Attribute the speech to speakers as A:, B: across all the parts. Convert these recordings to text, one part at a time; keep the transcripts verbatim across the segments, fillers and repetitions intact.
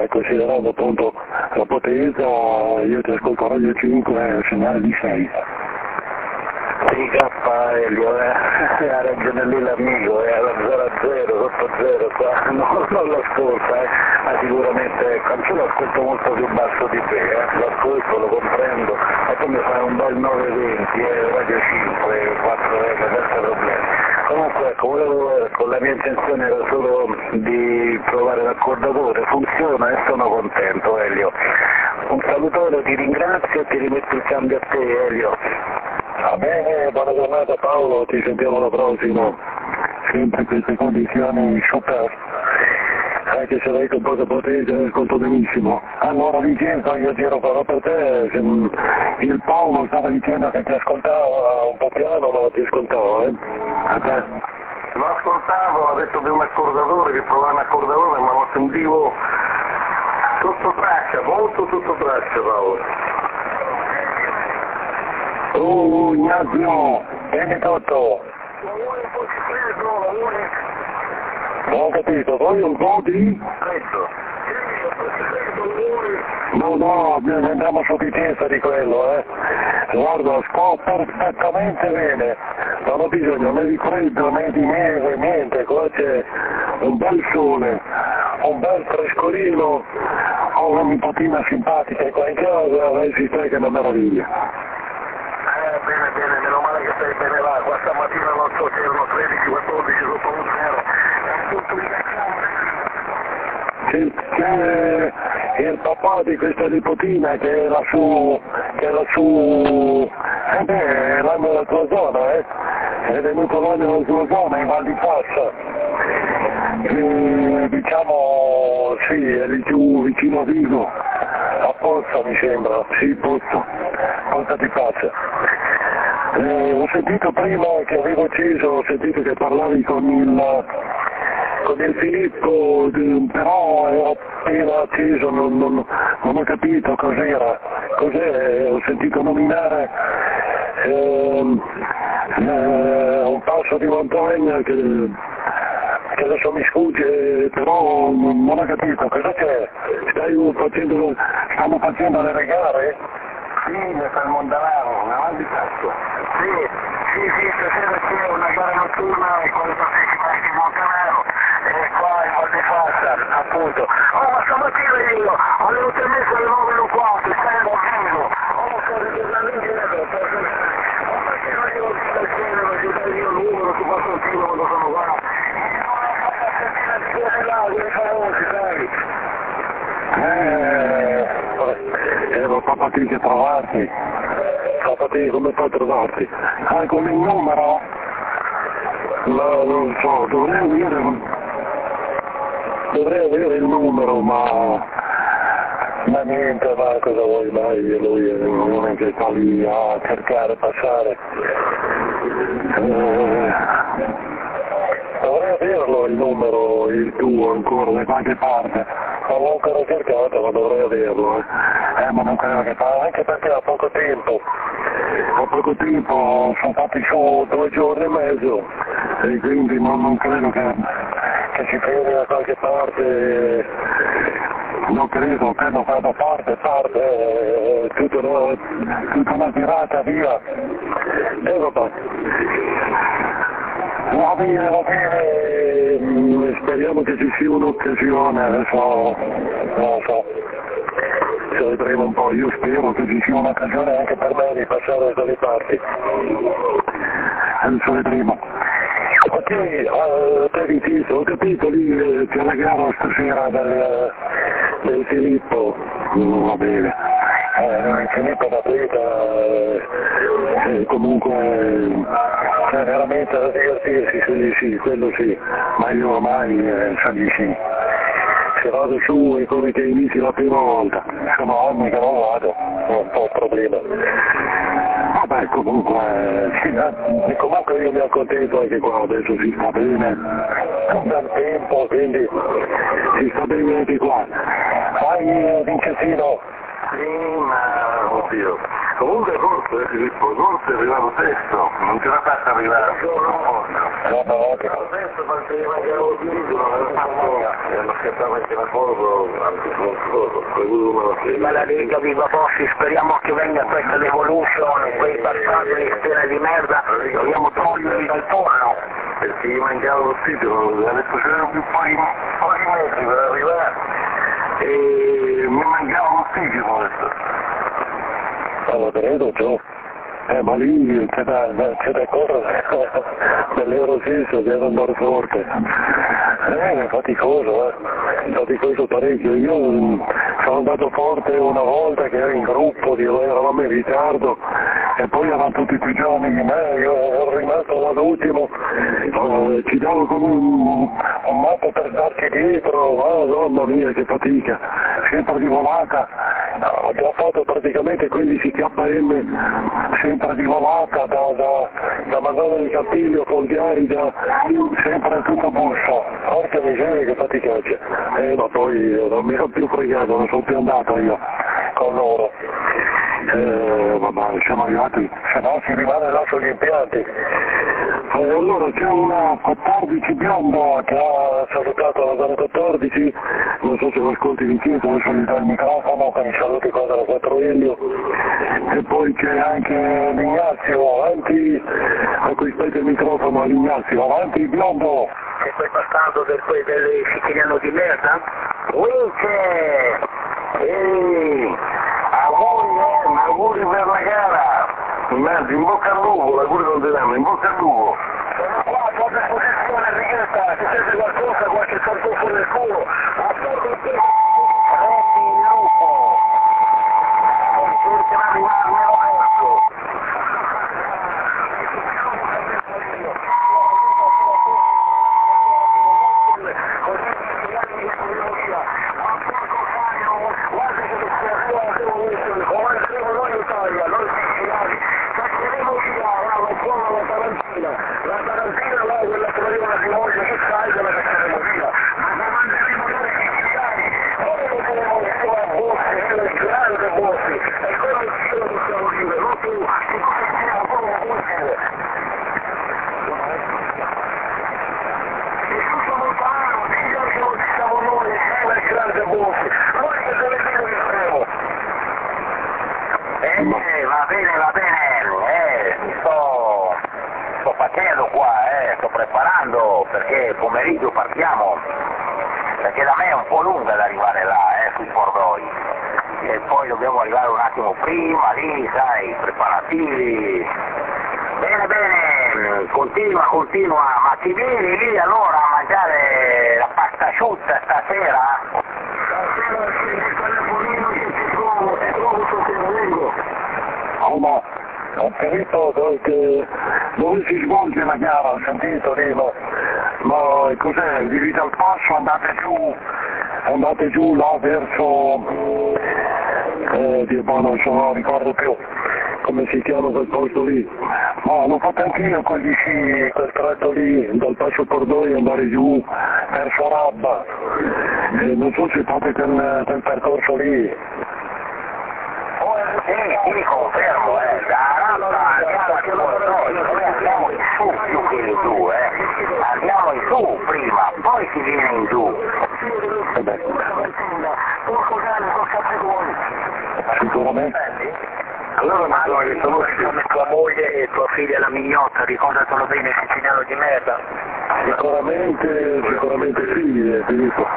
A: eh, considerando appunto la potenza, io ti ascolto Radio cinque, segnale di sei.
B: Sì, K Elio, eh, ha ragione lì l'amico, è alla zero a zero, sotto zero qua, no, non lo ascolta, eh, ma sicuramente, anche lo ascolto molto più basso di te, eh, lo ascolto, lo comprendo, e tu mi fai un bel nove venti, eh, Radio cinque, quattro euro, senza problemi. Comunque, ecco, volevo, ecco, la mia intenzione era solo di provare l'accordatore, funziona e sono contento, Elio. Un salutone, ti ringrazio e ti rimetto il cambio a te, Elio.
A: Va bene, buona giornata Paolo, ti sentiamo alla prossima. Sempre in queste condizioni super, anche se lei con poca potenza mi ascolto benissimo. Allora Vincenzo, io giro però per te, se il Paolo stava dicendo che ti ascoltava un po' piano, ma ti ascoltava, eh? A te?
B: Lo ascoltavo, ha detto di un accordatore, che provava un accordatore, ma lo sentivo sotto traccia, molto sotto traccia Paolo.
A: Oh, Ignazio, vieni tutto. Non ho capito, poi un po' di... No, no, andiamo a sufficienza di quello, eh. Guarda, sto perfettamente bene. Non ho bisogno né di freddo né di neve, niente. Qua c'è un bel sole, un bel frescolino, ho una nipotina simpatica qua in casa, e si sta che è una meraviglia.
B: Eh, bene, bene, meno male che stai bene là, qua stamattina non so se erano tredici quattordici sotto un zero, è tutto in
A: C'è, c'è il papà di questa nipotina che era su, che era su, eh beh, là nella tua zona, eh, è venuto là nella tua zona, in Val di Fassa, e, diciamo, sì, è lì giù vicino a Vigo, a Pozzo mi sembra, sì, Pozzo, Pozzo di Fassa. Eh, ho sentito prima che avevo acceso, ho sentito che parlavi con il, con il Filippo, però ero appena acceso, non, non, non ho capito cos'era, cos'è, ho sentito nominare eh, eh, un passo di montagna che, che adesso mi sfugge, però non, non ho capito cosa c'è, stai facendo, stanno facendo le gare?
B: Sì, mi fa il Mondanaro, avanti cazzo. Sì, sì, sì, stasera c'è una gara notturna con le partecipanti di Montanaro e qua in Val di Fassa, appunto. Oh, ma stamattina io alle otto e mezza alle nove e un quarto, stai in vivo. Oh, sto ritornando indietro, oh, ma che non io sto scendendo, non ci dai il mio numero, ti faccio un tiro quando sono qua. E non ho fatto la settimana di quelle là, quelle famosi, sai.
A: Eh, ero fa fatica a trovarti, fa fatica come fai a trovarti. Hai con il numero? No, non so, dovrei avere, dovrei avere il numero, ma, ma niente, ma cosa vuoi mai, lui è uno che sta lì a cercare, passare. Eh, dovrei averlo il numero, il tuo ancora, da qualche parte. Non l'ho ancora cercato, ma dovrei averlo, eh. eh ma non credo che fa, anche perché ha poco tempo, ho poco tempo, sono fatti su due giorni e mezzo, e quindi non, non credo che, che si fermi da qualche parte, non credo, credo che da parte, parte, eh, tutta, una, tutta una tirata via, e vabbè. Va bene, va bene, speriamo che ci sia un'occasione, adesso non lo so, ci vedremo un po', io spero che ci sia un'occasione anche per me di passare dalle parti, adesso vedremo. Ok, uh, per il ho capito lì c'è la gara stasera del, del Filippo, mm, va bene, eh, il Filippo d'atleta, eh, comunque c'è veramente da divertirsi, sì, sì, quello sì, ma io ormai eh, so di sì. Se vado su è come che inizi la prima volta, sono anni che non vado, è un po' un problema. Vabbè, comunque, sì, comunque io mi accontento anche qua, adesso si sta bene, un bel tempo, quindi si sta bene anche qua. Vai Vincentino!
B: Sì, ma oddio. Comunque forse Filippo, forse è arrivato sesto, non ce l'ha fatta arrivare.
A: No, no, ok.
B: Sesto perché mancava il titolo, non l'ha fatto, e hanno scattato anche la foto,
A: cosa, hai avuto una
B: Ma la Lega Viva Bossi, speriamo che venga questa l'evolution, quei bastardi di stelle di merda, dobbiamo toglierli dal turno.
A: Perché gli mancava l'ossigeno, adesso c'erano più pochi, pochi metri per arrivare e mi mancava l'ossigeno adesso.
C: Allora, credo giù. Eh, ma lì c'è da, c'è da correre dell'Eurosisto che è da andare forte. Eh, è faticoso, eh. Faticoso parecchio. Io mh, sono andato forte una volta che ero in gruppo, di, eravamo in ritardo e poi erano tutti più giovani di me, io ero rimasto all'ultimo, eh, ci davo come un, un mappo per darci dietro, oh, mamma mia che fatica, sempre di volata, ho già fatto praticamente quindici K M sempre di volata da, da, da Madonna di Campiglio, Folgari, da, sempre tutto busso, porca miseria che faticaccia, eh, ma poi non mi ero più fregato, non sono più andato io con loro. Eh, vabbè, siamo arrivati, se no si rimane là sugli impianti. Eh, allora c'è una quattordici biondo che ha salutato la zona quattordici, non so se lo ascolti di chiesa, adesso gli do il microfono, che mi saluti qua dalla quattro Elio, e poi c'è anche l'Ignazio, avanti, ecco rispetto il microfono all'Ignazio, avanti biondo!
B: E quel bastardo del, del siciliano di merda? Vince! Ehi! Auguri, eh, auguri per la gara!
A: Merda, in bocca al lupo, l'auguri non ti danno, in bocca al lupo!
B: Sono qua, cosa è posizione richiesta, se sente qualcosa, qualche sartuffo nel culo, ascolta il tempo, retti in lupo! Cerca di arrivare all'overso! La Tarantina là, quella che voleva di moglie che sai, quella che saremo via. Ma manderemo noi siciliani, come lo faremo io a Bossi, io il grande Bossi, e come io lo possiamo dire, non tu, che tu sei sia un po' utile. E tutto lontano, io che lo diciamo noi, io il grande Bossi, noi che deve dire che saremo. Eh, va bene, va bene, eh, mi sto... sto facendo qua, eh, sto preparando perché pomeriggio partiamo, perché da me è un po' lunga ad arrivare là, eh, sui corridoi, e poi dobbiamo arrivare un attimo prima, lì, sai, preparativi. Bene, bene, continua, continua, ma ti vieni lì allora a mangiare la pasta asciutta stasera? Stasera sì, il telefonino che ti trovo, ti trovo stasera, vengo.
C: Oh, ma ho capito dove, dove si svolge la gara, ho sentito lì, ma, ma cos'è? Divide al passo, andate giù, andate giù là verso, eh, Dio, non so, non ricordo più come si chiama quel posto lì, ma l'ho fatto anch'io quel sci, quel tratto lì, dal passo Cordoi andare giù verso Rabba, eh, non so se fate quel, quel percorso lì.
B: Sì, sì, confermo, eh, da Arabia andiamo più noi, noi andiamo in su più che in giù, eh, andiamo in su prima, poi si viene in giù.
C: Sicuramente.
B: Allora ma allora, che conosci tua moglie e tua figlia la mignotta, ricordatelo bene, siciliano di merda.
C: Sicuramente, sicuramente sì, eh, ti dico.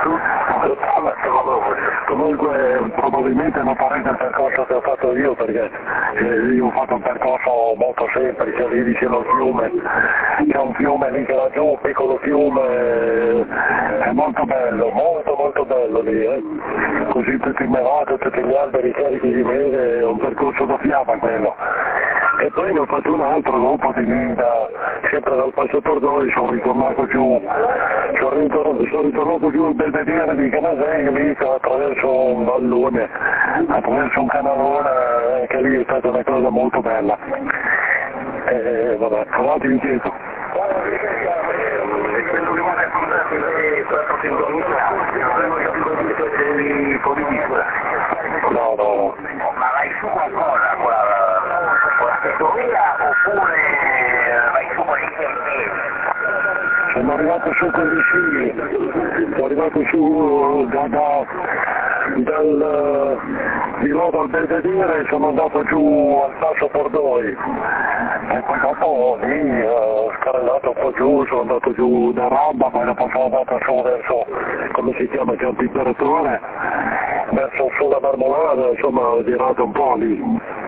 C: Comunque probabilmente non farete il percorso che ho fatto io perché eh, io ho fatto un percorso molto semplice lì vicino al fiume, c'è un fiume lì che va giù, un piccolo fiume, eh, è molto bello, molto molto bello lì, eh. Così tutti i melati, tutti gli alberi carichi di neve, è un percorso da fiamma quello. E poi ne ho fatto un altro dopo di lì, da, sempre dal Passo Tordoi, sono ritornato giù, sono ritornato, sono ritornato giù al Belvedere di Canasei, lì attraverso un vallone, attraverso un canalone, eh, che lì è stata una cosa molto bella. E vabbè, avanti vi chiedo. No, no.
B: Ma vai su qualcosa con la, con la teoria oppure vai su con i piedi?
C: Sono arrivato su con gli sci, sono arrivato su da, da, dal, di là dal Belvedere sono andato giù al Passo Pordoi e poi dopo lì ho scarellato un po' giù, sono andato giù da Rabba, poi dopo sono andato su verso, come si chiama, Campo Imperatore, verso sulla Marmolada, insomma ho girato un po' lì.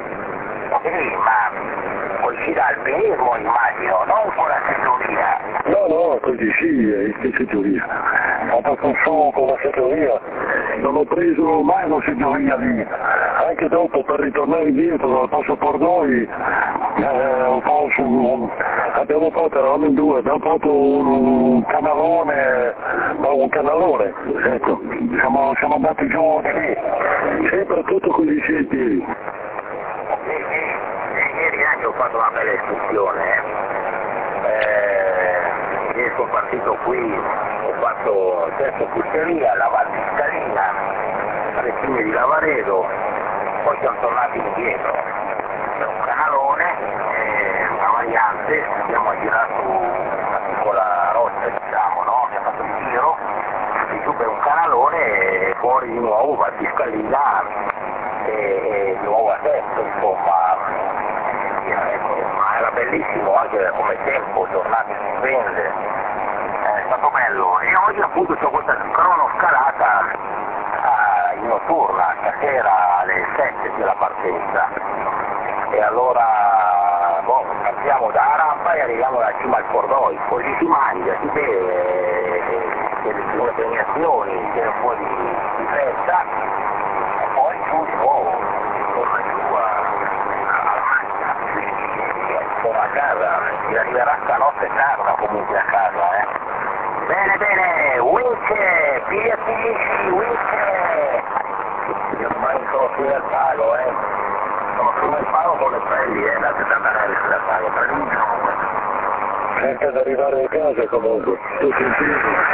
B: Sì, ma col sci d'alpinismo immagino, non con la seggiovia.
C: No, no, così sì, è che seggiovia. Ho andato su con la seggiovia, non ho preso mai una seggiovia lì. Anche dopo per ritornare indietro dal Passo Pordoi, eh, un po' su, abbiamo fatto, eravamo in due, abbiamo fatto un, un canalone, no, un canalone, ecco, siamo, siamo andati giù di lì, sempre tutto con gli sci ai piedi.
B: Sì, sì, ieri anche ho fatto una bella escursione, eh. Eh, ieri sono partito qui, ho fatto terza fusteria, la Val di Scalina, alle cime di Lavaredo, poi siamo tornati indietro, per un canalone, eh, una variante, abbiamo girato una piccola roccia, diciamo, no? Abbiamo fatto il giro, di giù per un canalone e fuori di nuovo Val di Scalina e, e di nuovo a destra, insomma, ecco, ma era bellissimo anche come tempo, giornate stupende, è stato bello. E oggi appunto c'ho questa cronoscalata ah, in notturna, stasera alle sette della partenza, e allora boh, partiamo da Aramba e arriviamo alla cima al Pordoi, così si mangia, si beve, c'è le sue premiazioni, c'è un po' di, di festa, e poi giù di nuovo, torna giù a, alla macchina, quindi sono a casa, si arriverà stanotte tarda comunque a casa, eh. Bene, bene, Wince, pigliati gli sci, Wince! Io ormai sono qui al palo, eh. Sono qui al palo con le pelli, eh, date da andare sulla palo, preludio.
C: Cerca di arrivare a casa comunque, tutto in piedi.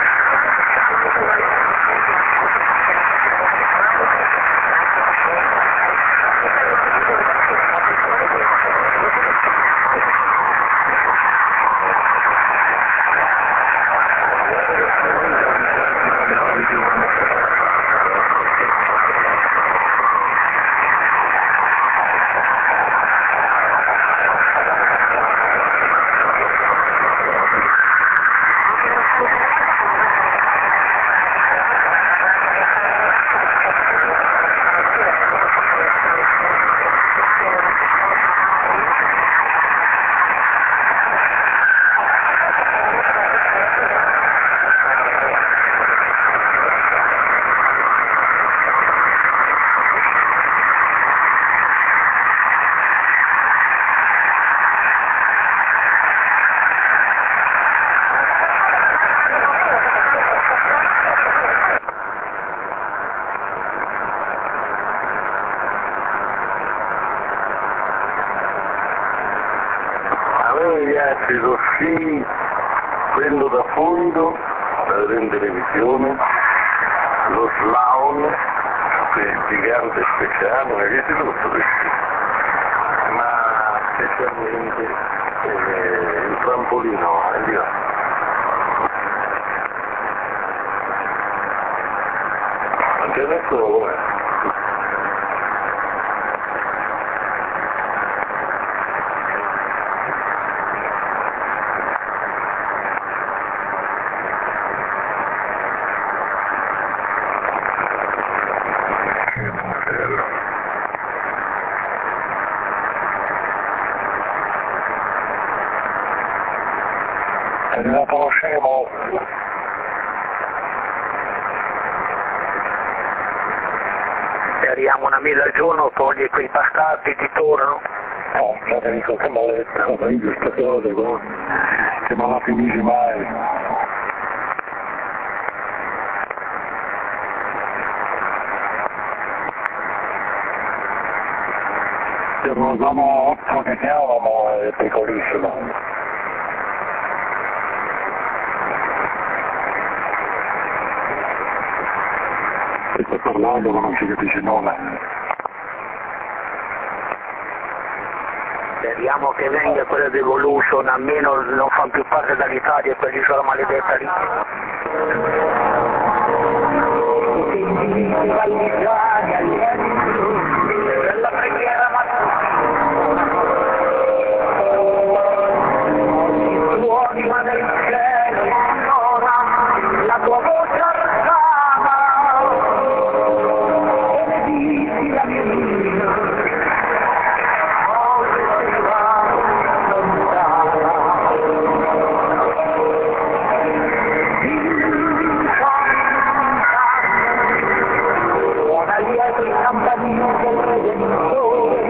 C: Lo sci, quello da fondo, da vedere in televisione, lo slalom, quel gigante speciale, ma che tutto lo sci, ma specialmente eh, il trampolino, è lì. Anche adesso lo è. È arrivato lo scemo.
B: Se arriviamo una mela al giorno, togli quei bastardi ti tornano.
C: No, Federico, che maletta, ma io queste cose, no? Che non la finisci mai. Se non usano otto che chiamano è piccolissimo. Sto parlando ma non si capisce nulla.
B: Speriamo che venga quella Devolution, almeno non fanno più parte dall'Italia e quelli sono maledetta lì. tutti i valligiani alieni della preghiera mattutina, oggi suonima nel cielo ignora la tua voce arcana, benedici la mia vita, oggi si va lontana. Suona lieto il campanino del Redentore,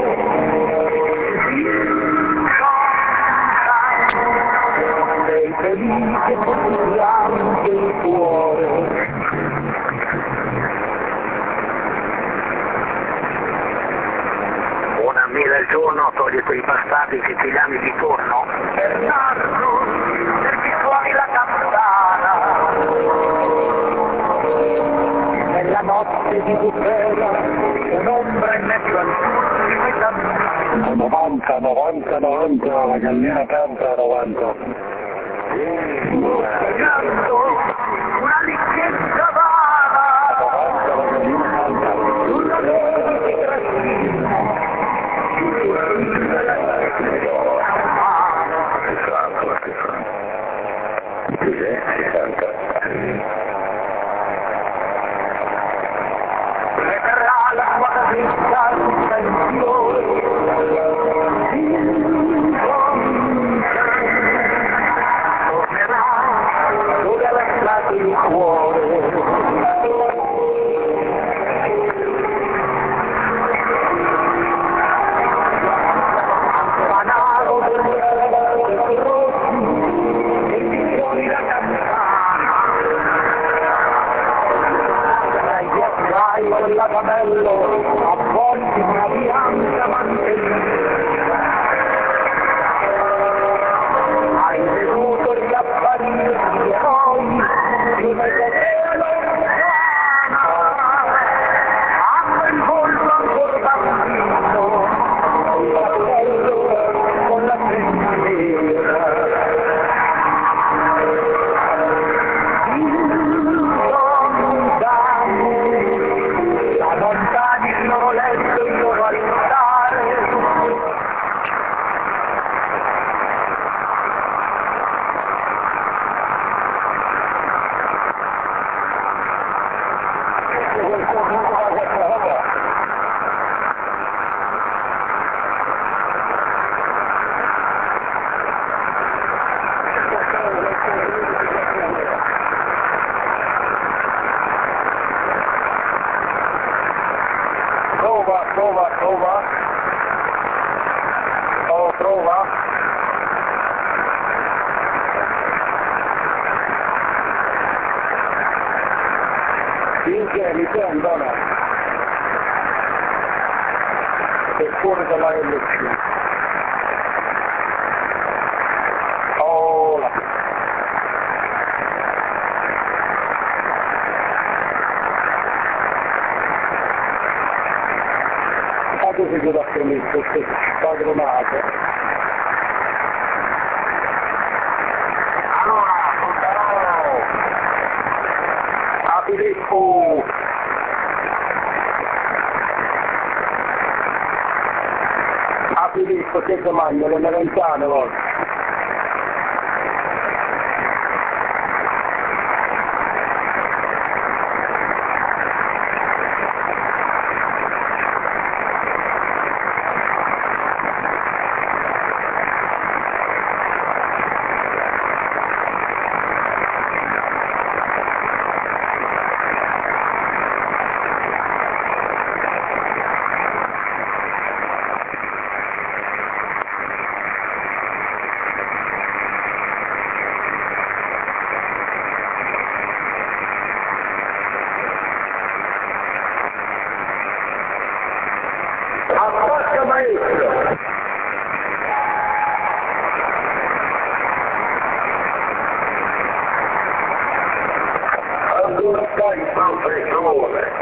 B: sei felice con il pianto del cuore. Una mela al giorno toglie quei bastardi siciliani di turno. Bernardo, se ti suoni la campana, nella notte di Bufera, un'ombra in mezzo al tutti quei cammini.
C: novanta, novanta, novanta, la gallina canta novanta.
B: Sognando una ricchezza vana,
C: novanta, la gallina canta.
B: sulla neve si trascina,
C: sessanta, sessanta. Sì, sessanta.
B: reterrà la sua casetta tutta in fiore, tornerà dove ha lasciato il cuore. Panaro del rossi e ti suoni la campana, dai ghiacciai quella camello avvolti una bianca mantellina, hai veduto riapparire gli eroi di una città lontana, hanno il volto ancora bambino, il cappello con la penna nera. Da lontani il loro letto, il loro altare,
C: Prova, prova, prova. Oh, prova. Finché mi sento, no? È fuori dalla L C. Oh, là. Fate se da permesso, che spadronate.
B: allora Fontanaro, a Filippo,
C: A Filippo, che domani, le melanzane, volta.
B: attacca maestro.
A: Allora stai professore.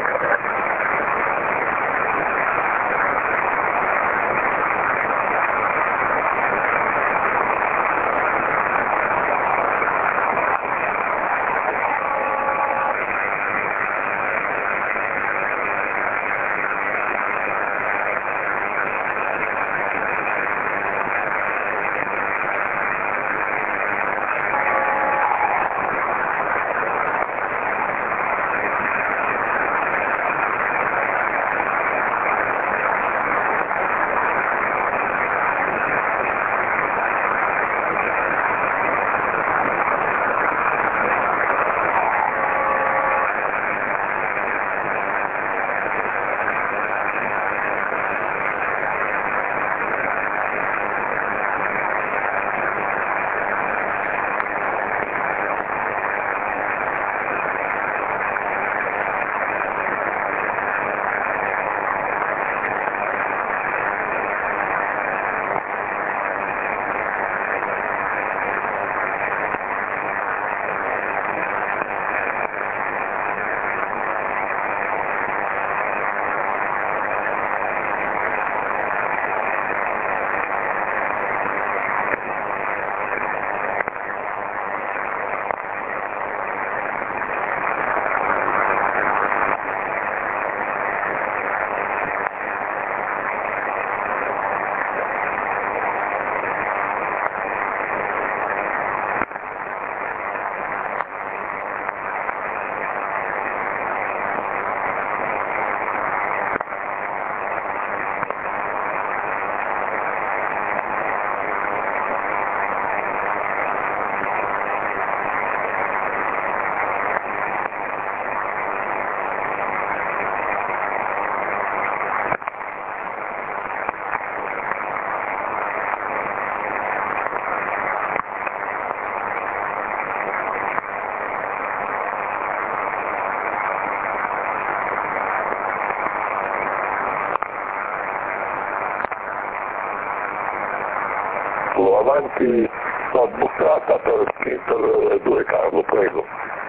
A: avanti la bussata per, per due Carlo, prego.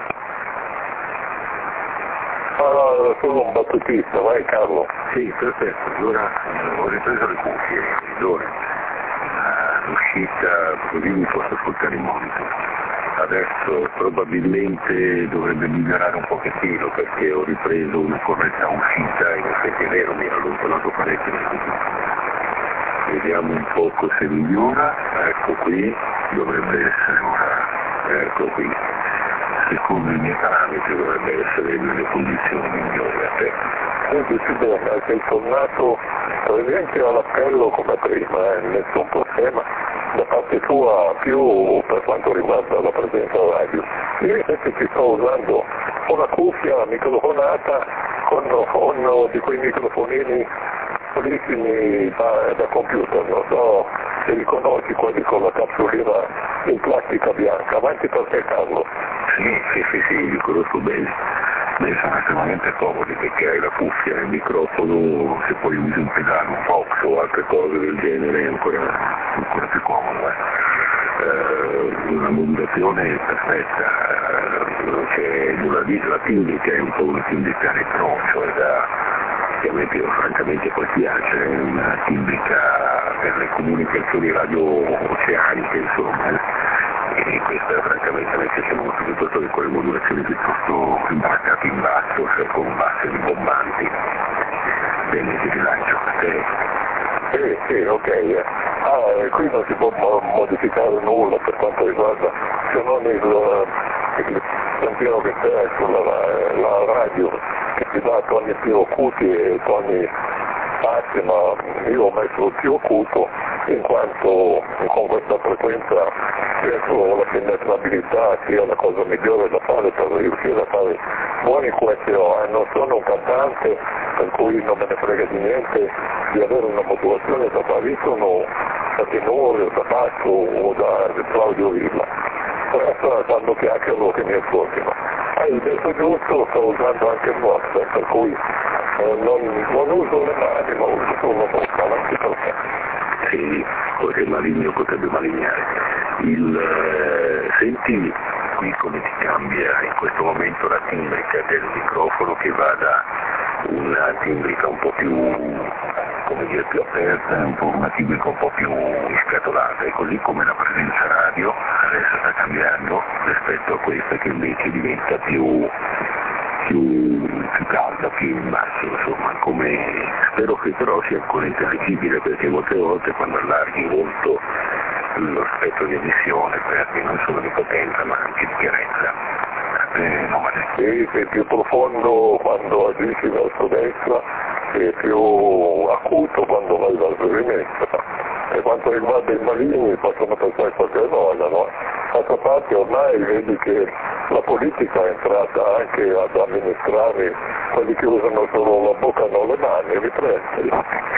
A: Ah, sono un battutista, vai Carlo.
C: Sì, perfetto, allora ho ripreso le cuffie, allora l'uscita così mi posso ascoltare in monitor. Adesso probabilmente dovrebbe migliorare un pochettino perché ho ripreso una corretta uscita, in effetti è vero, mi ero allontanato parecchio. Vediamo un poco se migliora, ecco qui, dovrebbe essere ora, ecco qui. Secondo i miei parametri dovrebbe essere nelle condizioni migliori a te.
A: Quindi si vede che è tornato presente all'appello come prima, eh, nessun problema da parte tua più per quanto riguarda la presenza radio. Io invece ci sto usando una cuffia microfonata con uno di quei microfonini pulissimi da, da computer, non so se li conosci, quelli con la capsulina in plastica bianca. Avanti per te Carlo.
C: Sì, sì, sì, sì, li conosco bene. Beh, sono estremamente comodi perché hai la cuffia, il microfono, se poi usi un pedale, un Vox o altre cose del genere è ancora, ancora più comodo. Eh. Eh, una modulazione perfetta, eh, non c'è nulla di la timbrica, è un po' una timbrica retro, cioè da, che a me francamente poi piace, è una timbrica per le comunicazioni radio-oceaniche, insomma. E questa francamente mi piace molto, piuttosto che quelle modulazioni piuttosto imbarcate in basso, cioè con bassi rimbombanti. Bene, ti rilancio. Sì,
A: sì, sì, ok. Eh. Ah, qui non si può mo modificare nulla per quanto riguarda, se non il, il sentino che c'è sulla la radio, che ti dà toni più acuti e toni bassi, ma io ho messo il più acuto in quanto con questa frequenza penso la penetrabilità sia la cosa migliore da fare per riuscire a fare buoni Q S O. Non sono un cantante, per cui non me ne frega di niente di avere una modulazione da baritono, da tenore, da basso o da Claudio Villa. Però quando chiacchiero che mi ascoltino. Hai detto giusto, sto usando anche il Vox, per cui eh, non, non uso le mani, ma uso solo la bocca, avanti per me.
C: Sì, poi il maligno potrebbe malignare. Il, eh, senti qui come ti cambia in questo momento la timbrica del microfono, che va da una timbrica un po' più, come dire, più aperta, un po' una timbrica un po' più iscatolata, e così come la presenza radio adesso sta cambiando rispetto a questa che invece diventa più Più, più calda, più in basso, insomma, come spero che però sia ancora intelligibile, perché molte volte quando allarghi molto lo spettro di emissione perdi non solo di potenza ma anche di chiarezza. Eh, no, ma
A: sì, sei più profondo quando agisci verso destra e più acuto quando vai verso sinistra. E quanto riguarda i maligni possono pensare qualche cosa, no? D'altra parte ormai vedi che la politica è entrata anche ad amministrare quelli che usano solo la bocca e non le mani, riprendi.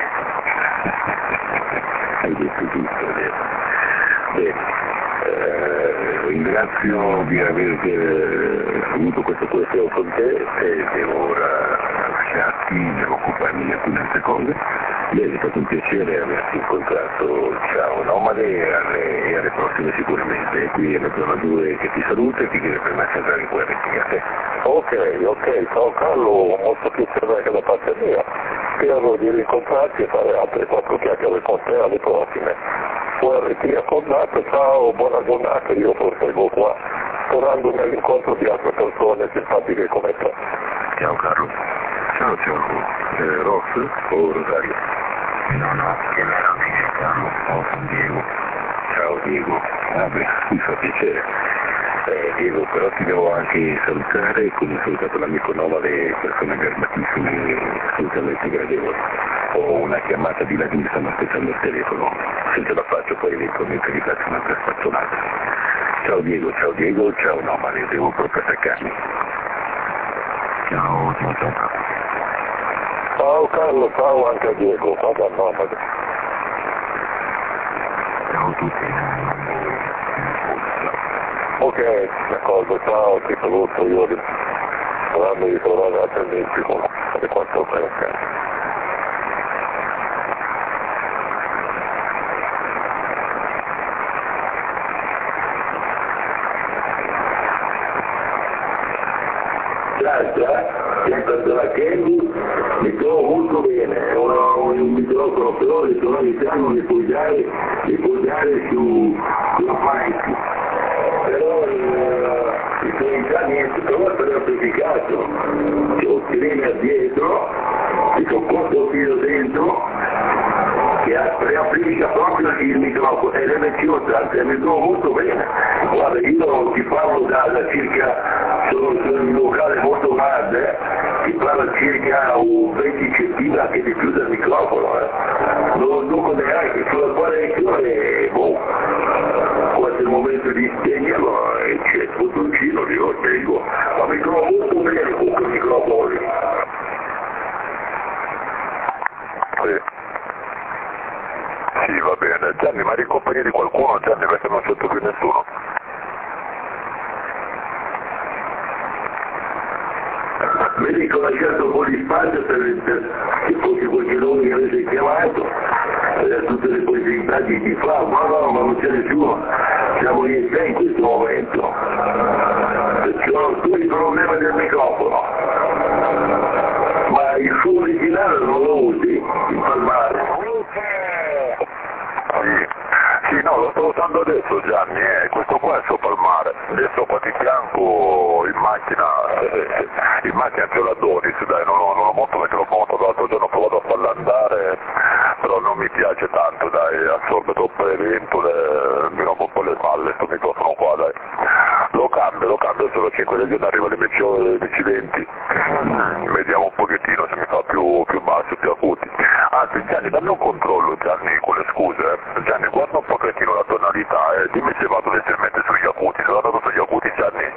C: Hai detto tutto, è vero. Bene, eh, ringrazio di aver eh, avuto questo questo con te e devo ora lasciarti, devo occuparmi di alcune altre cose. Bene, è stato un piacere averti incontrato, ciao Nomade, e alle, e alle prossime sicuramente. Qui è la zona due che ti saluta e ti chiede per me entrare in quella a te.
A: Ok, ok, ciao Carlo, molto piacere anche da parte mia. Spero di rincontrarti e fare altre quattro chiacchiere con te alle prossime. U R T accordato, ciao, buona giornata, io proseguo qua, sperando nell'incontro di altre persone simpatiche come te.
C: Ciao Carlo. Ciao, ciao. Eh, Ross o Rosario? No, no, che ne ero Carlo, o con Diego. Ciao Diego. Vabbè, mi fa piacere. Eh, Diego, però ti devo anche salutare, come ho salutato l'amico Nomade, persone garbatissime, assolutamente gradevoli. Ho una chiamata di là che mi stanno aspettando al telefono, se ce la faccio poi eventualmente vi faccio un'altra spazzolata. Ciao Diego, ciao Diego, ciao Nomade, devo proprio attaccarmi. Ciao, ciao, ciao Carlo.
A: Ciao Carlo, ciao anche a Diego, vada a Nomade.
C: Ciao a tutti.
A: Ok, d'accordo, ciao, ti saluto io, sperando di trovare attendenti con per quanto pensa. distanza, sempre dalla Candy, mi trovo molto bene, ho un microfono però le sono ogni tanto li puoi dare, li puoi dare su, sulla Python, però eh, in verità niente, però è per amplificato, c'è un sirena dietro, ci sono quattro filo dentro, che preamplifica proprio il microfono ed è vecchiotta, mi trovo molto bene. Guarda, io ti parlo da, da circa, sono, sono in un locale molto grande, ti parlo circa un venti centimetri che di più del microfono, eh. non, non neanche sulla quale boh, quando è il momento di spegnerlo e c'è il bottoncino, io spengo, ma mi trovo molto bene con quel microfono lì.
C: Sì, va bene. Gianni, ma eri in compagnia di qualcuno? Gianni, perché non sento più nessuno.
A: Vedi che ho lasciato un po' di spazio per, per che fosse qualche nome che avesse chiamato, eh, tutte le possibilità di, di fare, ma no, ma non c'è nessuno, siamo in te in questo momento. Perciò tu il problema del microfono, ma il suo originale non lo usi, il palmare.
C: Sì, sì, no, lo sto usando adesso Gianni, eh. Questo qua è il suo palmare, adesso qua di fianco in macchina, eh, in macchina c'è la Donis, dai, non ho, non ho molto perché l'ho montato l'altro giorno, ho provato a farla andare, però non mi piace tanto, dai, assorbe troppo le ventole, mi rompo un po' le palle sto microfono qua, dai. Lo cambio, lo cambio, solo cinque legioni arrivano i dieci venti, vediamo un pochettino se mi fa più, più basso, più acuti. Anzi Gianni, dammi un controllo Gianni con le scuse, eh. Gianni guarda un pochettino la tonalità, eh. Dimmi se vado leggermente sugli acuti, se vado sugli acuti Gianni.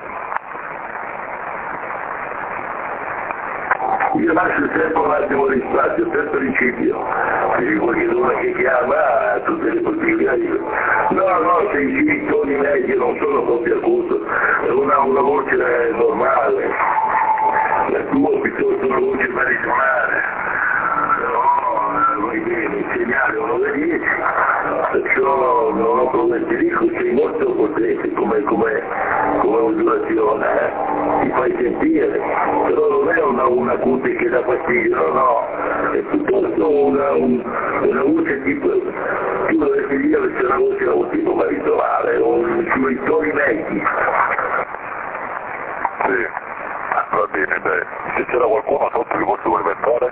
A: Io lascio sempre un attimo di spazio, per principio, se qualche donna che chiama ha tutte le possibilità di... No, no, se i toni medi non sono proprio acuto, è una, una voce normale, la tua piuttosto una voce meridionale, però vai bene, il segnale uno da dieci, perciò non ho problemi, ti dico, sei molto potente come, come, come modulazione, eh? Ti fai sentire, però non è una, una cute che dà fastidio, no, no, è piuttosto una, un, una voce tipo, tu dovresti dire che c'è una voce un tipo meridionale, un, sui toni medi.
C: Sì, va bene, dai, se c'era qualcuno sotto che forse voleva entrare?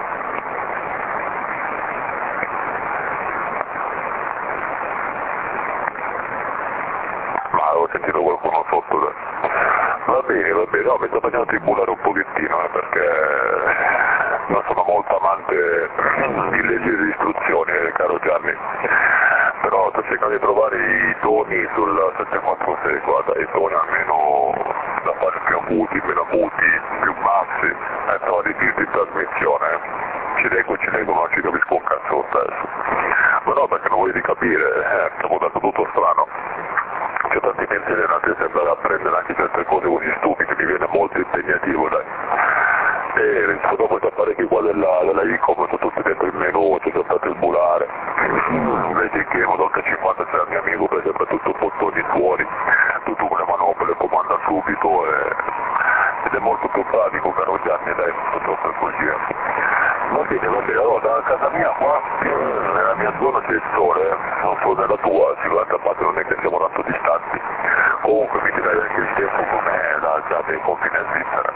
C: Ma ho sentito qualcuno sotto, dai. Va bene, va bene, no, mi sto facendo tribulare un pochettino, eh, perché non sono molto amante di leggi e di istruzioni, eh, caro Gianni, però sto cercando di trovare i toni sul sette quattro sei, guarda, i toni almeno da fare più acuti, meno acuti, più bassi, e trovare di, di trasmissione, eh. Ci leggo, ci leggo, non ci capisco un cazzo stesso, ma no, perché non volevi capire, eh, stiamo dando tutto strano. C'è tanti pensieri nati sempre ad apprendere anche certe cose così stupide, mi viene molto impegnativo, dai. E risco dopo questi apparecchi qua della, della Icom, sono tutti dentro il menu, c'è stato il bulare. Invece che Modo H cinquanta c'è il mio amico, per esempio, tutto bottoni fuori, tutto con le manopole, comanda subito e... ed è molto più pratico, caro Gianni, dai, purtroppo è così. Va bene, va bene, allora da casa mia qua, nella mia zona c'è il sole, non so nella tua, sicuramente a parte non è che siamo tanto distanti, comunque mi direi anche il tempo com'è da già dei confini in Svizzera.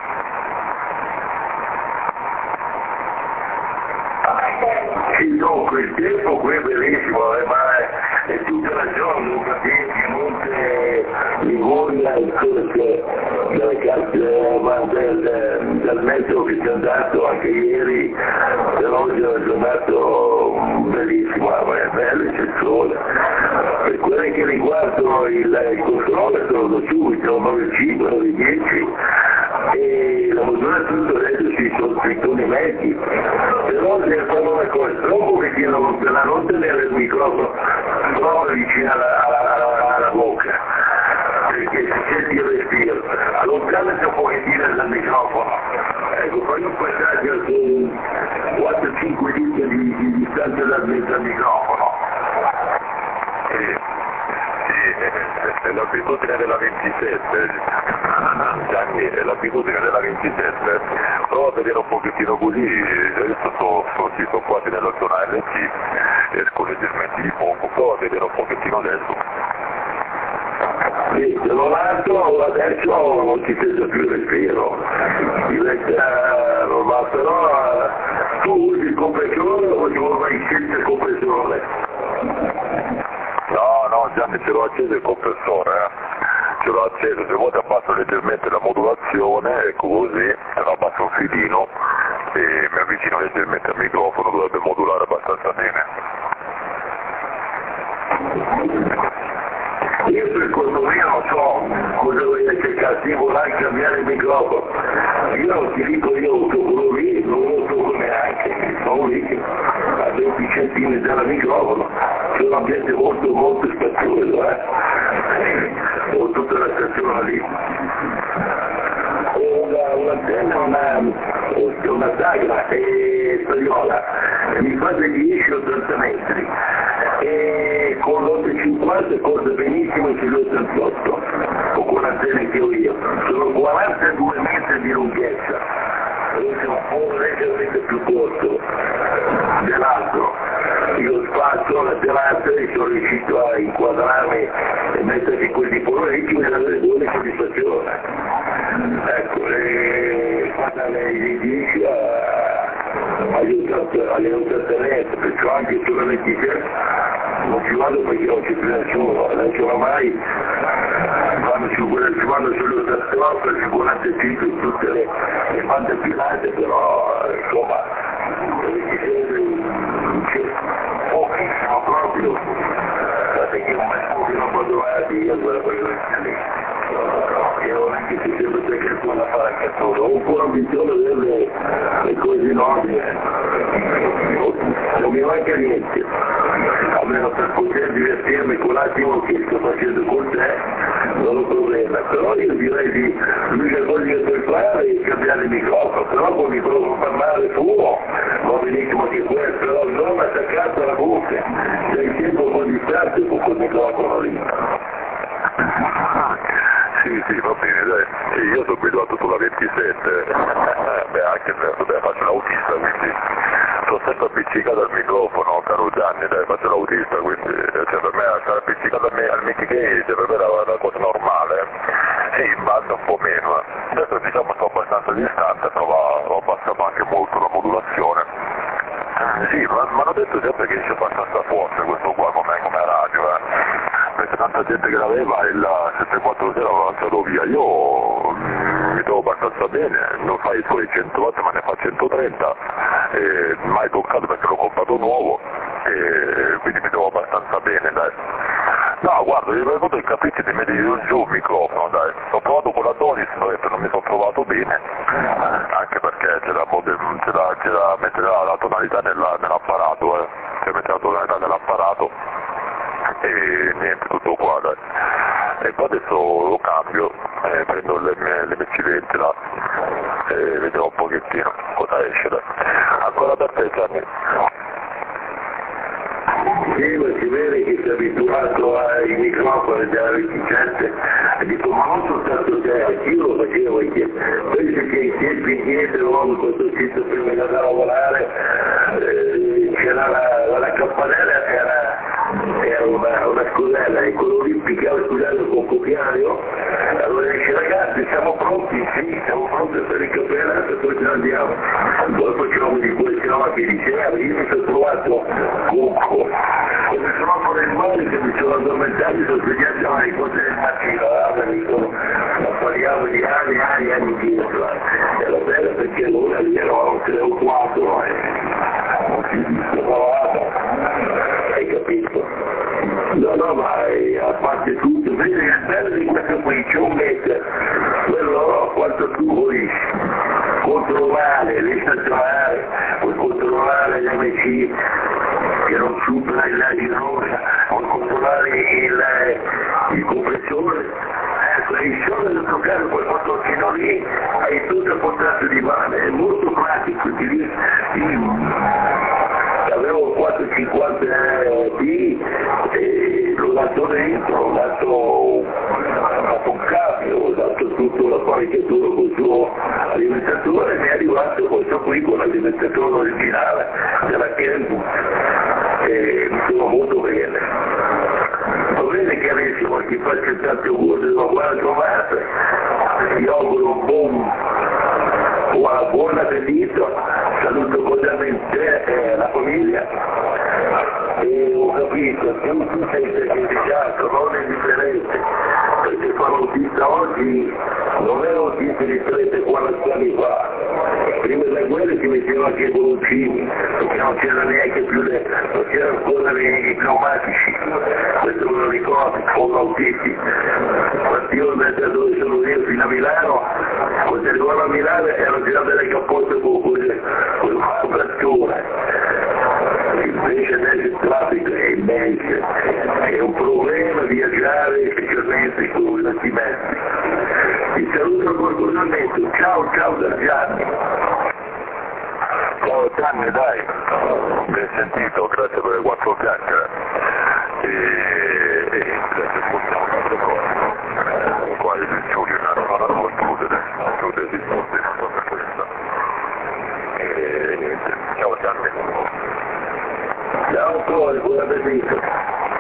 A: Sì, dunque il tempo qui è bellissimo, eh, ma è, è tutta la giornata, Lucatenti, Monte, Livornia, il sole che dalle carte, ma del, dal metro che ci è andato anche ieri, però oggi è una giornata bellissima, ma è bello, c'è il sole. Per quello che riguarda il, il controllo lo subito, nove cinque, nove dieci, e la misura tutto adesso si sono sui toni medi, però devo fare una cosa, troppo che tieno per la non tenere il microfono troppo vicino alla, alla, alla, alla bocca, perché si sente il respiro, allontanati un pochettino dal microfono, ecco, fai un passaggio su quattro cinque dita di, di distanza dal, dal microfono.
C: Sì, sì, è l'abitudine della ventisette, Gianni.
A: anni e l'abitudine della ventisette, provo a vedere un pochettino così, adesso sto, sto, sì, sto quasi nella zona L T, esco leggermente di poco, provo a vedere un pochettino adesso.
C: Sì, se lo lato adesso non si sente più il respiro, diventa normale, però uh, tu usi il compressore o ti vuoi senza il compressore?
A: No, no, Gianni, ce l'ho acceso il compressore, eh. ce l'ho acceso, se vuoi ti abbasso leggermente la modulazione, ecco così, te lo abbasso un filino e mi avvicino leggermente al microfono, dovrebbe modulare abbastanza bene.
C: Io per conto mio non so cosa volete cercare, se volete cambiare il microfono, io non ti dico io lo tocco lì, non lo tocco neanche, sono lì a venti centimetri dal microfono, c'è un ambiente molto molto spazioso, eh? Ho tutta la stazione lì. Una, un'antenna, una, una sagra e spagnola, mi fa degli dieci ottanta metri e con l'ottocentocinquanta corre benissimo sull'ottantotto o con l'antenna che ho io, sono quarantadue metri di lunghezza, questo è un po' leggermente più corto dell'altro. Io spazio la terrazza e sono riuscito a inquadrarmi e metterci questi polonetti e avere buone soddisfazioni. Ecco, e quando alle dieci alle ottanta metri, perciò anche sulla ventisette non ci vado perché non ci più nessuno, adesso oramai quando ci vanno sull'ottantotto, ci quarantacinque tutte le, le bande pilate, però insomma c'è pochissimo proprio, guardate che non è pochi non vado avanti, io guarda quello lì. E non è che si sembra che tu la fare anche solo, ho un po' l'ambizione di avere le cose in ordine, non mi manca niente, almeno per poter divertirmi con l'attimo che sto facendo con te, non ho problema, però io direi di l'unica cosa che puoi fare è cambiare il microfono, però con il microfono parlare tuo, va benissimo anche questo, però non attaccato alla bocca, sei sempre un po' distante con quel microfono lì.
A: Sì, sì, va bene, dai. Sì, io sono abituato sulla ventisette, beh, anche se beh, faccio l'autista, quindi sono sempre appiccicato al microfono, caro Gianni, dai, faccio l'autista, quindi cioè, per me stare appiccicato al, al mic gauge, per me era una cosa normale, sì, in banda un po' meno, eh. Adesso diciamo sto abbastanza distante, però va, ho abbassato anche molto la modulazione. Sì, ma mi hanno detto sempre che esce abbastanza forte questo qua come, come radio, eh. Perché tanta gente che l'aveva il settecentoquaranta l'aveva lanciato via, io mm, mi trovo abbastanza bene, non fa i suoi cento watt ma ne fa centotrenta, e mai toccato perché l'ho comprato nuovo, e quindi mi trovo abbastanza bene, dai. No, guarda, io avevo avuto il capriccio di mettere giù il microfono, dai, ho provato con la Donis, ho detto non mi sono trovato bene, anche perché c'era da mettere la, la tonalità nella, nell'apparato, eh, cioè mettere la tonalità nell'apparato, e niente, tutto qua, dai. E poi adesso lo cambio, eh, prendo l'M C venti là, e vediamo un pochettino cosa esce, dai. Ancora da te, Gianni.
C: Sì, ma si vede che sei abituato ai microfoni della ventisette e dico ma non soltanto te, anch'io lo facevo, perché penso che i tempi indietro quando sono uscito prima di andare a lavorare eh, c'era la, la campanella che era, era una, una scudella e quello lì piccava il scudello con copiario, allora dice ragazzi siamo pronti, sì, siamo pronti per il campionato e poi ce ne andiamo, poi facciamo di quel chiama che diceva, io mi sono trovato con con il troppo del mare che mi sono addormentato, sono svegliati alle cose del mattino, ma parliamo di anni, anni, anni dietro, era bella perché allora lì eravamo tre o quattro e non si trovava, hai capito? No, no, ma a parte tutto, vedi che è bello di questo qui, c'è un metro, quello quanto tu vuoi controllare, le stazionari, puoi controllare gli amici che non supera il girone, puoi controllare il, il compressore, ecco, il sole da toccare quel bottoncino lì, hai tutto a portata di mano, è molto pratico, ti dico, avevo quattrocentocinquanta D e l'ho dato dentro, ho dato, ho dato un cambio, ho dato
A: tutto l'apparecchiatura col suo alimentatore, mi è arrivato questo qui con l'alimentatore originale della Kenwood e mi trovo molto bene. Va bene carissimo, ti faccio tanti auguri di una buona giornata, ti auguro un buon, una buona appetito, saluto cordialmente eh, la famiglia e ho capito, più tu sei sacrificato, non è differente, perché fare notizia oggi non è notizia di trenta quaranta anni fa. Prima della guerra si metteva anche i bolloncini, perché non c'era neanche più le, non c'era ancora i pneumatici, questo me lo ricordo, sono autisti. Infatti io da dove sono io fino a Milano, quando arrivavo a Milano ero già delle capote con quelle coperture. Invece adesso il traffico è immenso, è un problema viaggiare specialmente con questi mezzi. Ti saluto cordialmente, ciao ciao da Gianni.
C: Ciao Gianni, dai, ben sentito, grazie per le quattro chiacchiere e, e grazie, ascoltiamo un'altra cosa, qua il Giulio non non chiudere, chiudere di tutti, cosa questa e niente, ciao Gianni.
A: Ciao ancora, buon appetito.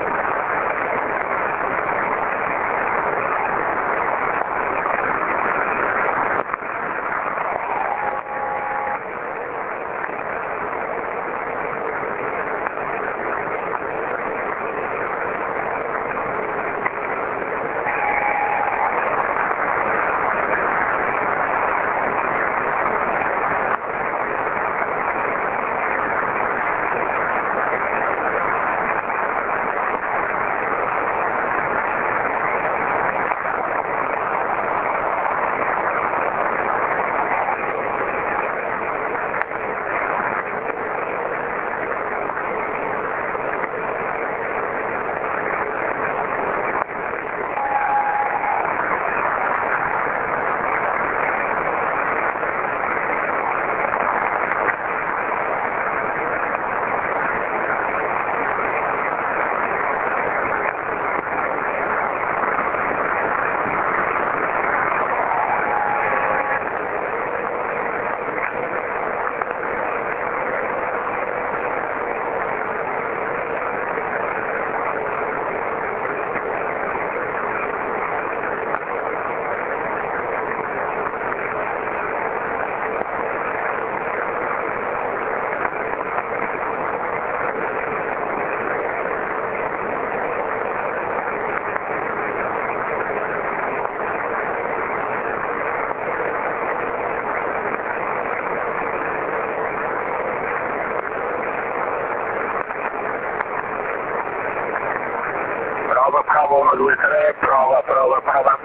B: Prova, prova, uno, due, tre, prova, prova, prova.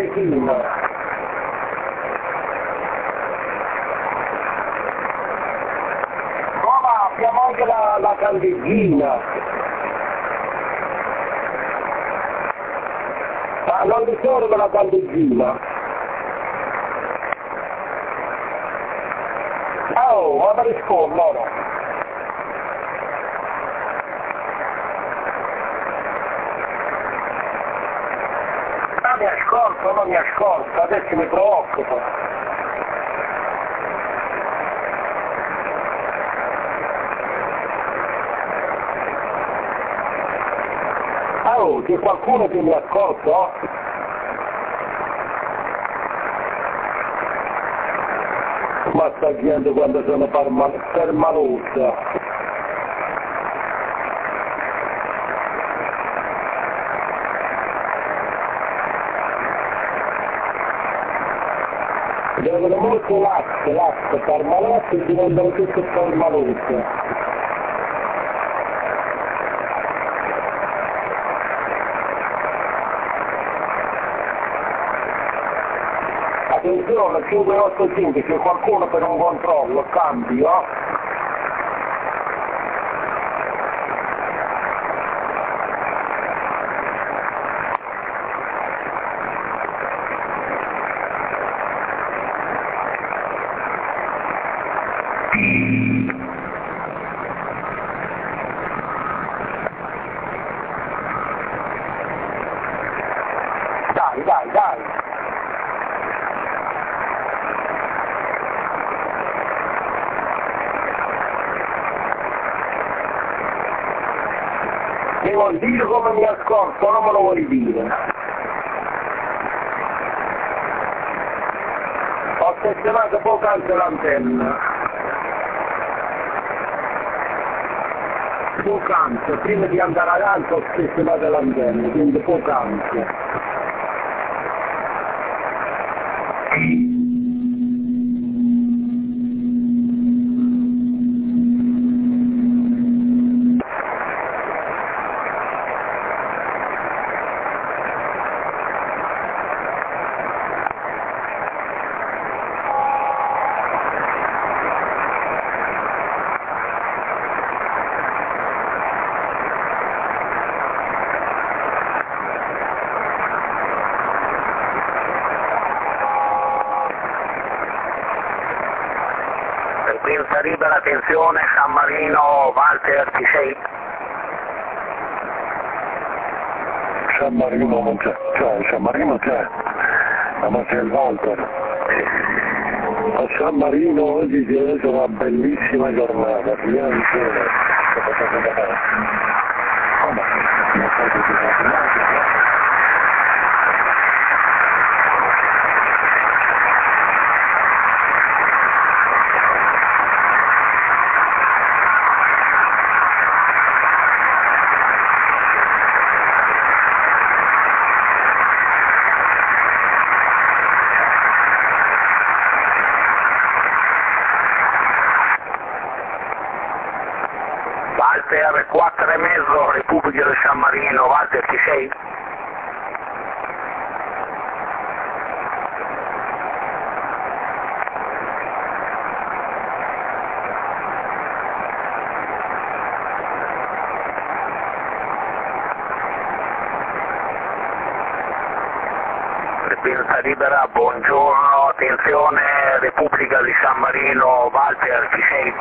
B: candeggina. No, ma abbiamo anche la, la candeggina. Ma non risolve la candeggina. Oh, ma rispondo, no, no. Ma mi ascolta, non mi ascolta, adesso mi preoccupa. Oh, c'è qualcuno che mi ascolta? Ma sta gente quando sono permalosa. Devono molto latte, latte, permalosa e diventano tutte permalose. Attenzione, cinque otto cinque, c'è qualcuno per un controllo, cambio. Dai, dai, dai. Mi vuoi dire come mi ascolto o non me lo vuoi dire? Ho sistemato poc'anzi l'antenna. Poc'anzi, prima di andare avanti ho sistemato l'antenna, quindi poc'anzi. Frequenza libera, attenzione, San Marino, Walter, ci sei?
C: San Marino non c'è, cioè San Marino c'è, ma c'è il Walter. A San Marino oggi si è resa una bellissima giornata, piena di sole. Oh, ma non so che si fa.
B: Walter quattro e mezzo, Repubblica del San Marino, Walter ci sei? Frequenza libera, buongiorno, attenzione, Repubblica di San Marino, Walter ci sei?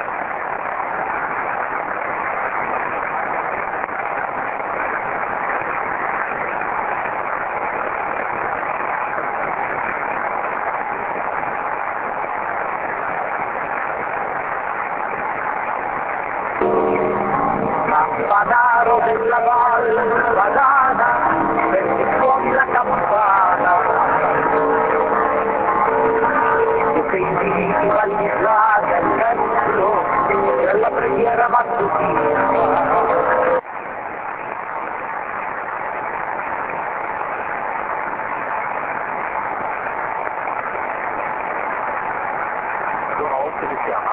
B: Campanaro della Valle Padana, perché suoni la campana, tu che inviti vallizzati al tempio della preghiera mattutina. Una volta che chiama.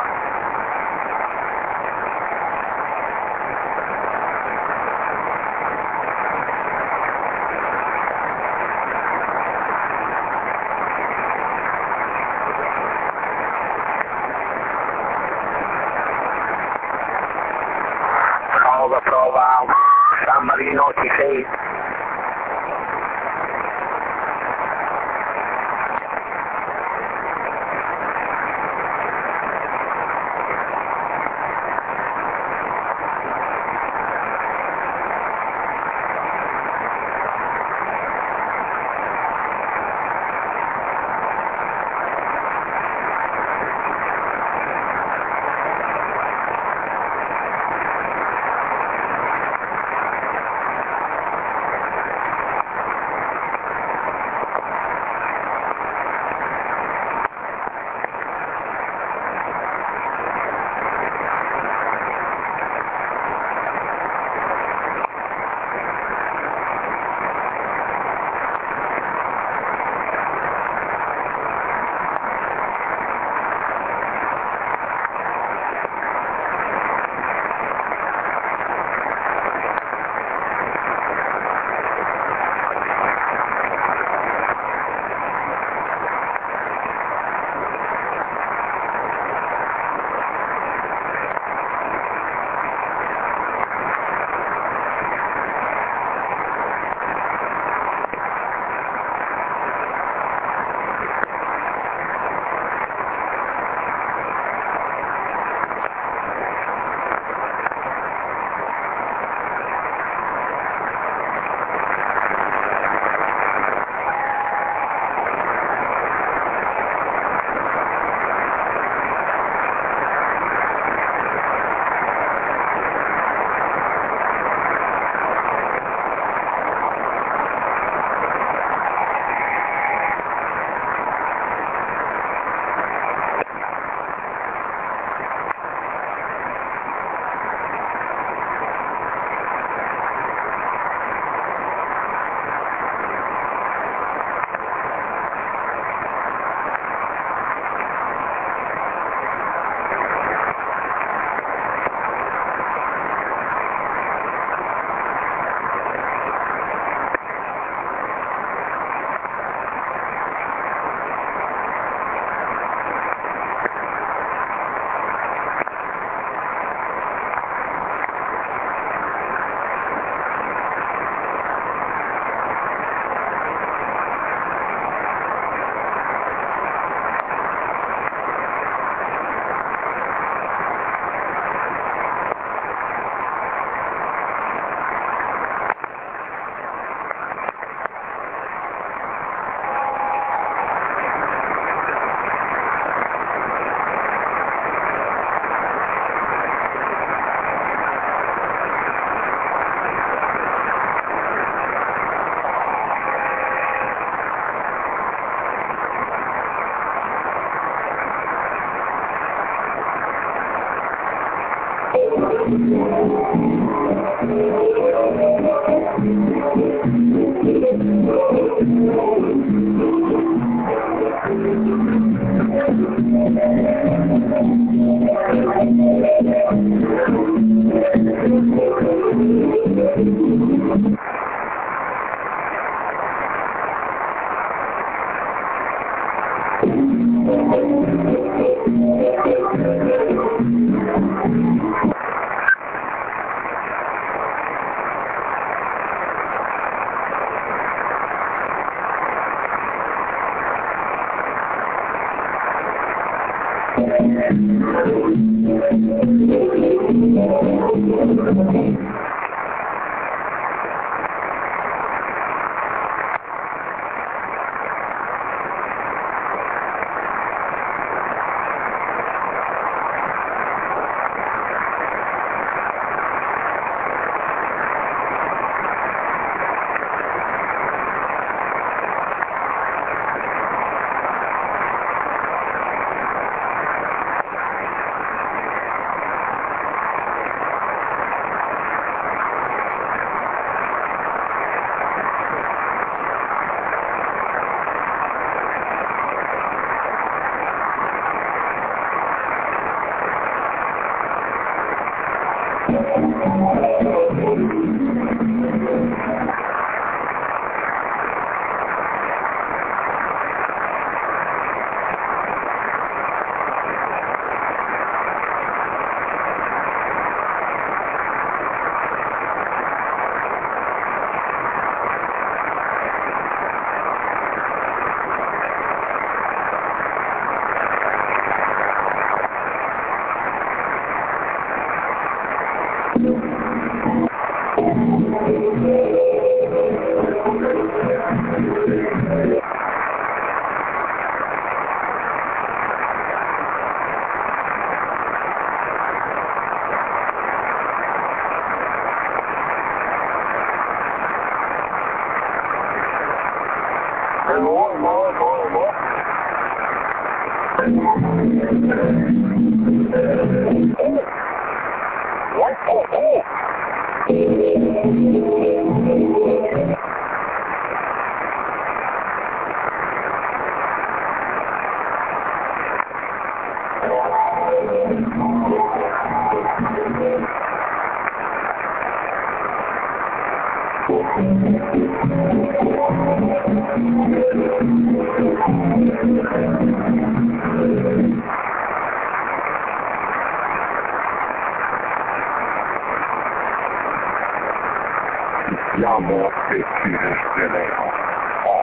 A: Siamo e ci resteremo. Oh.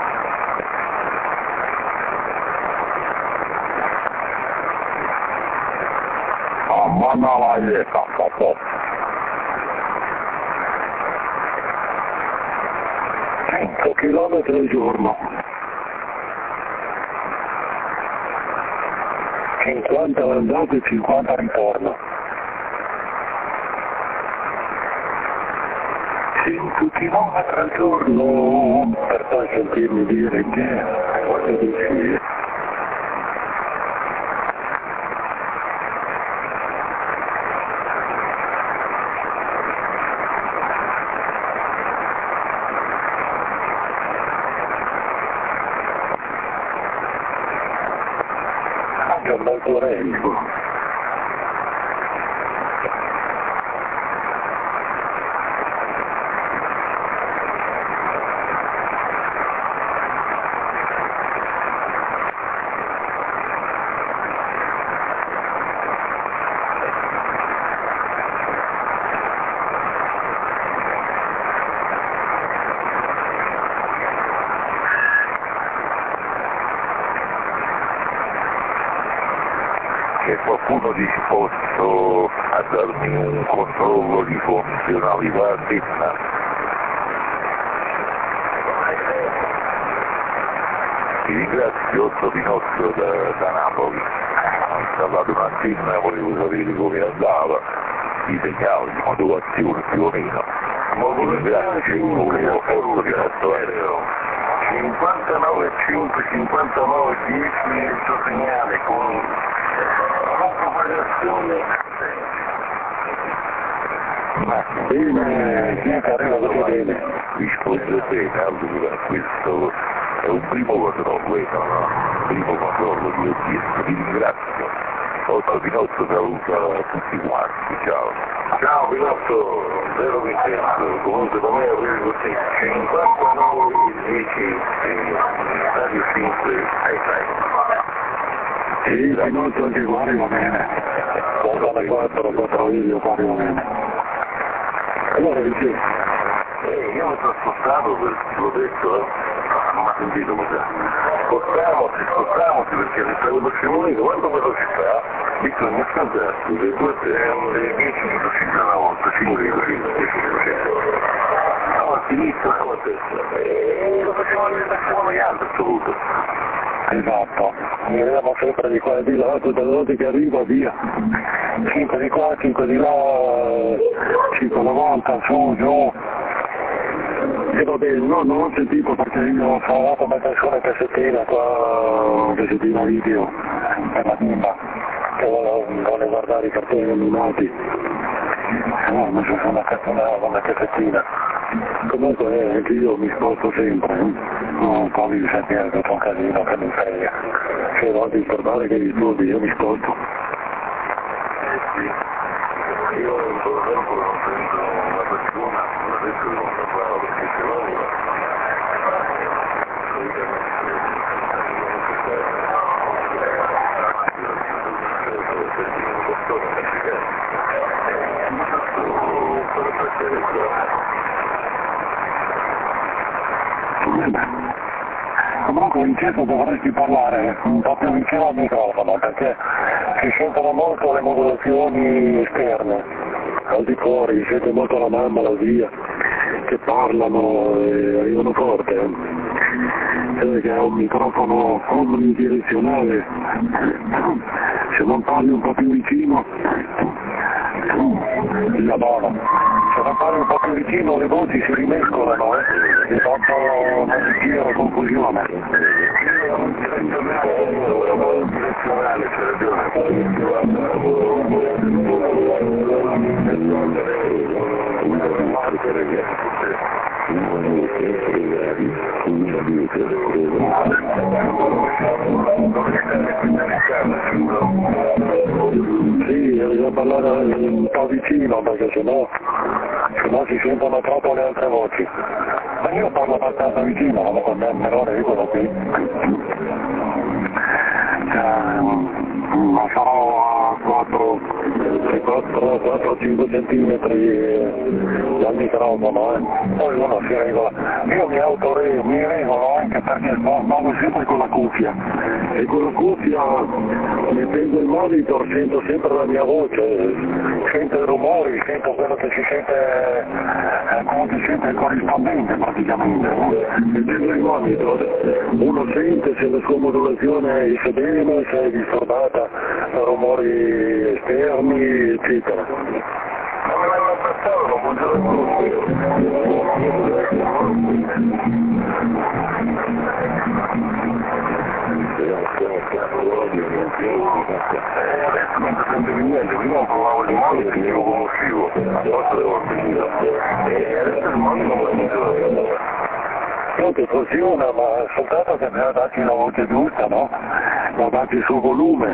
A: A Manalaeka, capo. cento chilometri al giorno. cinquanta all'andata e cinquanta al ritorno. cento chilometri al giorno, per poi sentirmi dire che voglio uscire. Anche un bel tuorengo.
B: C'è qualcuno disposto a darmi un controllo di funzionalità D I N? Ti ringrazio, Otto Pinocchio da, da Napoli. Ho installato una D I N, volevo sapere come andava, i segnali di modulazione più o meno. Ti ringrazio, Otto Pinocchio.
A: cinquantanove cinque cinquantanove dieci il suo segnale con la propagazione
C: Bene, chi è che arriva così bene?
A: Risponde bene, allora questo è un primo controllo, eh, no? Primo controllo di oggetto, vi ringrazio. Otto Pinotto saluta tutti quanti, ciao. Ciao Pinotto, zero Vincenzo, comunque da me avevi così cinquantanove dieci Radio cinque ai sei.
C: Sì, Pinotto anche qua arriva bene. quarantaquattro, quattro video qua arriva bene. Allora dicevo,
A: Eh, io mi sono spostato per, l'ho detto, eh, non mi ha sentito, mi sa. Spostiamoci, spostiamoci perché mi stavo facendo quanto velocità, visto che mi sta dando, le due erano le dieci velocità una volta, cinque velocità, dieci velocità. No, a sinistra, stavo a destra, e lo facevano, lo facevano gli altri, assoluto.
C: esatto, vediamo sempre di qua e di là, tutte le volte che arriva via. cinque di qua, cinque di là, cinque alla volta, su, giù. E va bene, no, non ho sentito perché io sono andato a mettere su una cassettina qua, una cassettina video per la bimba che vuole, vuole guardare i cartoni animati. E no, ho messo su una, una cassettina. Comunque eh, anche io mi sposto sempre, eh. Non trovi di sentire tutto un casino che mi frega. Se non ti ricordare che disturbi io mi sposto.
A: Eh sì, io in tutto tempo non sento una persona, adesso non parlavo perché se no
C: Comunque Vincenzo dovresti parlare un po' più vicino al microfono perché si sentono molto le modulazioni esterne, al di fuori, si sente molto la mamma, la zia che parlano e arrivano forte. Eh. Che è un microfono omnidirezionale, se non parli un po' più vicino la buona, se non parli un po' più vicino le voci si rimescolano eh, e fanno una leggera confusione.
A: direzionale, c'è
C: Sì, bisogna parlare un po' vicino perché sennò, sennò si sentono troppo le altre voci. Ma io parlo abbastanza vicino, ma con me me lo regolo qui. Cioè, ma sarò a quattro a cinque centimetri dal microfono, eh. Poi uno si regola. Io mi autore, mi regolo anche perché vado sempre con la cuffia. E con la cuffia, mettendo il monitor, sento sempre la mia voce, sento i rumori, sento quello che si sente, eh, come si sente il corrispondente praticamente. No? Mettendo il monitor, uno sente se la sua modulazione è bene, se è disturbata da rumori esterni, eccetera.
A: Ma me l'hanno passato, non funziona eh, adesso non si sente più niente, prima provavo il monitor che io conoscevo, a forza devo finire. E adesso il monitor non funziona.
C: Non che funziona, ma soltanto che mi ha dato la voce giusta, no? Mi ha dato il suo volume.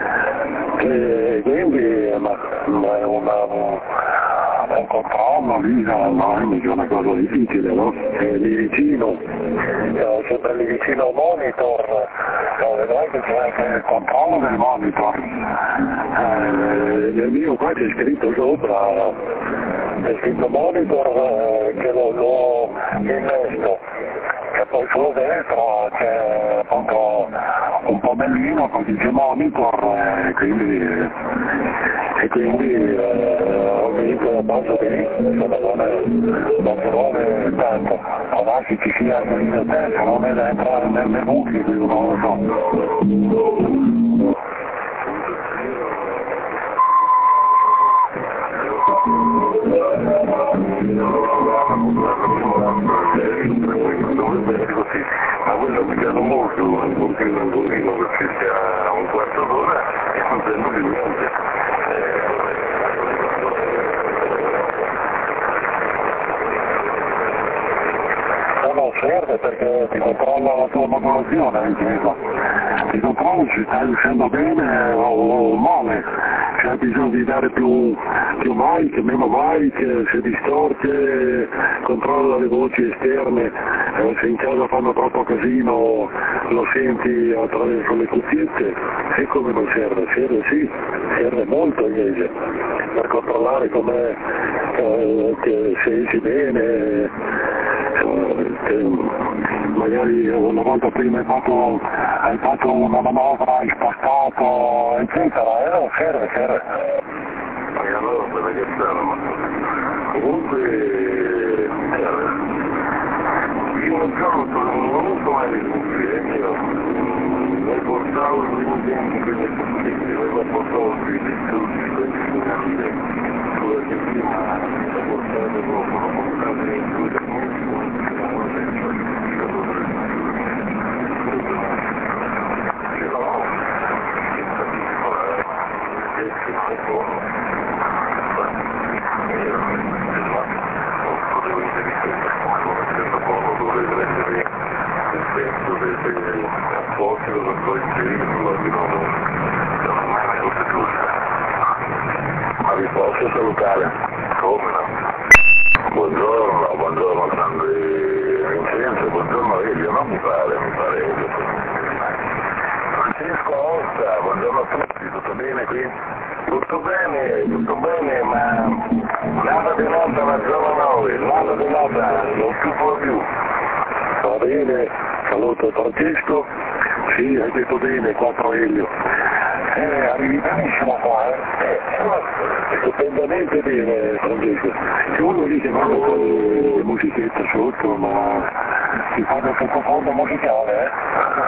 C: E quindi ma, ma è una, un controllo lì, no, è mica una cosa difficile, no? E lì vicino, eh, sempre lì vicino al monitor, eh, vedrai che c'è anche il controllo del monitor. Eh, nel mio qua c'è scritto sopra, c'è scritto monitor eh, che lo, lo innesto. E poi sulla destra c'è appunto un pannellino che dice monitor e quindi, e quindi eh, ho vinto abbastanza bene, insomma non, è, non ci vuole tanto, può darsi ci sia anche lì da te, se non è da entrare nel menu che io non lo so.
A: Così, ma quello mi piace molto, un pochino, un pochino per circa un quarto d'ora e non sento più niente. Eh, controlla la tua modulazione, ripeto, ti controlla se stai uscendo bene o male, se hai bisogno di dare più, più mic, meno mic, se distorce, controlla le voci esterne, eh, se in casa fanno troppo casino lo senti attraverso le cuffiette, e come non serve? Serve sì, serve molto invece, per controllare come eh, che se esci bene, eh, che magari una volta prima hai fatto, hai fatto una manovra, hai spostato, eccetera, eh, serve, serve.
C: E allora quella che serve, comunque, io un giorno non uso mai le cuffie, io mi portavo i primi tempi per le cuffie, mi portavo sui disturbi, questi segnali, sulla che prima mi portavo dopo, lo portavo in due mesi, non si chiamava sempre.
B: Ma vi posso salutare?
C: Come no?
B: Buongiorno, buongiorno Sandri Vincenzo, buongiorno Elio, non mi pare, mi pare Elio. Francesco Osta, buongiorno a tutti, tutto bene qui?
C: Tutto bene, tutto bene, ma nada di nota alla zona nove, nada di nota, non si può più.
A: Va bene, saluto Francesco, sì, hai detto bene, quattro Elio. Eh, arrivi benissimo qua, eh? eh stupendamente bene, Francesco. C'è uno lì che manda con le musichette sotto, ma si fa da sottofondo musicale, eh?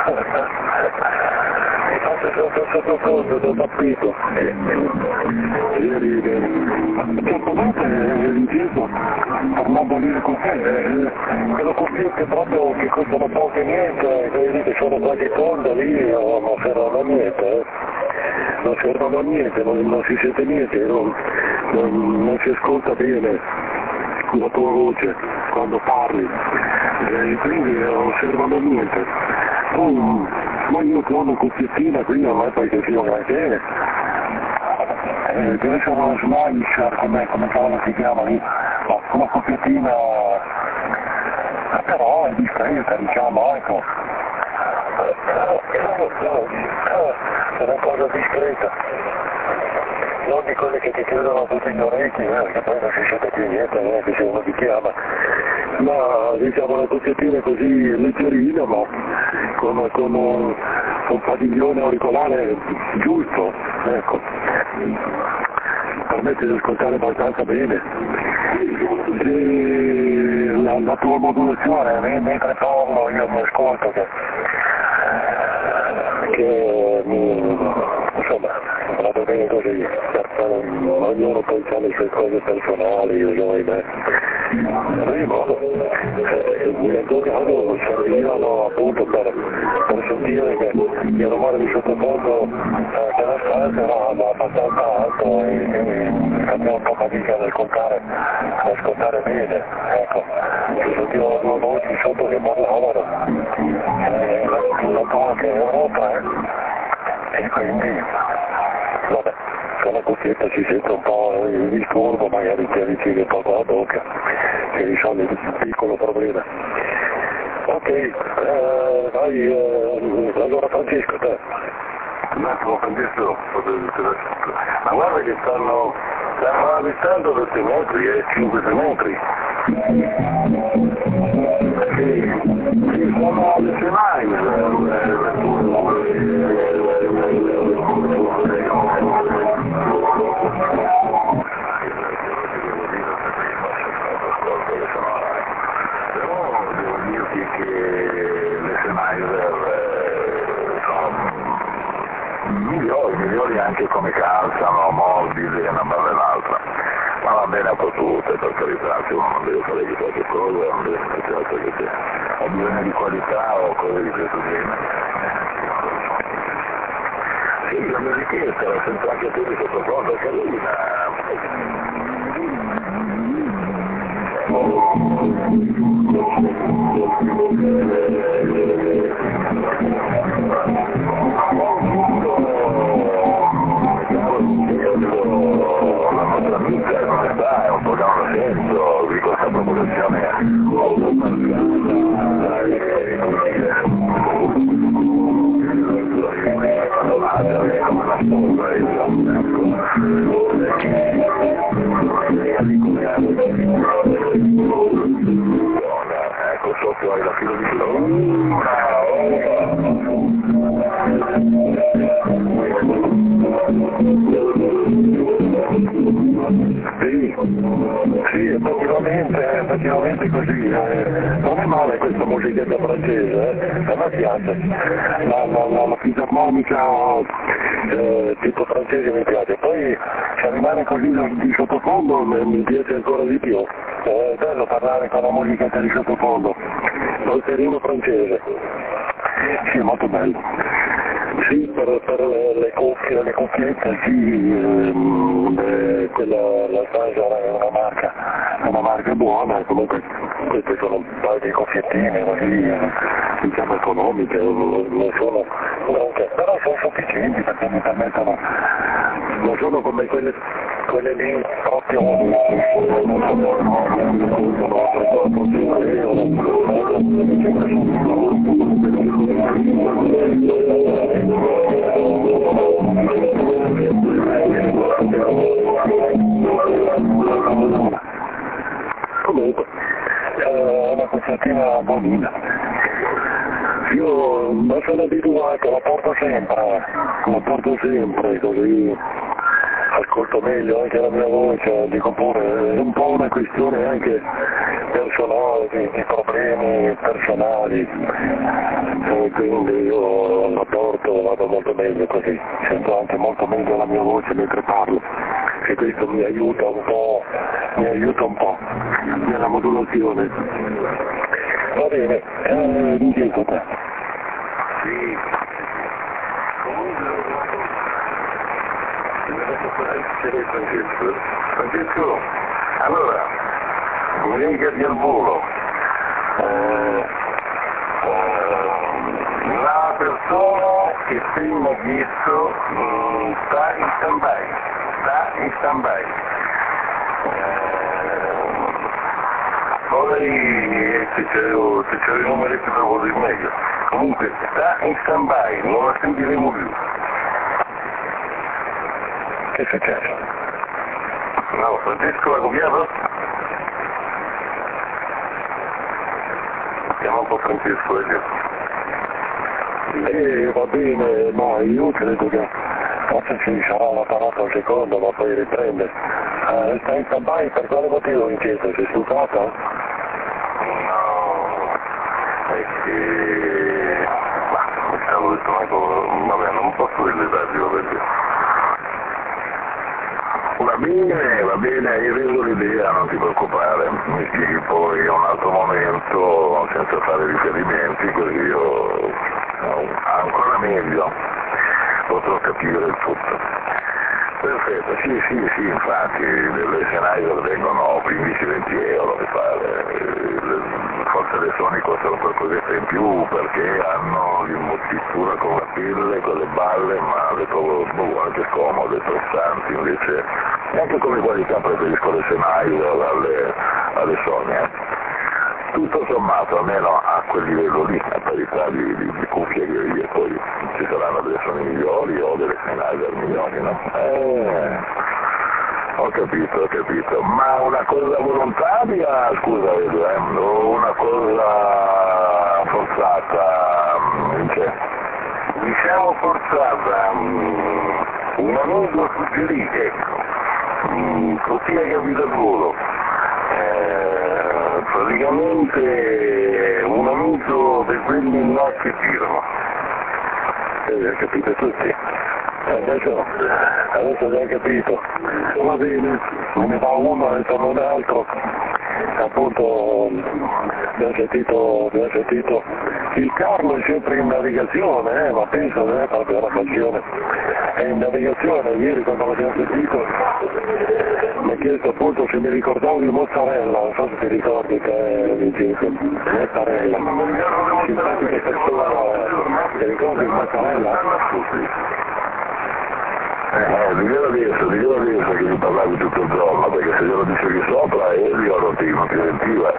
A: Si fa da sottofondo, da tappeto. Ieri, a un certo punto, Vincenzo, tornando lì con te, eh, quelle cuffiette proprio che costano poco e niente, quelle lì che sono quasi tonde lì, non servono a niente, eh? Non servono a niente, non, non si sente niente, non, non, non si ascolta bene la tua voce quando parli, e quindi non servono a niente. Poi, ma io ho una cuffiettina, quindi non è poi che sia granché, eh, deve essere uno smasher, come, come cavolo si chiama lì, ma una cuffiettina, però è discreta, diciamo, ecco. È una cosa discreta, non di quelle che ti chiudono tutti gli orecchi, eh, che poi non si sente più niente, neanche se uno ti chiama, ma diciamo una cuffiettina così leggerina, ma con, con un, un padiglione auricolare giusto, ecco, permette di ascoltare abbastanza bene. E la, la tua modulazione, mentre parlo io mi ascolto che, che mi, insomma, vado bene così, ognuno poi ha le sue cose personali, io ahimè. Ad ogni modo, eh, nel tuo caso servivano appunto per, per sentire che il rumore di sottofondo eh, della stanza era abbastanza alto e quindi faceva un po' fatica ad ascoltare, ad ascoltare bene, ecco, si sentivano due voci sotto che parlavano, eh, la, la tua che è Europa, eh, e quindi, vabbè, con la cuffietta si sente un po' il disturbo, magari ti avvicini un po' con la bocca, che risolve un piccolo problema. Ok, eh, vai, eh, allora Francesco, te.
C: Un attimo Francesco, ma guarda che stanno, stanno avvistando questi metri, eh, cinque metri. Sì, sì, sono alle però devo dirti che le Sennheiser sono migliori, migliori anche come calzano, morbidi e una bella e l'altra. Ma va bene a tutte, per carità, se uno non deve fare chissà che cosa, non deve fare certo che c'è. Ho bisogno di qualità o cose di questo genere. Sì, la mia richiesta era sempre anche tu di sottofondo, carina.
A: è un po' da un senso di questa popolazione ecco sotto hai la fila di Sì, sì, effettivamente, effettivamente così, eh, non è male questa musichetta francese, eh, a me piace, la, la, la, la fisarmonica eh, tipo francese mi piace, poi se rimane così di sottofondo mi, mi piace ancora di più, è bello parlare con la musichetta di sottofondo, l'olterino francese, sì, è molto bello. Sì, per, per le cuffie, le cuffiette, sì, ehm, eh, quella, la Sasa è una marca, è una marca buona, comunque queste sono un paio di cuffiettine, così, eh, diciamo economiche, non, non sono, okay, però sono sufficienti perché mi permettono, non sono come quelle, quelle lì proprio, comunque è una cuffiettina buonina. Io non sono abituato, la porto sempre, la porto sempre, così ascolto meglio anche la mia voce, dico pure, è un po' una questione anche personale, di, di problemi personali, e quindi io la porto, vado molto meglio così, sento anche molto meglio la mia voce mentre parlo, e questo mi aiuta un po', mi aiuta un po' nella modulazione. Va bene, eh, mi dico te. Sì. Francesco, Francesco, allora, comunicati al volo, eh, eh, la persona che prima ha chiesto mh, sta in stand-by, sta in stand-by, eh, poi se c'è il numero che trovo di meglio, comunque sta in stand-by, non la sentiremo più. Che è successo? No, Francesco l'ha copiato? Chiama un po' Francesco, vedi? Eh, va bene, ma io credo che forse ci sarà una parata un secondo, ma poi riprende. Eh, sta in stand-by, per quale motivo in chiesa? Sei stufato? No, è che... ma mi stavo detto, vabbè, non posso dire dettagli, lo vedo. Va bene, va bene, hai reso l'idea, non ti preoccupare, mi spieghi poi a un altro momento senza fare riferimenti, così io ancora meglio potrò capire il tutto. Perfetto, sì, sì, sì, infatti, delle Sennheiser vengono quindici venti euro, mi pare. Forse le Sony costano qualcosetta in più perché hanno l'imbottitura con la pelle, con le balle, ma le trovo boh, anche scomode, stressanti, invece anche come qualità preferisco le Sennheiser alle, alle Sony. Eh. Tutto sommato, almeno a quel livello lì, a parità di, di, di cuffie che io, poi ci saranno delle Sony migliori o delle Sennheiser migliori, no? Eh, ho capito, ho capito, ma una cosa volontaria, scusa, vedo, eh, o una cosa forzata, invece? Diciamo forzata, un amico suggerito, ecco, così hai capito il volo. Eh, praticamente un amico per quelli no che girano. Eh, hai capito tutti? Adesso, adesso hai capito. Va bene, me ne va uno e torna un altro. Appunto abbiamo sentito, abbiamo sentito
C: il Carlo è sempre in navigazione, eh, ma penso che è proprio una passione. È in navigazione, ieri quando l'abbiamo sentito mi ha chiesto appunto se mi ricordavo di mozzarella, non so se ti ricordi che Vincenzo, mozzarella, simpatica persona, ti ricordi il mozzarella?
A: Eh, no, diglielo adesso, diglielo adesso che mi parlavi tutto il giorno, perché se glielo dicevi sopra, Elio non ti, non ti sentiva.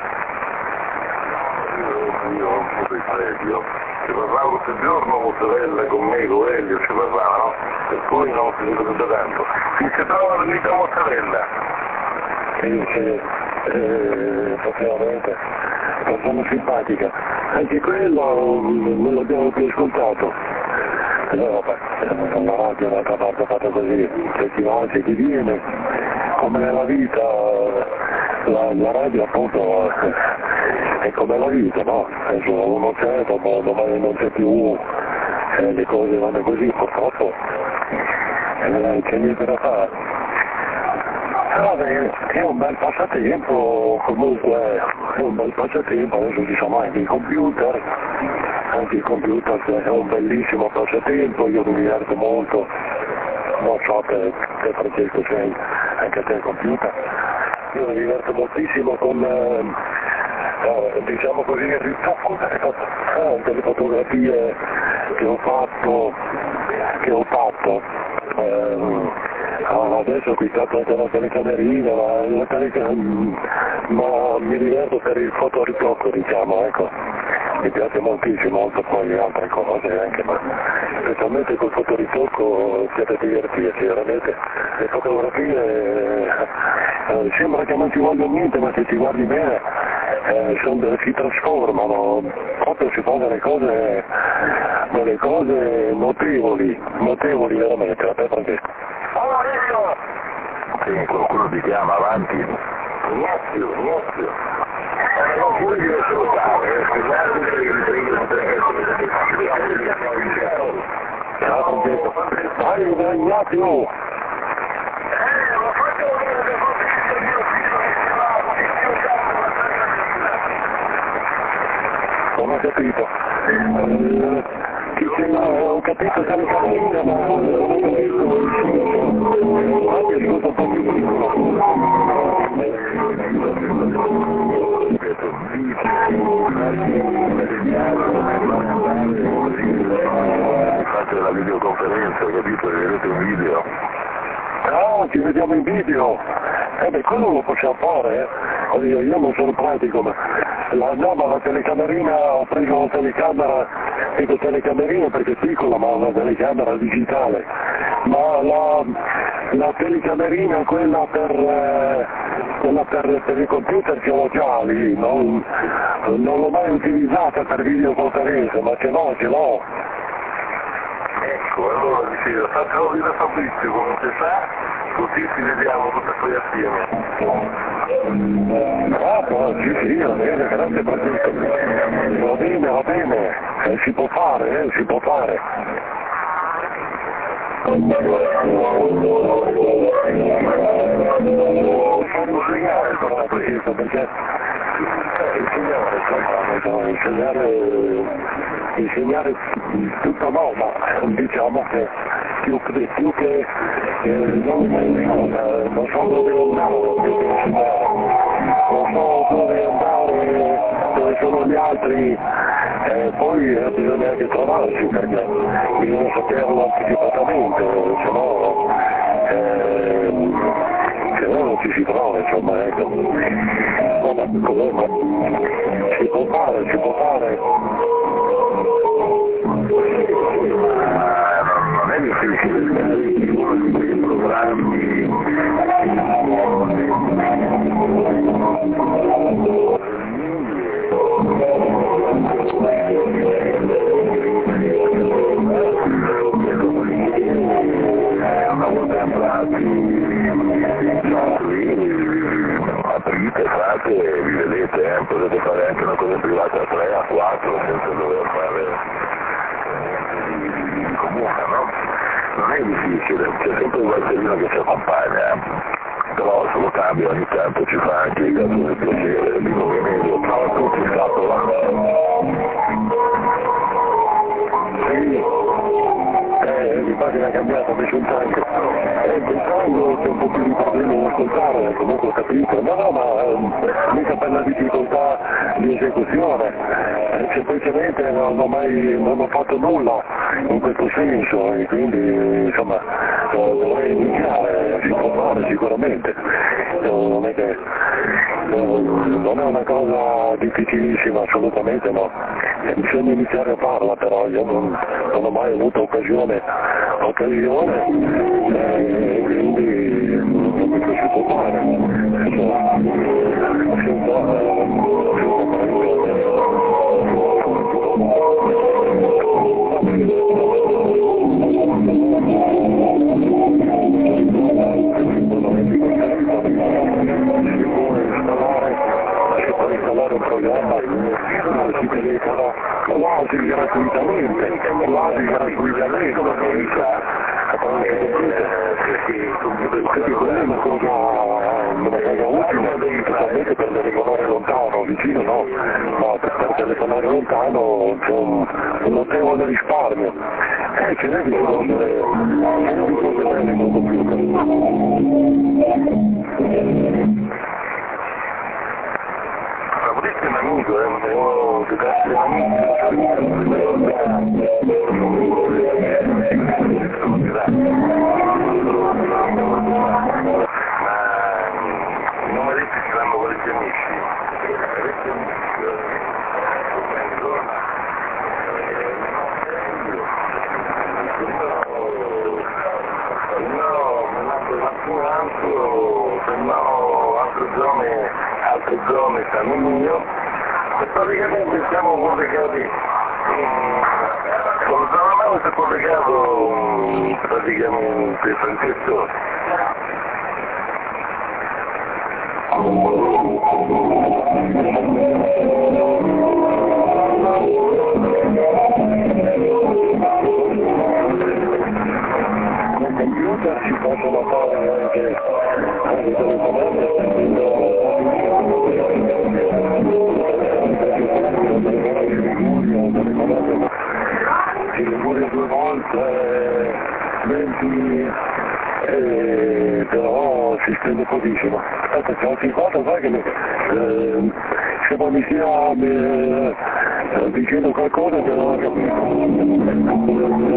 A: Io ho un po' di freddo, ci parlavo tutto il giorno, mozzarella con me, con Elio, ci parlava, no? E poi non si sente tanto. Si si trova la vita mozzarella.
C: Sì, sì, eh, effettivamente, persona simpatica. Anche quello non l'abbiamo più ascoltato. Allora, vabbè, la radio d'altra parte è fatta così, se ti va, se ti viene, come nella vita, la, la radio appunto è come la vita, no? Adesso uno c'è, dopo domani non c'è più, eh, le cose vanno così purtroppo, eh, c'è niente da fare. Vabbè, è un bel passatempo, comunque è un bel passatempo, adesso diciamo anche il computer, anche il computer è un bellissimo passatempo, io mi diverto molto, non so te, te Francesco sei anche a te il computer, io mi diverto moltissimo con, eh, diciamo così, il ritocco delle, fot eh, delle fotografie che ho fatto, che ho fatto. Eh, Ah, adesso ho acquistato anche una telecamerina, ma, la telecamerina, ma mi diverto per il fotoritocco, diciamo, ecco. Mi piace moltissimo, molto poi altre cose anche, ma specialmente col fotoritocco siete divertirsi, veramente. Le fotografie eh, sembra che non ci voglia niente, ma se ci guardi bene eh, sono, si trasformano, proprio si fanno delle cose, delle cose notevoli, notevoli veramente, a te Francesco.
A: Sì, qualcuno ti chiama avanti. Ignazio, Ignazio. Non puoi dire salutare, scusate che riprendo te.
C: Ciao Francesco. Vai, Ignazio! Non ho capito. Uh, chi c'è là? Ho capito che le cammina, ma non ho capito. Ah, mi ascolta un po' più piccolo.
A: Fate la videoconferenza, capito? Vedete un video.
C: Ah, ci vediamo in video! Eh beh, quello lo possiamo fare, eh. Oddio, io non sono pratico, ma la, no, ma la telecamerina, ho preso la telecamera, dico telecamerina perché è piccola, ma una telecamera digitale. Ma la, la telecamerina, quella per, eh, quella per, per i computer ce l'ho già lì, non, non l'ho mai utilizzata per videoconferenza, ma ce l'ho, ce l'ho.
A: Ecco, allora dicevo, fatelo dire a Fabrizio come si fa, così ci vediamo tutte poi assieme.
C: Ah, sì, sì, va bene, grazie Francesco. Va bene, va bene, eh, si può fare, eh, si può fare. Fare insegnare però Francesco, perché insegnare, insomma, insegnare, insegnare tutto no, ma diciamo che più, più che eh, non, non, non so dove andare, più che insegnare, non so dove andare, dove sono gli altri, eh, poi eh, bisogna anche trovarsi perché bisogna saperlo anticipatamente, se no, eh, se no non ci si trova, insomma, ecco. Vabbè, comunque, si può fare, si può fare.
A: Ah, non, non è difficile, i programmi, una volta entrati, aprite, fate e vi vedete, eh? Potete fare anche una cosa privata a tre, a quattro, senza dover fare niente di comune, no? Non è difficile, c'è sempre qualcuno che ci accompagna, però solo cambio ogni tanto ci fa anche il caso del piacere, dico che meglio, ciao a tutti, scatola. Sì, eh, mi pare che l'ha cambiato invece un tanto. Eh, pensando c'è un po' più di problemi ad ascoltare, comunque ho capito, no no, ma eh, mica per la difficoltà di esecuzione, eh, semplicemente non ho mai non ho fatto nulla in questo senso e quindi insomma dovrei iniziare, si può fare sicuramente, non è che non è una cosa difficilissima, assolutamente no, bisogna iniziare a farla, però io non, non ho mai avuto occasione, occasione e quindi non si può fare, installare un programma si telefona quasi gratuitamente, quasi gratuitamente, quindi quella è una cosa, una cosa utile, specialmente per telefonare lontano, vicino no, ma per, per telefonare lontano c'è un, un notevole risparmio. Eh, ce n'è di cose, ce n'è di cose belle col computer. Favorite un amico, eh, devo giocarsi l'amico, ma i numeristi ci danno parecchi amici, parecchi amici, in zona, no, me l'ha altro, se no altre zone, altre zone stanno mio, e praticamente siamo collegati, con zona nove si è collegato praticamente Francesco. Nel computer si possono fare anche anche delle comande sentendo si Liguria due volte venti eh, però si stende pochissimo. Aspetta, c'è un cinquanta, sai che eh, sembra mi stia eh, dicendo qualcosa che non ho capito.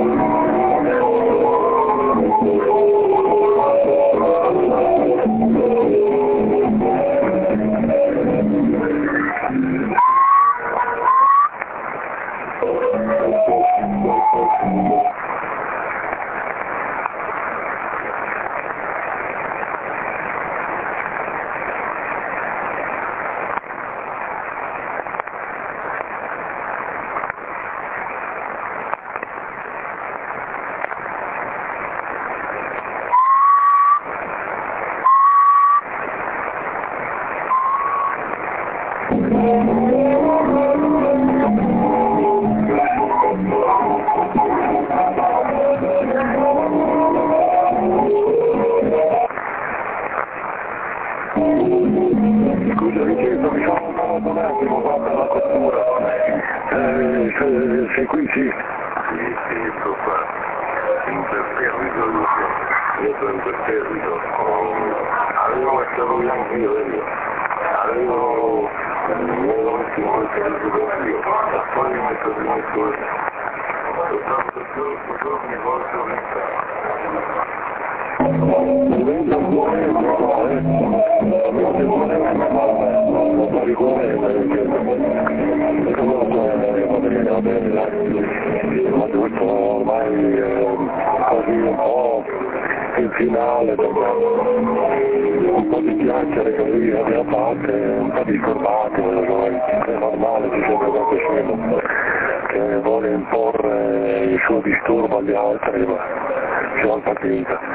A: Scusa Vincenzo, mi sono parlato un attimo, guarda la cottura. Eh, sei, sei qui, sì? Sì, sì, sto qua. Imperterrito io. Io sono imperterrito. Avevo messo via anch'io, vedi? Avevo... avevo messo in questo anch'io. E poi mi metto di nuovo. Soltanto giorni voglio pensare. Diventa un buon euro, eh? Diventa un buon euro, non mi ricordo perché comunque va bene, va bene, ma tutto ormai eh, così un po' in finale, un po' di chiacchiere così abbiamo fatte, un po' disturbate, è normale, ci sembra qualche scemo che vuole imporre il suo disturbo agli altri, ma ci vuole pazienza.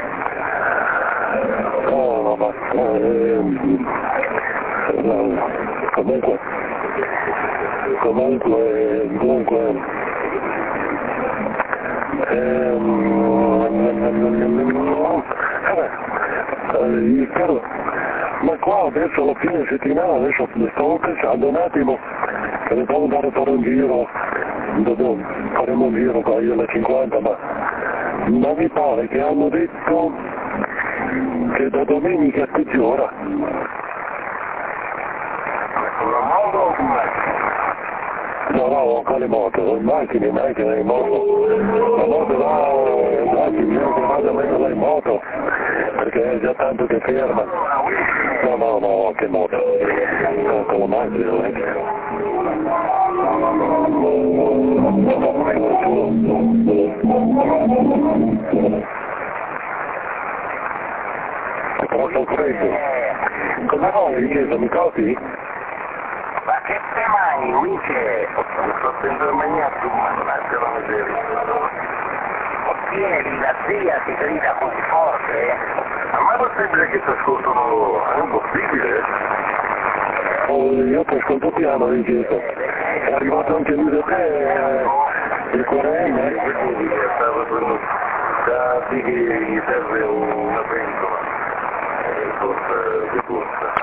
A: No, ma eh, no, comunque, comunque, comunque, ehm, eh,
C: il carro, ma qua adesso alla fine settimana, adesso stavo pensando un attimo che ne devo andare a fare un giro, dopo faremo un giro qua io alle cinquanta, ma, ma mi pare che hanno detto che da domenica peggiora.
B: Una moto o una macchina?
C: No, no, quale moto? Macchine, macchine, in moto. La moto va, va, che io che vado a metterla in moto, perché è già tanto che ferma. No, no, no, che moto? No, con la macchina, non è che... È troppo freddo. Come no, richiesto, mi copi?
B: Ma che te mai, Luigi? Mi sto sentendo mangiato, ma non è che la miseria. Ottieni, la zia ti grida così forte? A me non sembra che ti ascoltano, è impossibile.
C: Oh, io ti ascolto piano, richiesto. È arrivato anche lui da te, il quarenne?
B: Quindi che stava per dati che gli serve una pentola, e forse di borsa.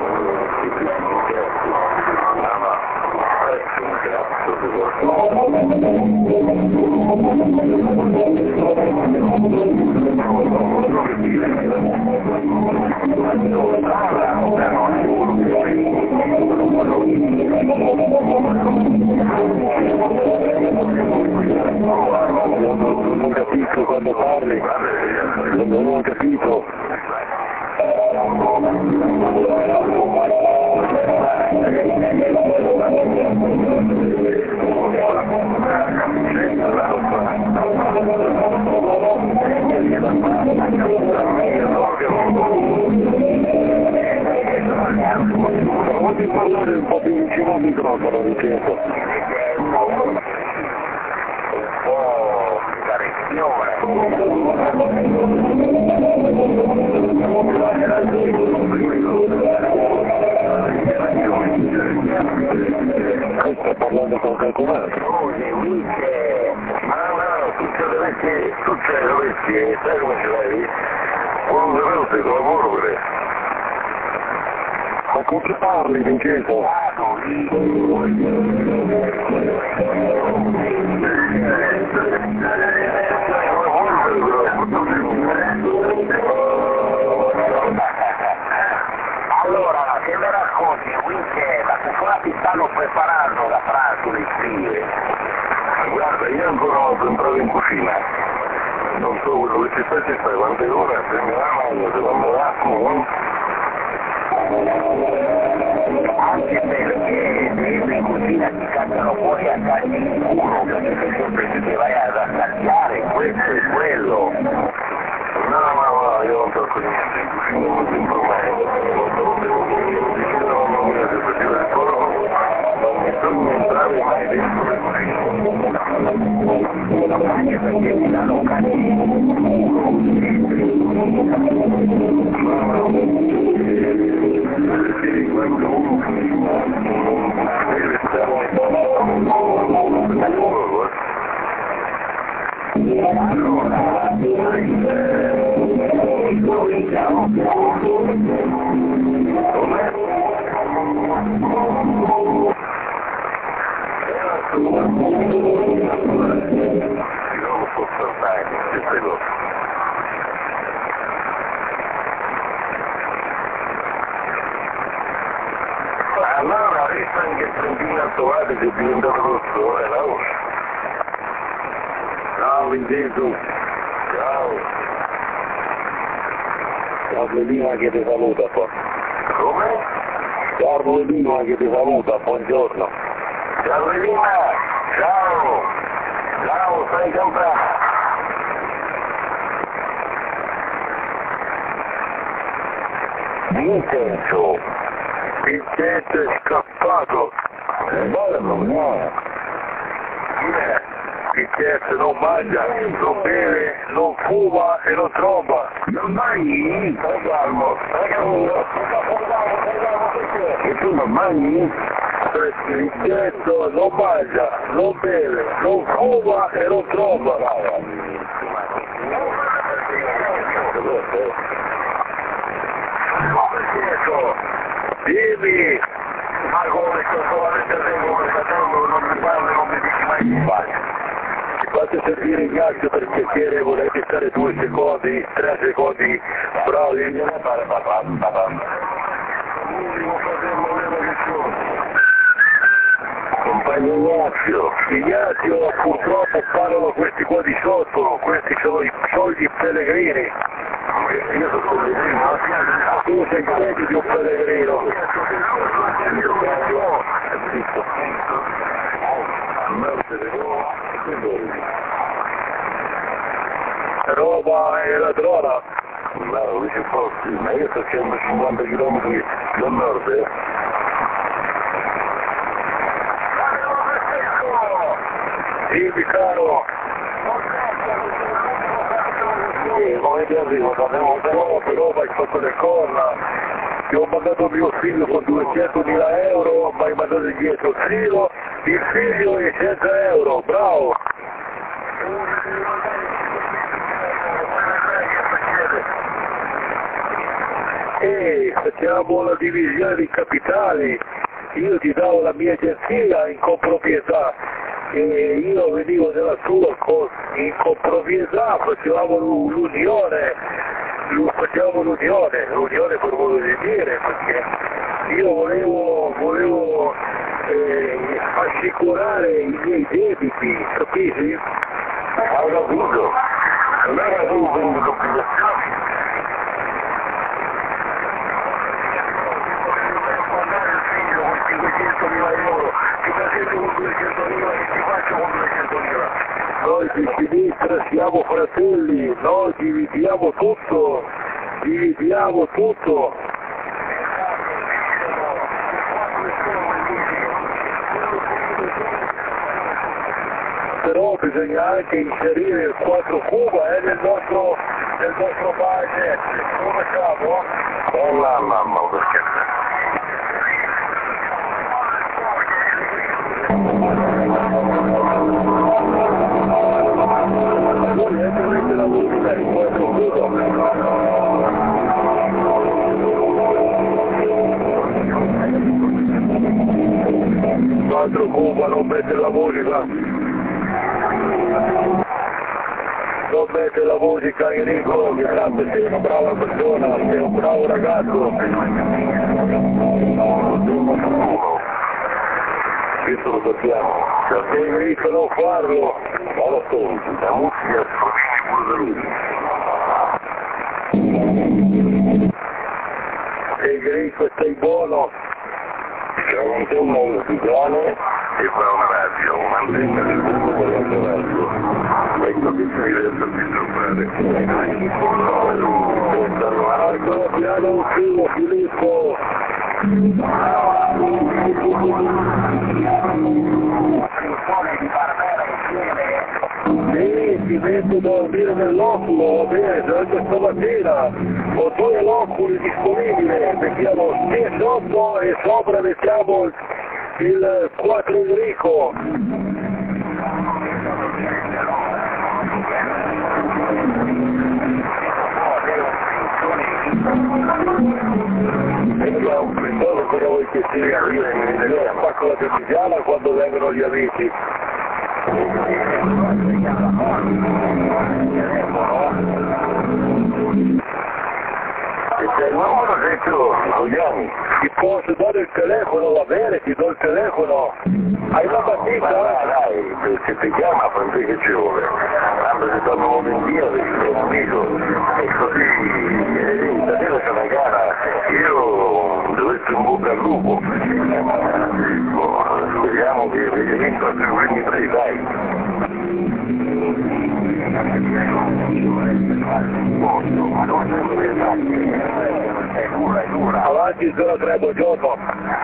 C: Non capisco quando parli, non ho capito. Vuoi parlare un po' più vicino al microfono, Vincenzo?
B: Un po' di carezione.
C: Sto parlando con qualcun altro.
B: Ma no, tu ce l'avessi, tu ce l'avessi, sai come ce l'hai? Quando è venuto il lavoro per te.
C: Ma con chi parli, Vincenzo?
B: Allora, che mi racconti, Winchell, la cuffati stanno preparando la pranzo di stile.
A: Guarda, io ancora ho entrato in cucina. Non so quello che ci sta, ci sta, quante ore, prendi la mano, se quando l'acqua,
B: anche perché se in cucina ti cacciano fuori a calci di culo, perché sei sempre lì che vai ad attacchiare, questo e quello.
A: no, no, no, io non tocco niente, in cucina non ti informare. Dicevo, non mi è piaciuto il fuoco, non mi sono entrare mai dentro le cucine.
B: Anche perché mi danno calci di culo.
A: No, no. Sì, quando uno deve stare nel fuoco,
B: Allora, cominciamo.
A: come? Non so saltare queste cose. Allora, adesso anche il Trentino Altovate che è diventato rosso, è la rossa. Ciao Vincenzo. Ciao.
C: Carlo Lima che ti saluta poi.
A: Come?
C: Carlo Lima che ti saluta, buongiorno.
A: Ciao Lima. Ciao. Ciao, stai campando.
B: Vincenzo,
A: Vincenzo è scappato.
C: Bello, no?
A: Chi è? Vincenzo non mangia, non beve, non fuma e non tromba.
B: non mangi?
A: Calmo.
B: E tu non mangi?
A: Vincenzo non mangia, non beve, non fuma e non tromba.
B: dietro, dimmi! Ma come sto solamente arrivo come fratello, non mi parli, non mi dici mai che sbaglia.
C: Ti faccio sentire il ghiaccio per piacere, volete stare due secondi, tre secondi, bravi?
B: Non è fare papà, papà. L'ultimo fratello vero che sono.
C: Compagno Ignazio, Ignazio purtroppo parlano questi qua di sotto, questi sono i soldi pellegrini.
B: Io sono pellegrino,
C: tu sei credi di un pellegrino. Roba e ladrona.
B: No, dice posti, ma io sto a centocinquanta chilometri dal nord, eh.
C: Dimmi caro.
B: Sì, come ti arrivo, sappiamo
C: No, però vai sotto le corna. Ti ho mandato mio figlio con duecentomila euro, ma hai mandato indietro il figlio, il figlio è cento euro, bravo. E facciamo la divisione di capitali, io ti davo la mia agenzia in comproprietà e io venivo nella tua in comproprietà, facevamo l'unione, facevamo l'unione, l'unione per modo di dire, perché io volevo, volevo eh, assicurare i miei debiti, capisci?
B: Ho capito, allora tu prendi l'obbligazione. cinquecentomila euro, ti presento con duecentomila e ti faccio con duecentomila.
C: Noi di sinistra siamo fratelli, noi dividiamo tutto, dividiamo tutto. Però bisogna anche inserire il quattro Cuba eh, nel nostro, nel nostro budget. Come siamo?
B: Oh mamma, mamma, perché?
C: quattro Cuba non mette la musica, non mette la musica Enrico, che cazzo sei una brava persona, sei un bravo ragazzo.
B: Questo lo sappiamo,
C: Se Enrico non farlo,
B: ma lo so, la musica proviene pure da lui.
C: e Enrico stai buono.
B: C'è un tema musicale e fa una radio, un'antenna del gruppo per la radio. Ecco che si deve sempre trovare.
C: Alto piano un figlio Filippo. Sì, ti metto a dormire nell'oculo, va bene, anche stamattina ho due loculi disponibili, mettiamo sì sotto e sopra mettiamo il quattro Enrico. E un pensavo cosa vuoi che sia, io spacco la persiana quando vengono gli amici.
B: E c'è il numero che tu, Giuliani.
C: Ti posso dare il telefono, va bene, ti do il telefono. Hai la battuta?
B: Dai, dai, se ti chiama prendi che ci vuole. Tanto si torna un invio del tuo amico. E così, eh, stasera c'è una gara. Io dovessi un bocca al lupo. Oh, speriamo che avete vinto altri primi tre, dai. È dura, è dura.
C: Avanti zero tre, buongiorno.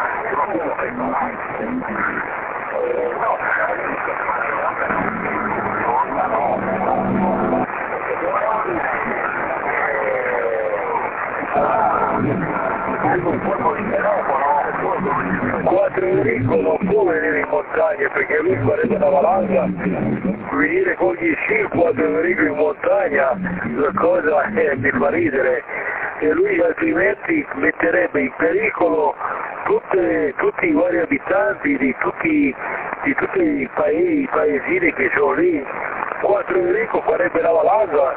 C: Quattro Enrico non può venire in montagna perché lui farebbe una valanga, venire con gli sci quattro Enrico in montagna, la cosa eh, mi fa ridere,
A: e lui altrimenti metterebbe in pericolo tutte, tutti i vari abitanti di tutti, di tutti i, paesi, i paesini che sono lì. Qua Federico farebbe la valanga.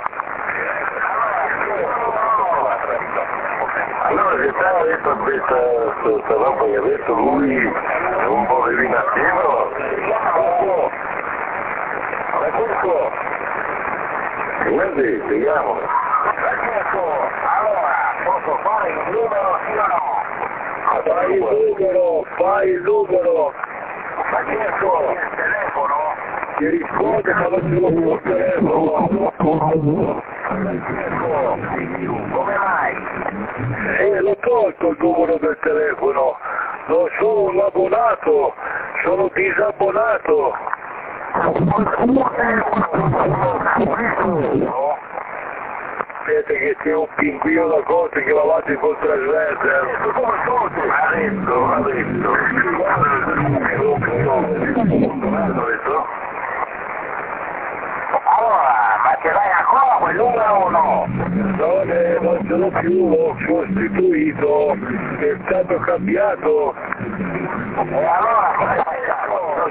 C: Allora se stava detto questa, questa roba che ha detto lui è un po' eliminativo.
A: Francesco,
C: guardi, vediamo.
B: Francesco, allora, posso fare il numero sì o no?
A: fai il numero, fai il numero.
B: Francesco, il telefono?
A: Ti risponde ma non ce l'ho più il telefono.
B: Francesco, come mai?
A: Eh, l'ho tolto il numero del telefono, non sono un abbonato, sono disabbonato. Aspetta che c'è un pinguino da Conte che va avanti col trasverso.
C: Ha detto, ha detto.
B: Allora, ma ce l'hai ancora quel numero o no?
A: Non, è, non ce l'ho più, l'ho sostituito, è stato cambiato.
B: E allora come facciamo?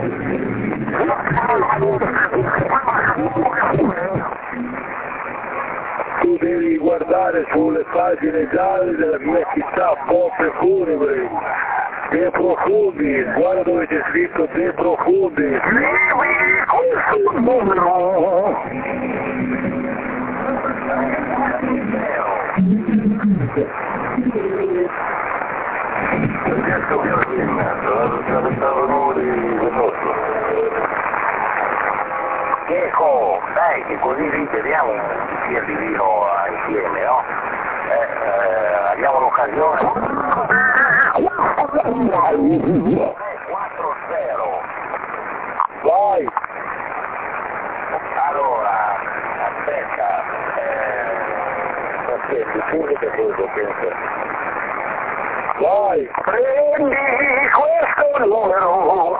A: Tu devi guardare sulle pagine gialle della mia città, Poppe Funebri, De Profundi, guarda dove c'è scritto De Profundi.
B: Questo numero!
C: Adesso mi ho rovinato, stavano di nostro.
B: Ecco, dai, che così riteniamo un bicchiere di vino insieme, no? Eh, eh, abbiamo l'occasione. quattro zero.
A: Vai!
B: Allora, aspetta, eh,
A: Aspetta, subito questo penso. Vai!
B: prendi questo numero.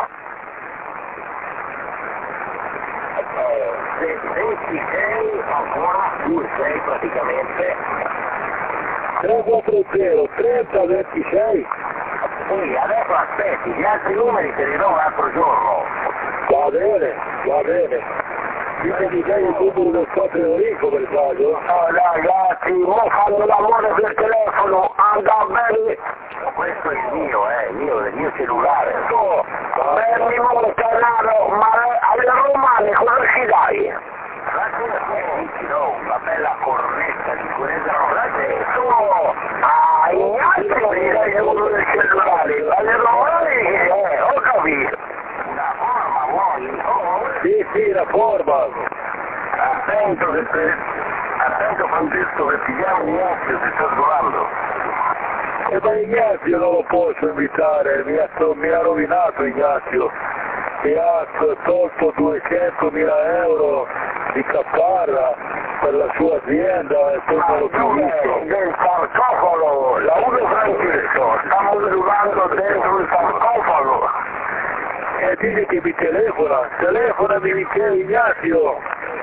B: ventisei, ancora più sei praticamente.
A: tre quattro zero, trenta ventisei.
B: Sì, adesso aspetti, gli altri numeri te li do un altro giorno.
A: Va bene, va bene. Dite che sei il numero del suo Federico per caso?
B: Oh, ragazzi, mo fanno l'amore per telefono, anda bene. Questo è il mio, eh, il mio, il mio cellulare. Oh, Berni Montanaro, ma alle romane cosa ci dai? No, una bella cornetta di quella adesso. Ah, Ignazio mi dai uno del cellulare, alle romane, eh, ho capito. Una forma vuoi? Oh,
A: Sì, sì, la forma.
C: Attento che te, attento Francesco che ti chiamo Ignazio, ti sto trovando.
A: E da Ignazio non lo posso invitare, mi ha, mi ha rovinato Ignazio. Mi ha tolto duecentomila euro di caparra per la sua azienda e poi non l'ho più visto.
B: Del sarcofago, la uno Francesco, stiamo arrivando dentro il sarcofago.
A: E dice che mi telefona, telefonami Michele Ignazio.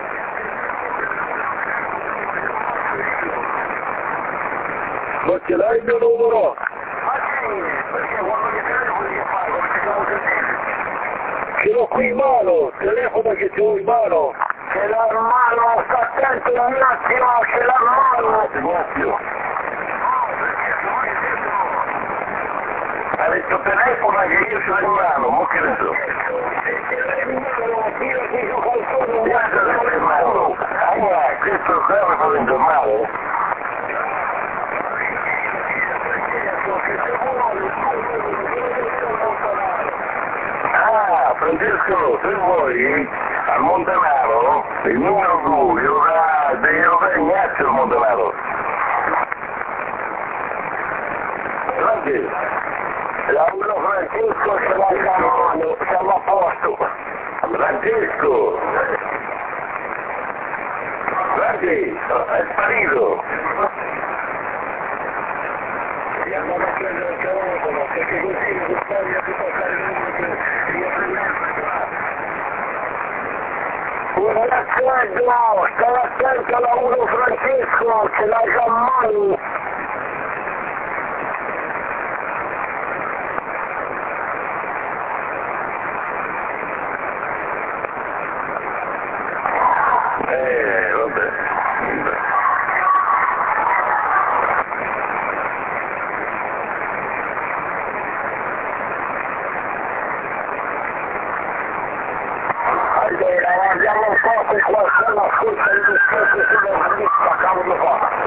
A: Non ce l'hai il mio numero?
B: Ma sì, perché quando mi telefoni che fai? Come ci siamo sentiti?
A: Ce l'ho qui in mano, telefona che ce l'ho in mano.
B: Ce l'ha in mano, sta attento Ignazio, ce l'ha in mano.
C: Ignazio. Ha detto telefono che io ce l'ho in mano, mo che ne so. Guarda il mano. Allora, questo qua mi fa venire male. Ah, Francesco, se vuoi, al Montanaro, il numero due, devi usare Ignazio al Montanaro. Francesco.
B: La uno Francesco ce l'ha in mano, siamo a posto.
C: Francesco! Francesco, è sparito!
A: Andiamo a prendere il telefono, perché così mi risparmia di passare il numero che io
B: Un racconto, stai attento alla uno Francesco!
A: Marco, ce l'hai già mani?
B: Eh, vabbè.
A: Allora, andiamo un po' se qualcuno ascolta il discorso sulla lista, cavolo qua.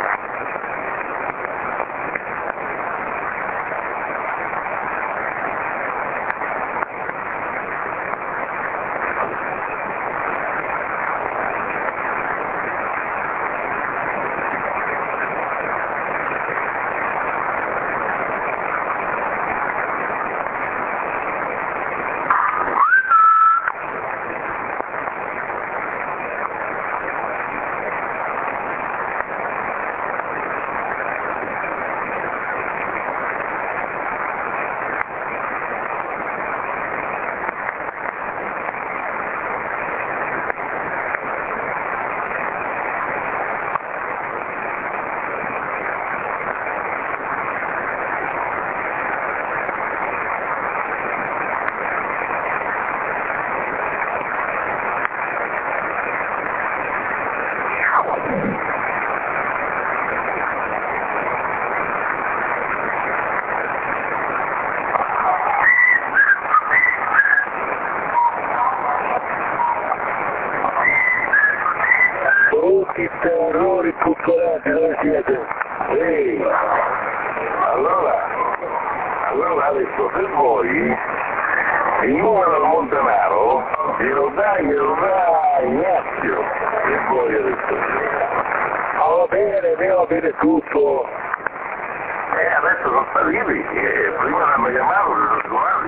C: Brutti terrori puzzolanti, dove siete?
B: Ehi, allora, allora adesso se vuoi, il numero del Montanaro glielo dai, glielo dai Ignazio, se vuoi adesso.
C: Ah, va bene, me va bene tutto.
B: Eh, adesso non sta lì, eh, prima l'hanno chiamato per lo suonare.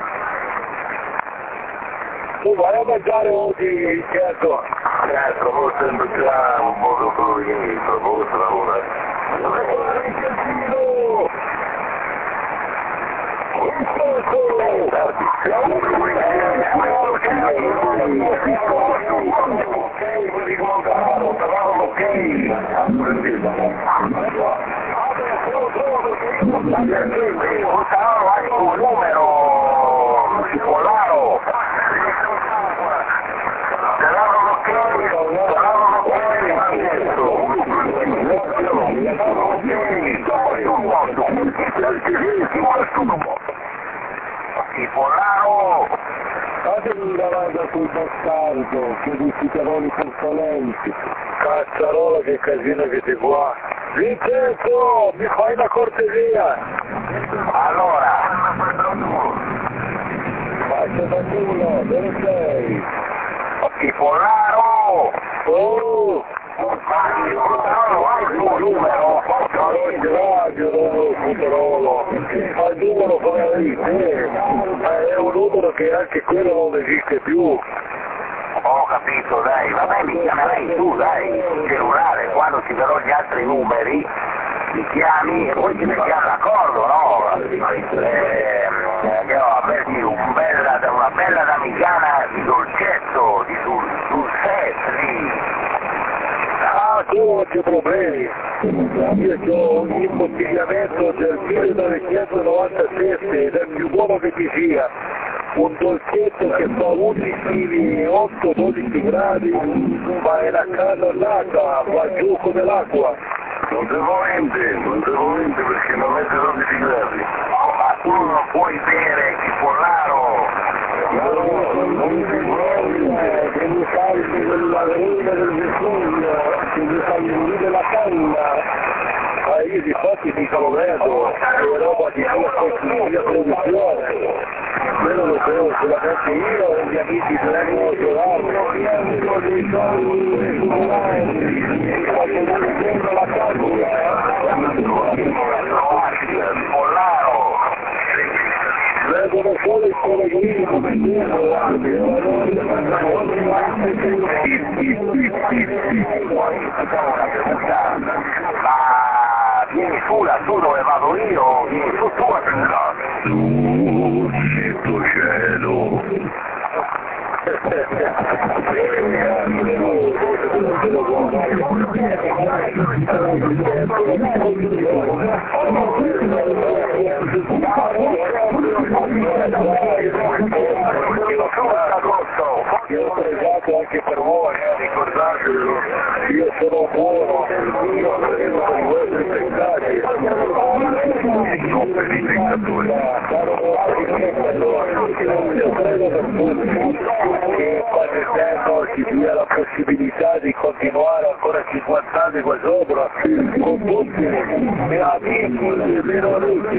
C: Tu vai a mangiare oggi, certo.
B: Certo, poi sento già un po' dopo finito, poi si lavora. Un numero Polaro. Il Polaro!
C: Fatemi la vada sul bastardo, che questi terrori consolenti. Cazzarola, che casino che sei qua. Vincenzo, mi fai una cortesia?
B: Allora!
C: Faccia da culo, dove sei?
B: Il Polaro!
C: Oh!
B: Ma il Polaro ha il tuo numero!
C: Ma non ce l'ho, il Futerolo! Ma il numero come lì, eh, è un numero che anche quello non esiste più.
B: Ho capito, dai, vabbè, mi chiamerai tu, dai, il cellulare, quando ti darò gli altri numeri, mi chiami e poi ci mettiamo d'accordo, no? Eh, andiamo a berti un bella, una bella damigana di dolcetto, di sul, sul set lì.
C: Ah, tu non c'è problemi. Io ho un imbottigliamento del millenovecentonovantasette ed è il più buono che ci sia. Un dolcetto che fa undici, otto dodici gradi, ma è la cannonata, va giù come l'acqua.
B: Non devo mente, non devo mente perché non mette dodici gradi. Ma tu non puoi bere il Polaro.
C: No, non ti vuoi, che mi salvi della verina del Vesuvio, che mi salvi della canna. Ma io di fatti mica lo vedo, è roba di mia produzione. Quello lo devo solamente io e gli amici dell'animo giornale. La
B: Polaro!
C: vedono solo i pellegrini come
B: ma vieni su lassù dove vado io, vieni su tu a cercare. Su, cito cielo.
C: Thank you.
A: Io ho pregato anche per voi, eh, ricordatevi, io sono buono, io credo con i vostri peccati, non per i peccatori. Io credo per tutti che quando tempo ci dia la possibilità di continuare ancora cinquanta anni qua sopra, con tutti i miei amici e meno amici.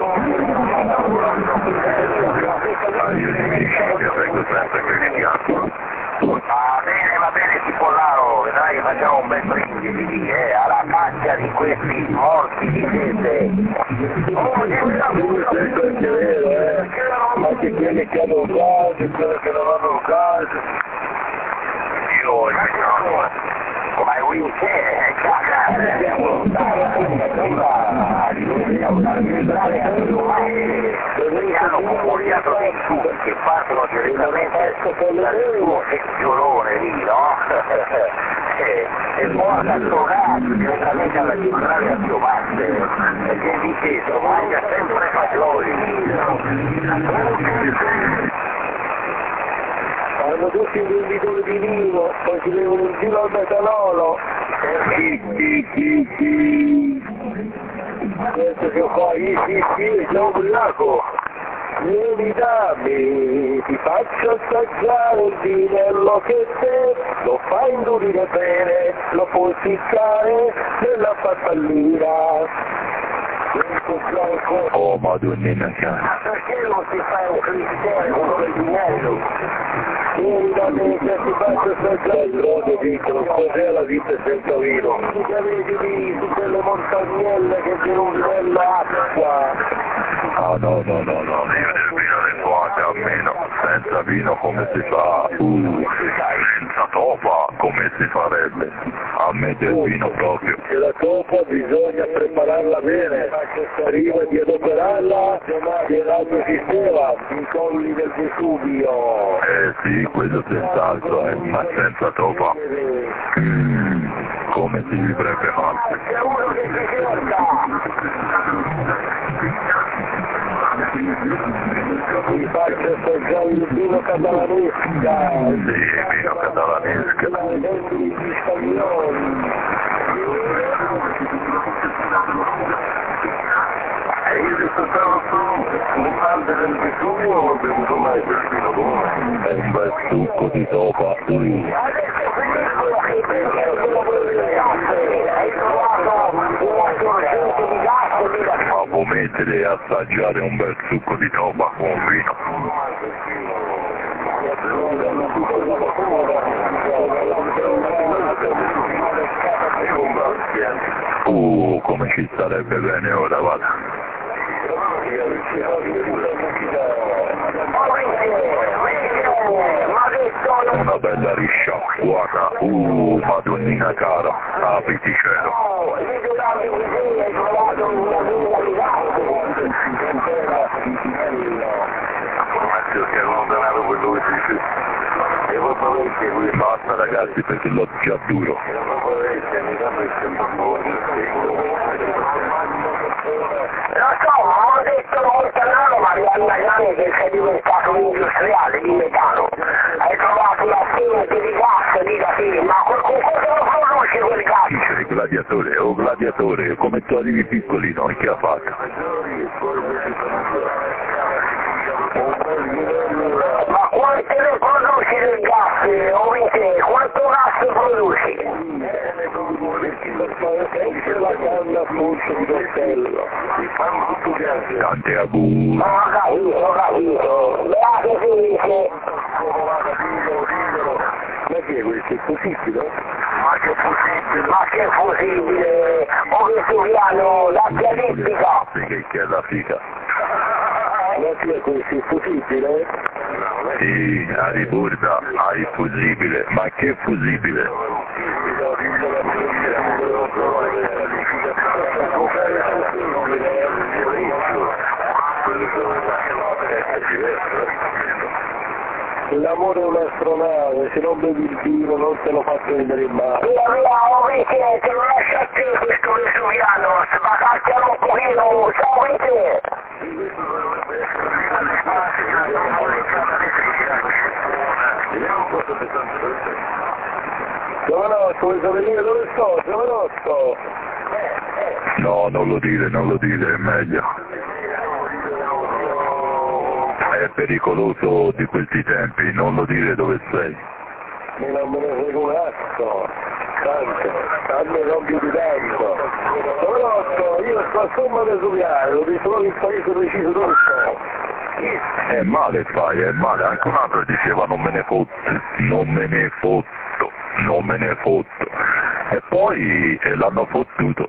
A: Io li dico che vengo sempre cristiano. Va bene, va bene, Cipollaro, dai, facciamo un bel brindisi, eh, alla faccia di questi morti di sete. Oh, questo è vero, eh, anche quelli che hanno un gas, quelli che non hanno un gas. Io, invece, come lui c'è, mi hanno comunicato dei tubi che partono direttamente dal suo secchiolone lì, no? E poi dal suo gas direttamente alla centrale a biomasse, perché dicevo, mangia sempre fagioli. Hanno tutti un venditore di vino, poi ci devono un giro al metanolo. Sì, sì, sì, sì. Questo che qua, sì, sì, sì, sono ubriaco. Vieni da me, ti faccio assaggiare il vinello che te lo fa indurire bene, lo puoi ficcare nella farfallina.
C: Oh madonnina cara.
A: Perché non si fa un cristiano con il vinello? Vieni da me che ti faccio assaggiare il drogo piccolo, cos'è la vita senza vino? Tu che vedi lì su quelle montagnelle che tirano nell'acqua.
C: Ah no no no no, io del vino del forte almeno, senza vino come si fa? Uh, senza topa come si farebbe? A me del vino proprio.
A: E la topa bisogna prepararla bene, prima di adoperarla nell'altro sistema, i colli del Vesuvio.
C: Eh sì, quello senz'altro, eh, ma senza topa. Mm, come si vivrebbe male.
A: C'è uno che si mi faccio assaggiare il vino catalanesca.
C: Sì, vino catalanesca.
A: Gli spagnoli. E io che stavo su un parte del Vesuvio non ho bevuto mai quel vino buono.
C: È un bel succo di topa. Mm. Ma può mettere a assaggiare un bel succo di topa con vino? Uh, come ci starebbe bene ora, vada. Una bella risciacquata. Uh, madonnina cara, apriti cielo.
A: Che hanno allontanato quello che dice. E poi parecchie qui.
C: Basta ragazzi perché l'ho già duro.
A: Lo so, ho detto Montanaro, ma gli anni che sei diventato un industriale di metano. Hai trovato la fonte di gas, dica sì, ma con cosa lo conosci quel gas?
C: Dice il gladiatore, oh gladiatore, come tu arrivi piccolino, e che ha fatto?
A: Ma quante ne produci del gas, ovviamente, quanto gas produci? La canna forse di Castello.
C: Tante auguri.
A: Ma ho capito, ho capito. Beato Felice. Ma che è questo? È possibile? Ma che possibile? Ma che è possibile? O che studiano la pianistica?
C: Sì, che è la figa.
A: Ma che è questo? È possibile?
C: Sì, a riborda, hai fusibile. Ma che fusibile? l'amore è un'astronave, se non bevi il vino non te lo faccio venire in mano.
A: Via, via, Vince, te lo lascio a te questo vesuviano, sbacacchialo un pochino, ciao Vince!
C: Giovanotto, vuoi sapere dove sto? Giovanotto!
B: No, non lo dire, non lo dire, è meglio. È pericoloso di questi tempi, non lo dire dove sei.
C: E non me ne frego un cazzo, tanto, a me non più di tanto. Giovanotto, io sto a Somma Vesuviano, ti trovo il paese preciso dove sto.
B: È male fai, è male, anche un altro diceva non me ne fotto, non me ne fotto, non me ne fotto. E poi eh, l'hanno fottuto.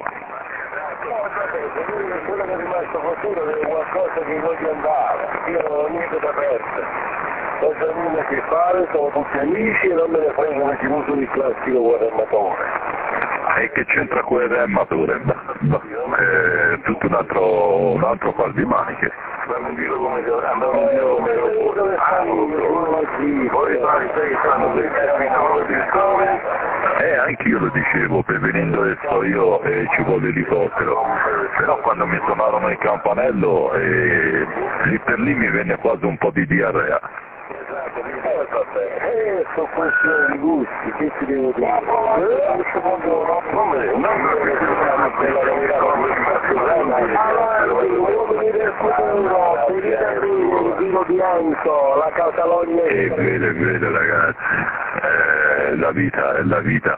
C: Quello che è rimasto fottuto è qualcosa che voglio andare, io non ho niente da perdere. Non c'è nulla che fare, sono tutti amici e non me ne frego perché non sono il classico guardamatore.
B: E che c'entra quel rematore? È tutto un altro, un altro par di maniche.
C: Andando in giro come andando in giro come dove stanno poi sai che stanno dei
B: Eh, anch'io lo dicevo, prevenendo che sto io e ci vuole l'elicottero, però quando mi suonarono il campanello eh, lì per lì mi venne quasi un po' di diarrea.
C: Eh vabbè, eh, sono questioni di gusti, che ti devo dire? Eh, non me ne il vino bianco, la Catalogna.
B: E vede, vede ragazzi, eh, la vita è la vita.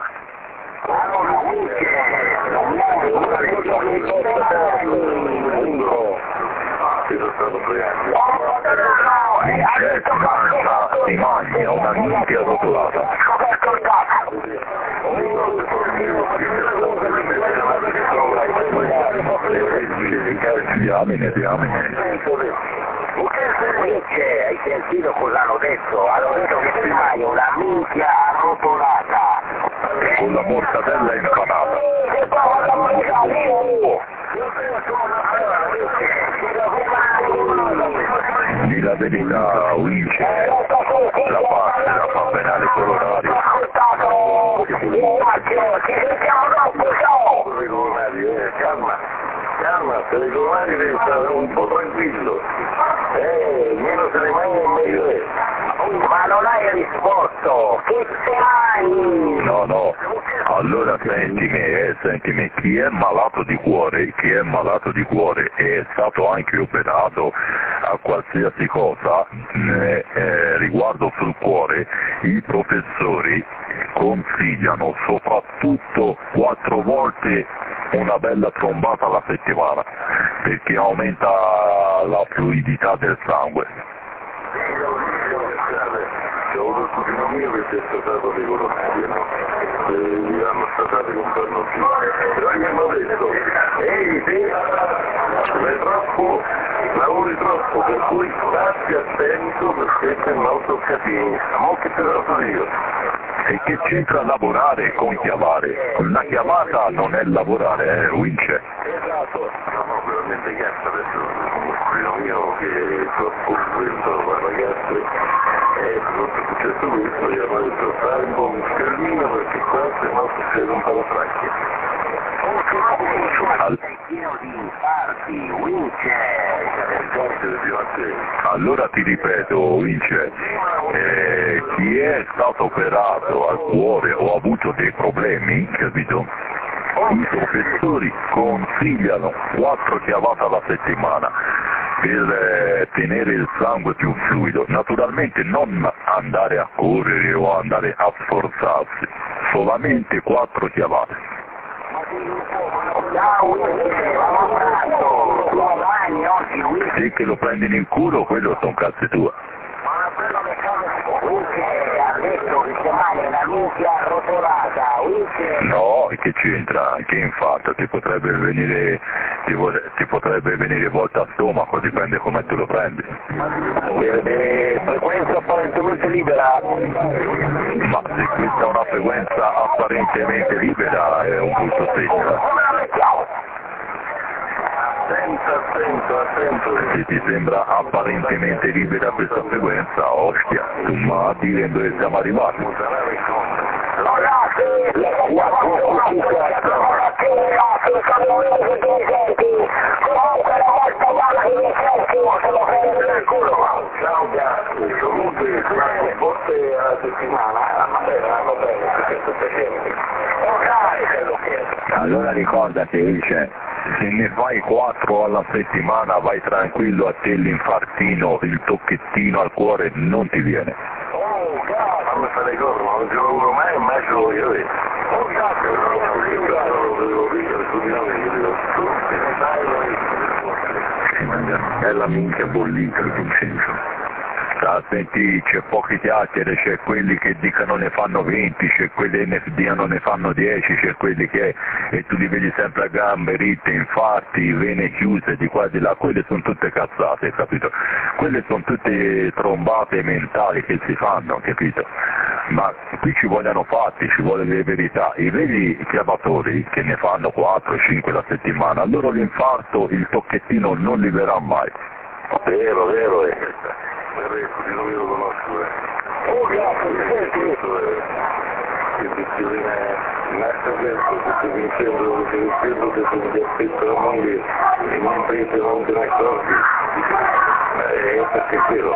B: Vince, si mangia, si mangia una minchia rotolata. Diamine, diamine.
A: Vince, hai sentito cosa hanno detto? Hanno detto che ti fai una minchia arrotolata.
B: Con la mortadella impanata.
A: Che poi la mangiare!
B: Di la verità, Vince, la parte la fa penale colorario.
C: Calma, calma, se le colomari deve stare un po' tranquillo. Eh, meno se ne mangia meglio è.
A: Ma non hai risposto! Che sei?
B: No, no, allora sentimi, eh, sentimi, chi è malato di cuore, chi è malato di cuore e è stato anche operato a qualsiasi cosa eh, eh, riguardo sul cuore, i professori consigliano soprattutto quattro volte una bella trombata alla settimana, perché aumenta la fluidità del sangue.
C: C'è avuto il cugino mio che si è stato dei coronari, no? E gli hanno stati comprando più. Però gli hanno detto, ehi te, vai troppo, lavori troppo, per cui stai attento perché sei molto cattivo. Ma che te lo so io?
B: E che c'entra lavorare con chiamare? La chiamata non è lavorare, eh, Vince.
C: Esatto. No, no, veramente cazzo adesso un cugino mio che è troppo quello, ma ragazzi, e quando è successo questo gli hanno detto fare un po' un scaldino perché qua se no succede un po' la fracchia.
A: Sei pieno di infarti, Vince!
B: Allora ti ripeto, Vince, eh, chi è stato operato al cuore o ha avuto dei problemi, capito? I professori consigliano quattro chiamate alla settimana per eh, tenere il sangue più fluido, naturalmente non andare a correre o andare a sforzarsi, solamente quattro chiamate. Se che lo prendi in culo, quello sono cazzi tua.
A: Ha detto che se mai una minchia arrotolata,
B: No, che c'entra? Che infarto? Ti potrebbe venire ti, vo- ti potrebbe venire volta a stomaco, dipende come tu lo prendi.
C: Eh, frequenza apparentemente libera.
B: Ma se questa è una frequenza apparentemente libera è un brutto segno. Attento, attento, attento.
C: Se ti sembra apparentemente libera questa frequenza, ostia, tu ma a dire dove siamo arrivati?
A: Ragazzi, le quattro comunque la volta male che mi senti, se lo prendo nel culo.
B: Ciao Gatti, comunque sono forse alla settimana, va bene, va bene, perché sto facendo.
C: Allora ricordati, dice, se ne fai quattro alla settimana vai tranquillo, a te l'infartino, il tocchettino al cuore non ti viene.
B: Oh, cazzo, non mi fai le cose, ma non ce l'ho avuto mai, mai ce l'ho voglio vedere. Oh, cazzo, non ho visto, non devo vedere, su di noi, io devo tu,
C: È la minchia bollita il Vincenzo. Senti, c'è poche chiacchiere, c'è quelli che dicono ne fanno venti, c'è quelli che ne dicono ne fanno dieci, c'è quelli che, e tu li vedi sempre a gambe ritte, infarti, vene chiuse di qua e di là, quelle sono tutte cazzate, capito? Quelle sono tutte trombate mentali che si fanno, capito? Ma qui ci vogliono fatti, ci vuole le verità. I veri chiamatori che ne fanno quattro cinque la settimana, loro l'infarto, il tocchettino non li verrà mai.
B: Vero, vero, è. Così non io lo conosco, eh.
A: Oh, cazzo, mi senti?
B: Che disciplina è nasce questo, che ti dicendo, che ti dicendo che tu ti aspetti la moglie e non pensi non te ne accorgi. Eh, perché è vero.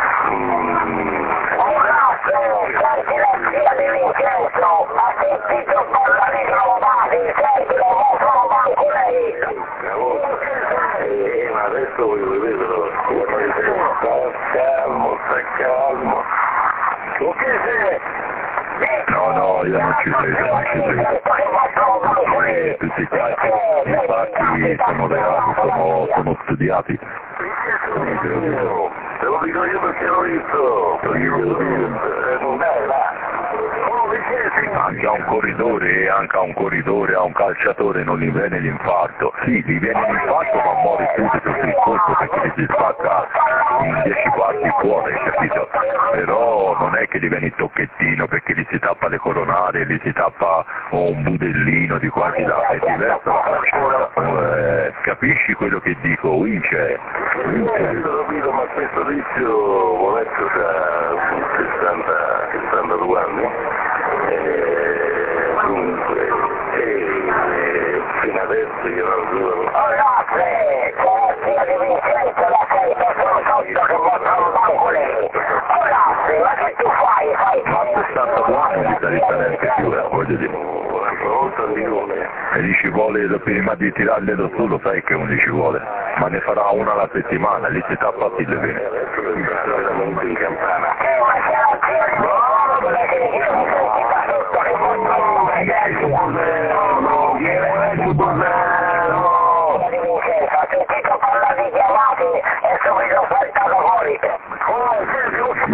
A: Oh, cazzo, senti la zia di Vincenzo, ha sentito parlare di trombati, sentilo, non sono manco lei.
B: Eh, ma adesso voglio vederlo. Sta calmo, sta calmo.
A: Tu chi sei?
C: No, no, io non ci credo, non ci credo. Tutti, tutti i casi, infatti sono reali, sono, sono studiati.
B: Te lo dico io perché l'ho visto. Dai, va.
C: Anche a un corridore, anche a un corridore, a un calciatore non gli viene l'infarto. Sì, gli viene l'infarto ma muore subito sul colpo perché gli si spacca in dieci parti il cuore, capito? Però non è che gli viene il tocchettino perché gli si tappa le coronarie, gli si tappa un budellino di qua di là, è diversa la faccenda. Eh, capisci quello che dico, Vince?
B: Vince. Ho capito, ma questo tizio Voletto da sessanta sessantadue anni. E dunque, e fino adesso io non giuro.
A: Ragazzi, c'è zia di Vincenzo, la sento sotto che vogliono manco lei. Ragazzi, ma che tu fai? Fai
C: Ma a sessantadue anni non ti salita neanche più, eh, voglio dire.
B: Una volta di nome.
C: E gli ci vuole, prima di tirarglielo su, lo sai che uno ci vuole, ma ne farà una alla settimana, lì si tappa sì le vene.
B: Adesso mi sta veramente in campana.
A: Eh, ma c'è la zia di Vincenzo, la che io mi sento sotto che vogliono ragazzi.
B: Buongiorno, chi è il buongiorno?
A: Zia di Vincenzo, ha sentito parlare di chiamati e subito saltato fuori. Oh, Gesù,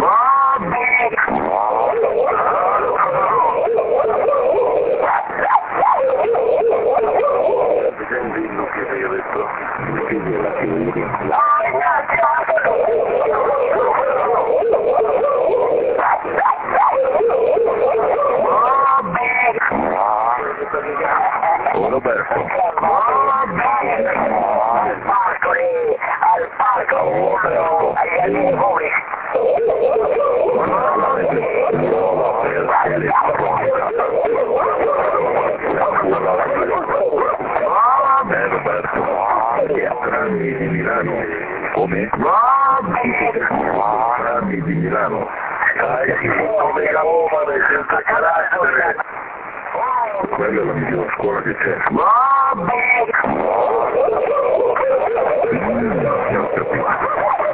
B: ti senti il che ti ho detto?
C: Che gliela chiudi.
A: no, ragazzi,
C: Oh Roberto.
A: al parco lì, al parco,
C: Oh Roberto.
A: agli amici pubblici.
C: La venezuela per elettronica. Eh Roberto. Trammi di Milano. Come? Trammi di Milano.
B: Dai, come giovane, senza carattere.
C: Quella è la miglior scuola che c'è. Mm, ho capito.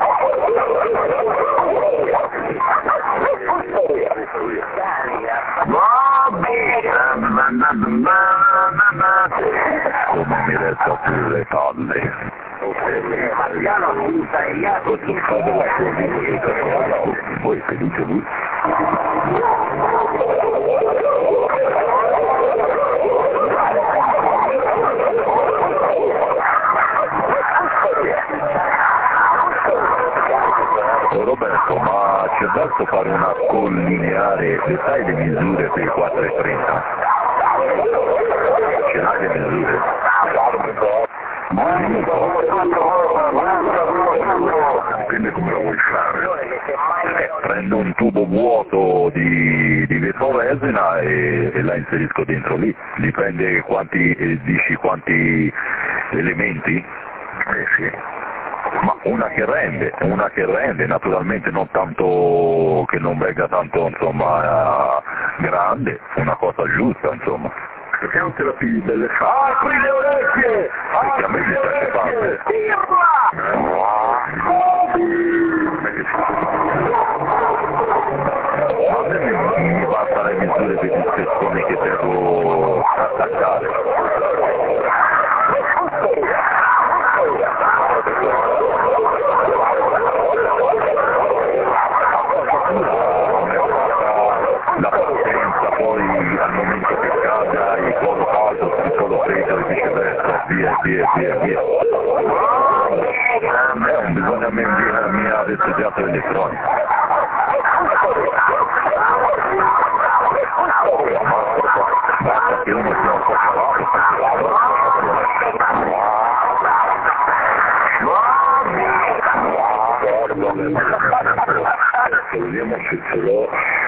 C: Come mi resta più le palle. Questo fa della sua vita che poi felice lui. Oh, Roberto, ma c'è verso fare una collineare, le sai le misure per il quattro e trenta? Ce l'hai le misure? Dipende come la vuoi fare. Eh, prendo un tubo vuoto di, di vetroresina e, e la inserisco dentro lì. Dipende quanti, eh, dici quanti elementi? Eh sì. Ma una che rende, una che rende, naturalmente non tanto, che non venga tanto insomma grande, una cosa giusta insomma. Perché non te la pigli delle fa? Apri le orecchie! Perché a me mi piace fare. A me mi, mi basta le misure degli spezzoni che devo attaccare. La partenza, poi al momento che cade il collo caldo, il collo freddo e viceversa, via, via, via, via. Eh, bisogna inviarmi ad studiato elettronica. Basta che uno sia un po' calato. Vediamo se ce l'ho.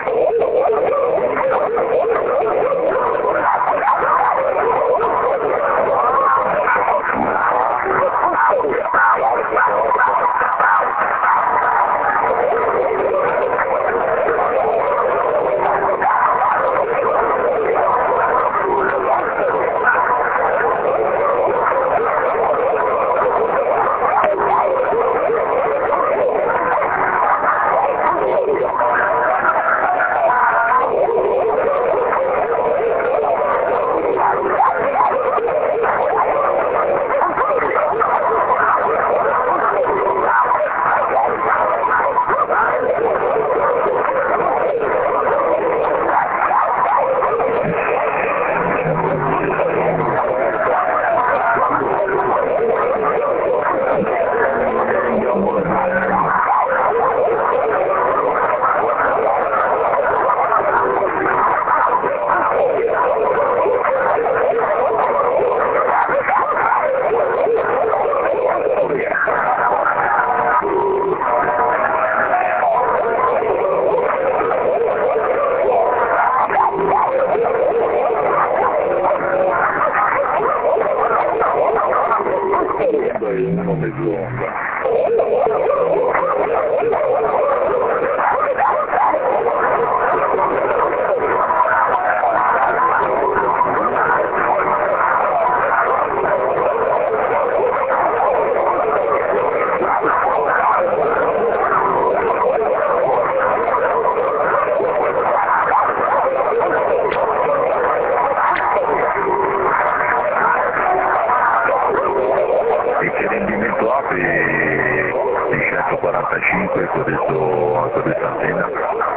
C: centoquarantacinque con questo, con questa antenna.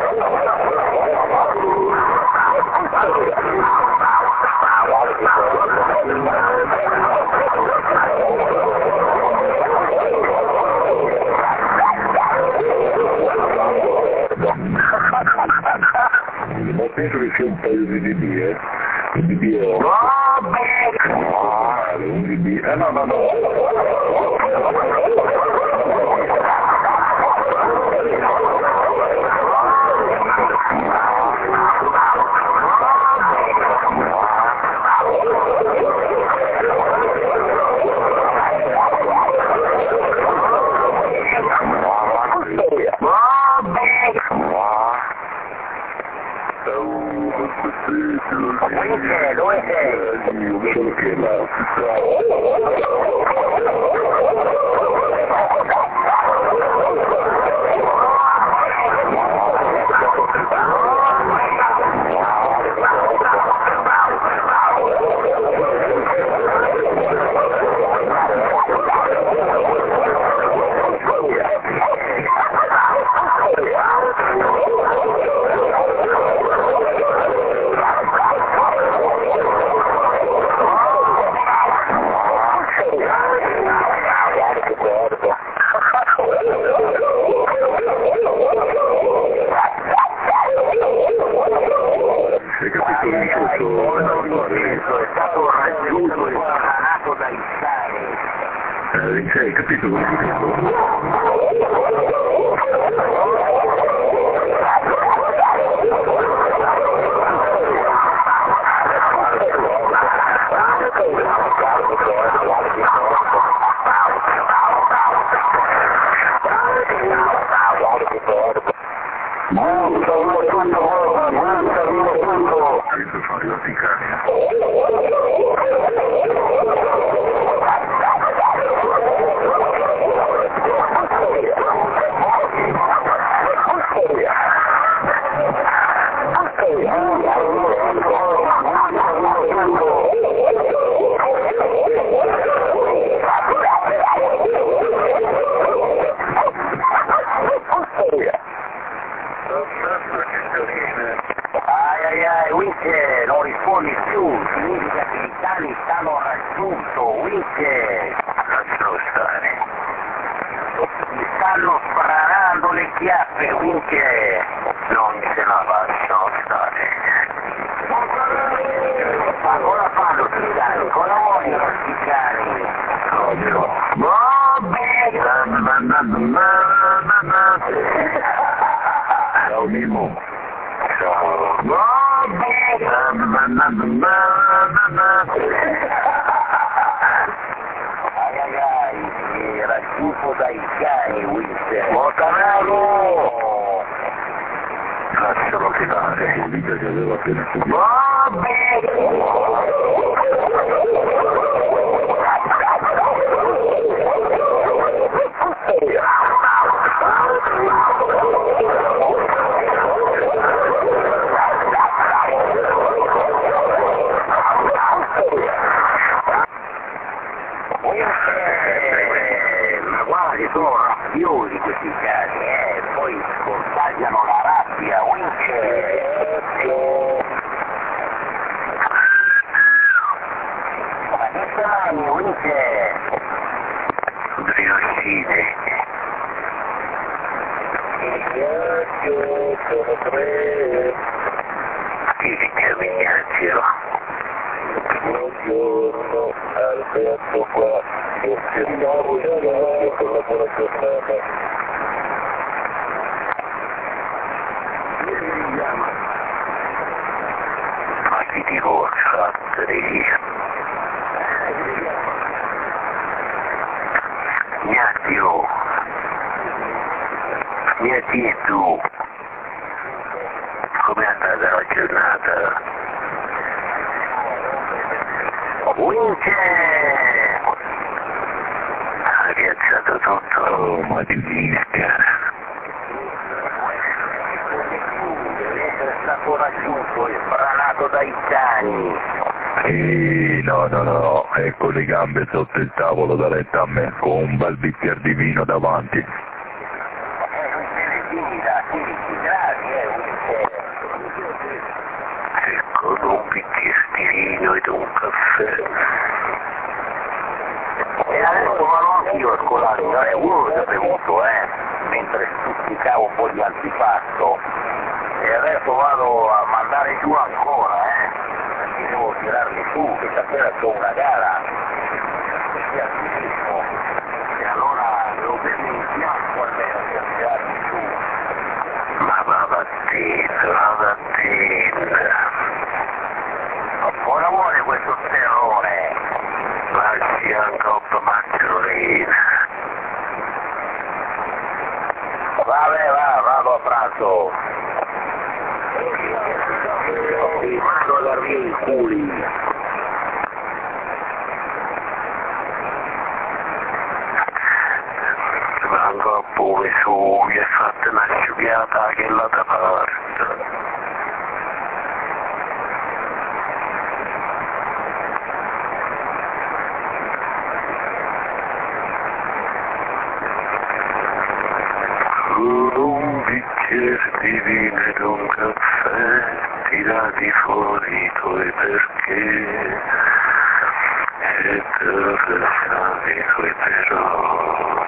C: Ma penso che sia un paio di dB, eh? Un dB è un dB, eh no no no. Dove sei? Solo che la... Vince, hai capito cosa dico? Adesso sono arrivati i cani.
B: Ai ai ai, Winche, non rispondi più, significa che i cani stanno raggiunto, Winche.
C: Lascialo stare.
B: Mi stanno sparando le chiappe, Winche.
C: Non se la lasciano stare.
B: Ma cosa fanno sti cani? Cosa vogliono sti cani?
C: Oddio. Ciao Mimo. Ciao.
B: Ai ai ai, mi raggiunto dai cani, Winche.
C: Montanaro! Lascialo tirare, il video che avevo appena subito.
B: Ma guardi, sono rabbiosi questi cani, eh, poi contagiano la rabbia, Winche. Ma che fai, Winche?
C: Brioscine.
A: Io sono tre.
C: Chi ti chiamignaccio?
A: Buongiorno, Alberto qua. Io firmavo già l'audio con la buona giornata.
C: Ma chi ti vuole fattere? Gnacchio. Gnacchito. Com'è andata la giornata?
B: Winche!
C: Ha piazzato tutto, oh, ma ti finisca.
B: Deve essere stato raggiunto e sbranato dai cani.
C: Ehi, no, no, no, ecco le gambe sotto il tavolo da letto a me, con un bel bicchiere di vino davanti.
B: Eh, non se ne tira, sedici gradi, eh, Winche.
C: Ecco, un bicchiere di vino ed un caffè.
B: E adesso vado anch'io a scolare, eh, uno l'ho già bevuto, eh, mentre stuzzicavo un po' di antipasto. E adesso vado a mandare giù ancora, eh, perché devo tirarli su, che stasera c'ho una gara. Di attivismo. E allora devo bermi in fianco almeno per tirarli su.
C: Ma va a te, va a te.
B: Cosa vuole questo terrore?
C: Lasci a coppa maggiorina.
B: Vabbè, va, vado a pranzo. Vi mando a dar via i culi.
C: Vengo a pure su, gli è fatta una sciugliata che la da parte. Un bicchiere di vino ed un caffè, tirati fuori i tuoi perché, e dove stavi quei però.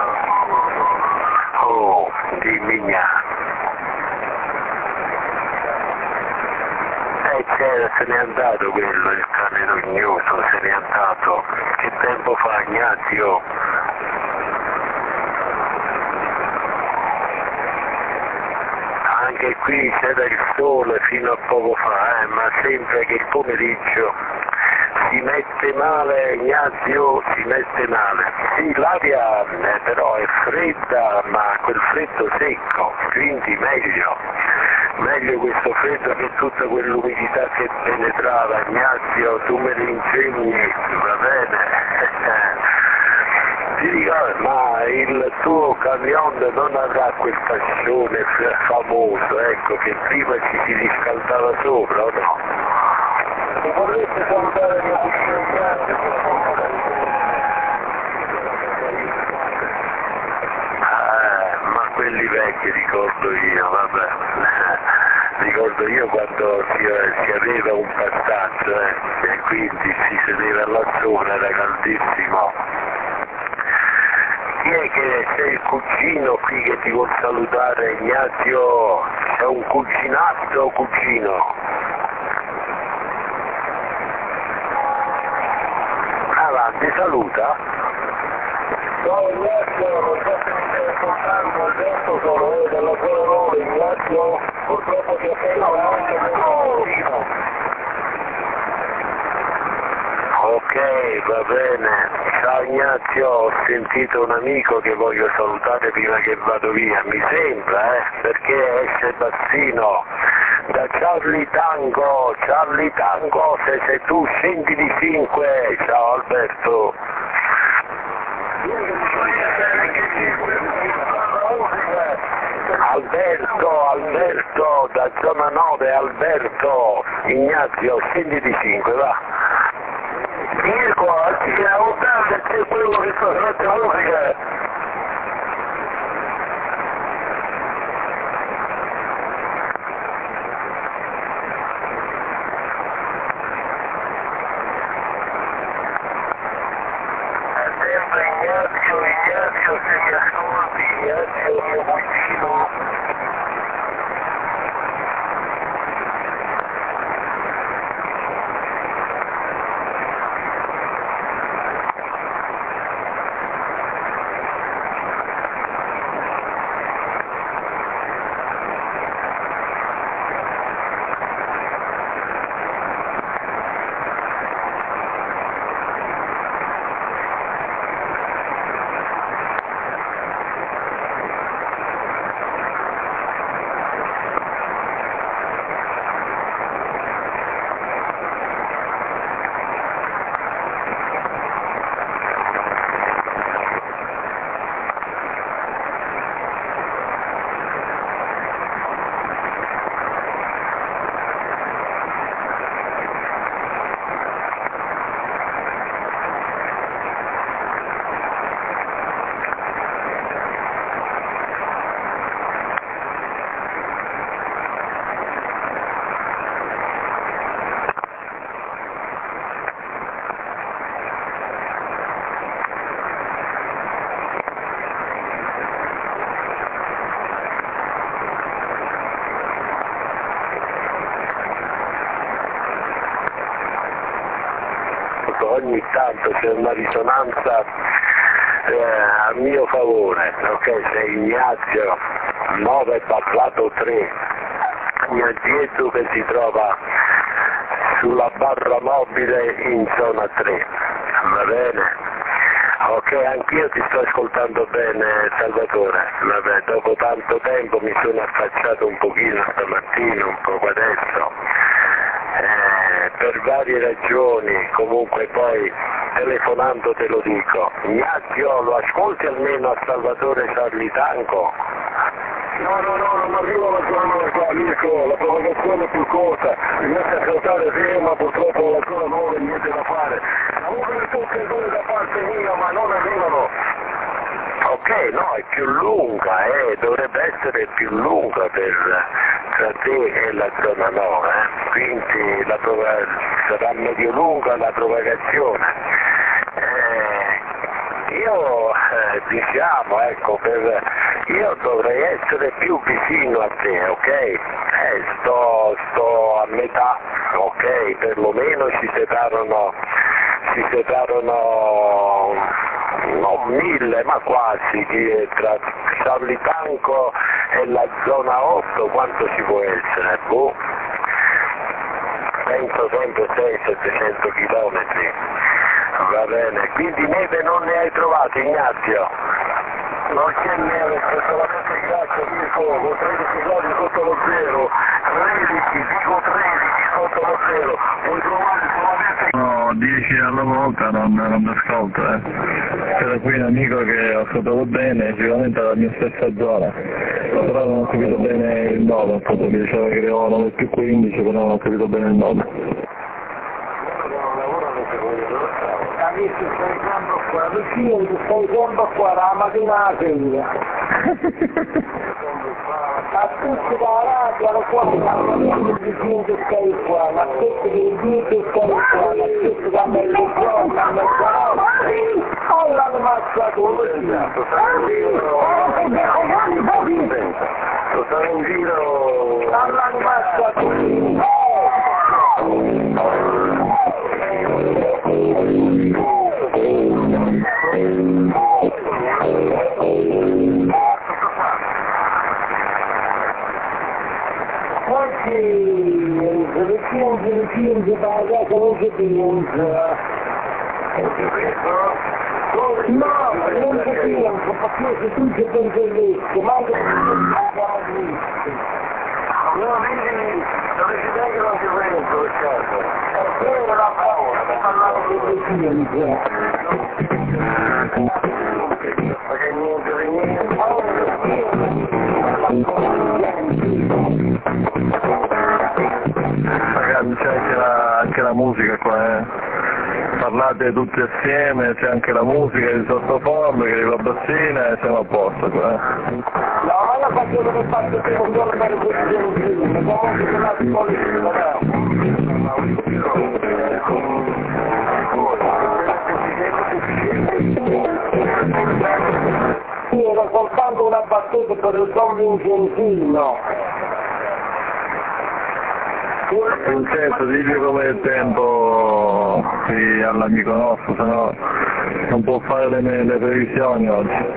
C: Oh, dimmi gna.
B: se, se n'è andato quello, il cane rognoso, se n'è andato. Che tempo fa, Ignazio? Anche qui c'era il sole fino a poco fa, eh, ma sembra che il pomeriggio si mette male, Ignazio, si mette male. Sì, l'aria eh, però è fredda, ma quel freddo secco, quindi meglio. Meglio questo freddo che tutta quell'umidità che penetrava. Ignazio, tu me li insegni, va bene? Ti ricordo, ma il tuo camion non avrà quel fascione famoso, ecco, che prima ci si riscaldava sopra, o no?
A: Vorreste salutare il mio vicino Ignazio, per favore?
B: Ah, ma quelli vecchi ricordo io, vabbè. Ricordo io quando si, si aveva un passaggio, eh, e quindi si sedeva là sopra, era caldissimo. Chi è che c'è il cugino qui che ti vuol salutare, Ignazio? C'è un cuginazzo o cugino? Avanti, saluta.
A: No, Ignazio, non so se mi stai ascoltando, adesso sono io della zona nove, Ignazio, purtroppo ti appena anche un cugino.
B: Ok, va bene. Ciao Ignazio, ho sentito un amico che voglio salutare prima che vado via, mi sembra, eh, perché esce bassino. Da Charlie Tango, Charlie Tango, se sei tu scendi di cinque. Ciao Alberto. Alberto, Alberto, da zona nove, Alberto. Ignazio, scendi di cinque, va.
A: Mirko, anziché a ottanta c'è quello che sta sotto la musica. È sempre Ignazio, Ignazio, se mi ascolti, Ignazio, mio cugino.
B: Ogni tanto c'è una risonanza eh, a mio favore, ok? Sei Ignazio, nove parlato tre, Ignazietto che si trova sulla barra mobile in zona tre, va bene? Ok, anch'io ti sto ascoltando bene Salvatore, vabbè, dopo tanto tempo mi sono affacciato un pochino stamattina, un poco adesso. Eh, per varie ragioni, comunque poi telefonando te lo dico. Ignazio, lo ascolti almeno a Salvatore Charlie Tango?
A: No, no, no, non arrivo alla zona nove qua, Mirko, la provocazione è più corta, inizia a saltare via, ma purtroppo la zona nove niente da fare. Avuto tutte e due da parte mia, ma non arrivano.
B: Ok, no, è più lunga, eh, dovrebbe essere più lunga per, tra te e la zona nove, eh? Quindi la prova, sarà medio lunga la provocazione. Eh, io eh, diciamo, ecco, per, io dovrei essere più vicino a te, ok? Eh, sto, sto a metà, ok? Perlomeno ci separarono, ci separarono non mille, ma quasi, che tra Sallitanco e la zona otto quanto ci può essere? Boh, penso sempre sei settecento chilometri. Va bene, quindi neve non ne hai trovato, Ignazio? Non c'è neve, c'è solamente ghiaccio di fuoco, tredici gradi sotto lo zero, tredici, dico tredici sotto lo zero, puoi trovare solamente...
C: No, dieci alla volta non, non mi ascolto, eh. C'era qui un amico che ho ascoltato bene, sicuramente alla mia stessa zona, però non ho capito bene il nome, appunto mi diceva che erano nove più quindici, però non ho capito bene il nome.
A: Adesso stai usando qua, vicino, stai usando qua, la mattina a teglia. A tutti da radio, qua, ma vicino che stai qua, ma tutti che dici che stai qua, ma tutti da me le giorni, a me alla ammazzatura.
B: Lo sto in giro...
A: Alla ammazzatura. Oggi le chiunque, le chiunque, ma la casa non si piensa. No, non si piensa, perché se tu ci pensi lì, ma che
B: No, vedi, dove ci dai che non ti prendo, certo.
A: è vero la paura, ma parlavo di chiunque.
B: Perché niente di niente.
C: Ragazzi c'è anche la, anche la musica qua, eh. Parlate tutti assieme, c'è anche la musica di sottofondo che arriva bassina e siamo a posto qua, eh.
A: No, ma io faccio delle parti che non devo fare questi gentili, comunque se la politica, sì, era soltanto una battuta per il convincentino.
C: Vincenzo, digli com'è il tempo qui all'amico nostro, se no non può fare le, le previsioni oggi.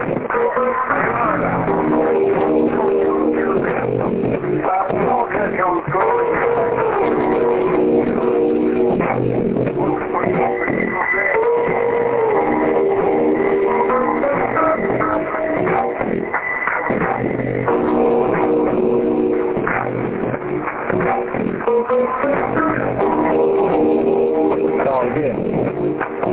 C: Ciao, vieni.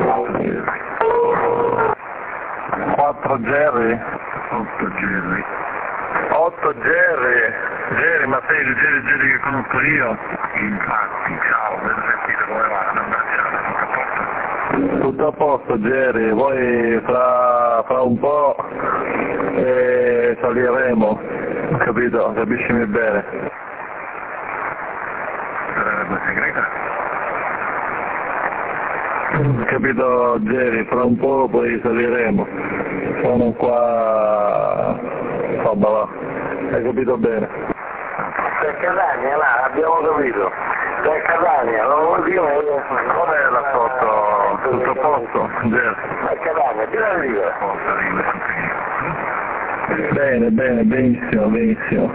C: quattro Jerry? otto Jerry. otto Jerry? Jerry, ma sei il Jerry, Jerry che conosco io? Infatti, ciao, ben sentito, come va? Non tutto a posto? Tutto a posto Jerry, poi fra, fra un po' eh, saliremo, capito? Capiscimi bene. Segreta? Capito Jerry, fra un po' poi saliremo, sono qua, insomma va, hai capito bene?
B: Per Catania, là, abbiamo capito. Per Catania, non lo dico,
C: Com'è la foto? Tutto a posto, Jerry?
B: Per Catania, tira arriva.
C: Bene, bene, benissimo, benissimo.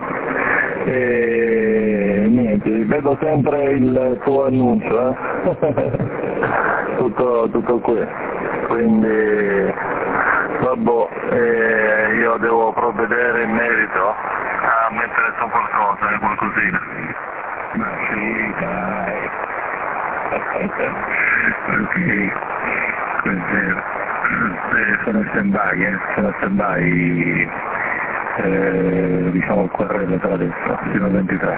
C: E niente, vedo sempre il tuo annuncio, eh? tutto, tutto qui, quindi vabbè, eh, io devo provvedere in merito a mettere su qualcosa, qualcosina. Ma sì, dai. Ok, eh, sono in stand-by, eh? sono in stand-by, eh, diciamo il quadrello per adesso, fino al ventitré.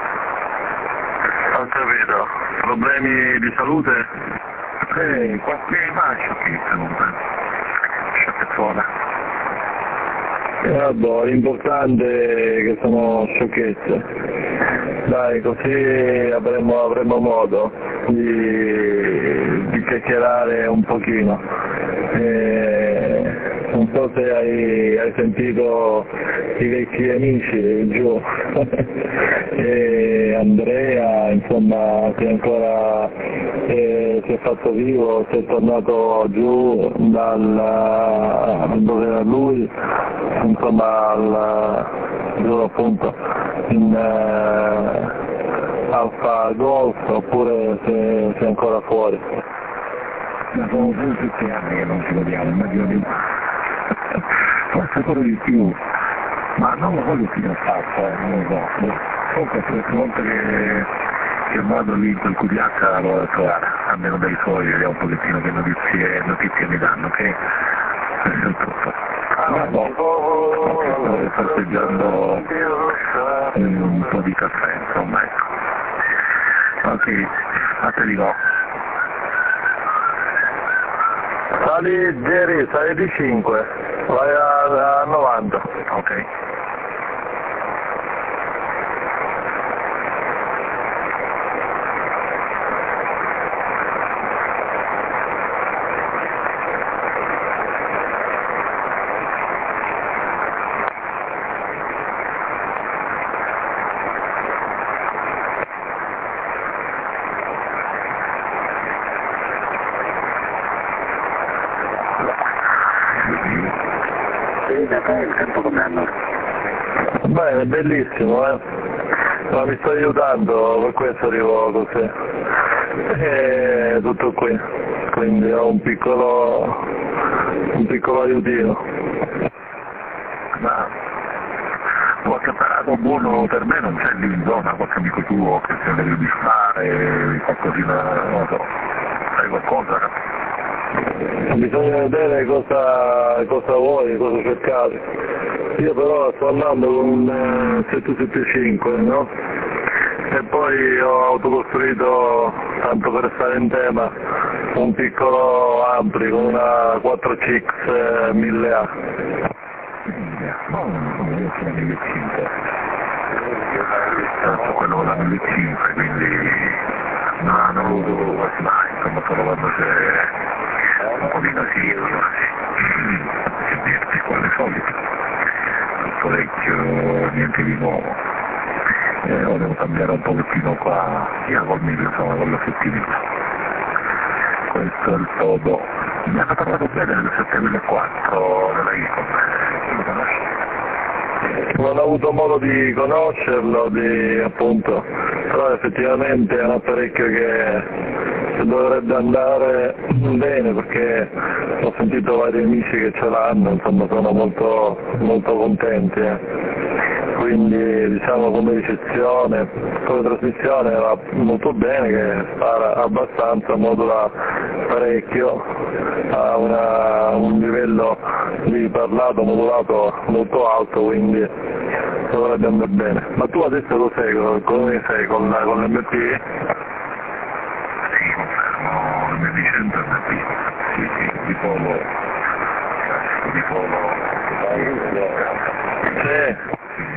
C: Ho capito, problemi di salute? Eh, qualche bacio qui comunque, sciocchezzona. Eh, vabbè, l'importante è che sono sciocchezze. Dai, così avremo, avremo modo di, di chiacchierare un pochino. Eh,
B: non so se hai, hai sentito i vecchi amici giù, e Andrea, insomma, che ancora eh, si è fatto vivo, si è tornato giù dal, dove era lui, insomma, al, giù appunto in uh, Alfa Golf, oppure se, se è ancora fuori.
A: Ma sono tutti anni che non ci vediamo, immagino di forse pure di più, ma non lo so che fine ha fatto, eh, non lo so. Comunque tre volte che, che vado lì in quel Kudiaka l'ho detto, guarda, almeno dai suoi vediamo un pochettino che notizie, notizie mi danno, ok? Questo è tutto. Ah, no, sto festeggiando un po' di caffè, insomma, ecco. Ok, a te dico.
B: Sali Jerry, sali di cinque, vai a, a novanta.
A: Ok. Il tempo come hanno?
B: Bene, bellissimo, eh? Ma mi sto aiutando, per questo arrivo così. E tutto qui, quindi ho un piccolo, un piccolo aiutino.
A: Ma qualche apparato buono per me non c'è lì in zona, qualche amico tuo che se ne devi fare, qualcosina, non lo so, sai qualcosa?
B: Bisogna vedere cosa, cosa vuoi, cosa cercare. Io però sto andando con un sette sette cinque, no? E poi ho autocostruito, tanto per stare in tema, un piccolo ampli con una quattro C X mille A.
A: No, no, io sono mille cinque. Tanto quello con la mille cinque, quindi no, non lo uso quasi mai, insomma solo quando c'è un po' di casino, allora sì, che dirti, quelle solite, tutto vecchio, niente di nuovo. E ora devo cambiare un pochettino qua, sia col mille, insomma, con la settimana. Questo è il todo. Mi hanno parlato bene del settemilaquattro della Icon, lo conosci?
B: Non ho avuto modo di conoscerlo, di appunto, però effettivamente è un apparecchio che dovrebbe andare bene, perché ho sentito vari amici che ce l'hanno, insomma sono molto, molto contenti. Eh. Quindi diciamo come ricezione, come trasmissione va molto bene, che spara abbastanza, modula parecchio, ha una, un livello di parlato modulato molto alto, quindi dovrebbe andare bene. Ma tu adesso lo sei, come sei con, con l'M P?
A: Sì, confermo, il mio Vicente M P, sì, sì, di polo, di polo,
B: sì.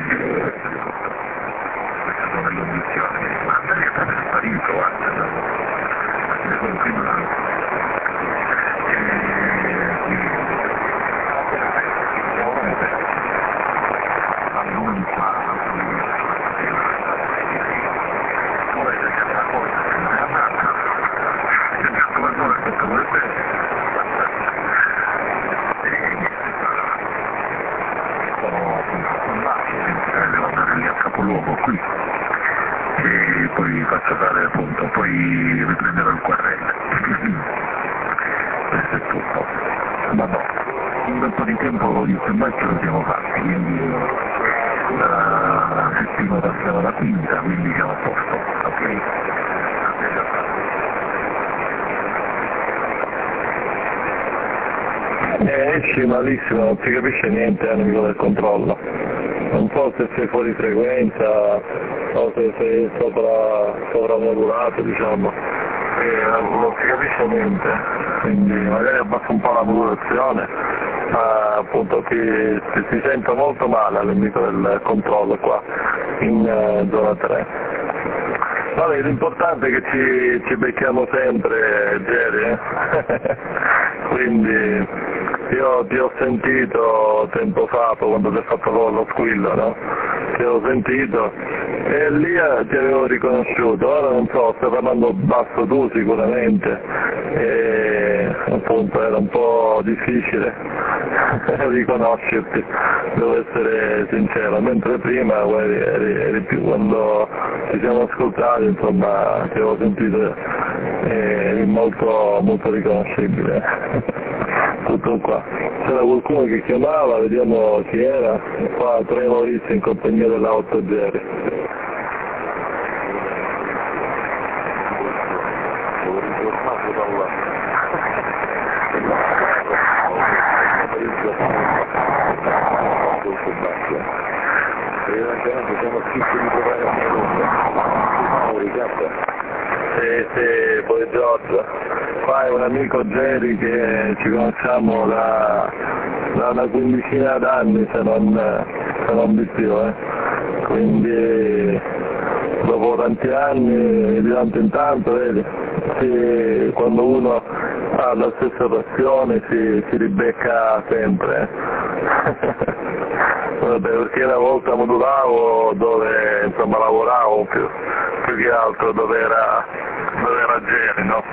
A: Queste sono le condizioni, ma Andrea è sparito, guarda, ne sono prima, e quindi, annuncia, poi c'è una cosa che non è andata, c'è un calcolatore fatto come questo, devo andare lì a capoluogo qui e poi faccio fare appunto, poi riprenderò il Q R L. Questo è tutto. Ma no, un bel po' di tempo di stand-by lo siamo fatti, quindi la settima passiamo alla quinta, quindi siamo a posto, ok?
B: Eh, esci malissimo, non si capisce niente a nemico del controllo. Non so se sei fuori frequenza o se sei sopra, sovramodulato, diciamo, e non si capisce niente, quindi magari abbassa un po' la modulazione, ma appunto ti, ti, ti sento molto male al nemico del controllo qua, in uh, zona tre. Vabbè, l'importante è che ci, ci becchiamo sempre, Jerry, eh? Quindi
C: io ti ho sentito tempo fa, quando ti hai fatto lo, lo squillo, no? Ti ho sentito e lì eh, ti avevo riconosciuto, ora non so, stai parlando basso tu sicuramente e appunto era un po' difficile riconoscerti, devo essere sincero, mentre prima eri, eri, eri più, quando ci siamo ascoltati, insomma, ti avevo sentito e eri molto, molto riconoscibile. Tutto qua. C'era qualcuno che chiamava, vediamo chi era, qua tre Maurizio in compagnia della otto zero. Sì, sì, poi Giorgio, qua è un amico Jerry che ci conosciamo da, da una quindicina d'anni se non, se non di più, eh. Quindi dopo tanti anni, di tanto in tanto, vedi, sì, quando uno ha la stessa passione si, si ribecca sempre. Eh. Vabbè, perché una volta modulavo dove insomma lavoravo più, più che altro dove era, dove era Jerry, no?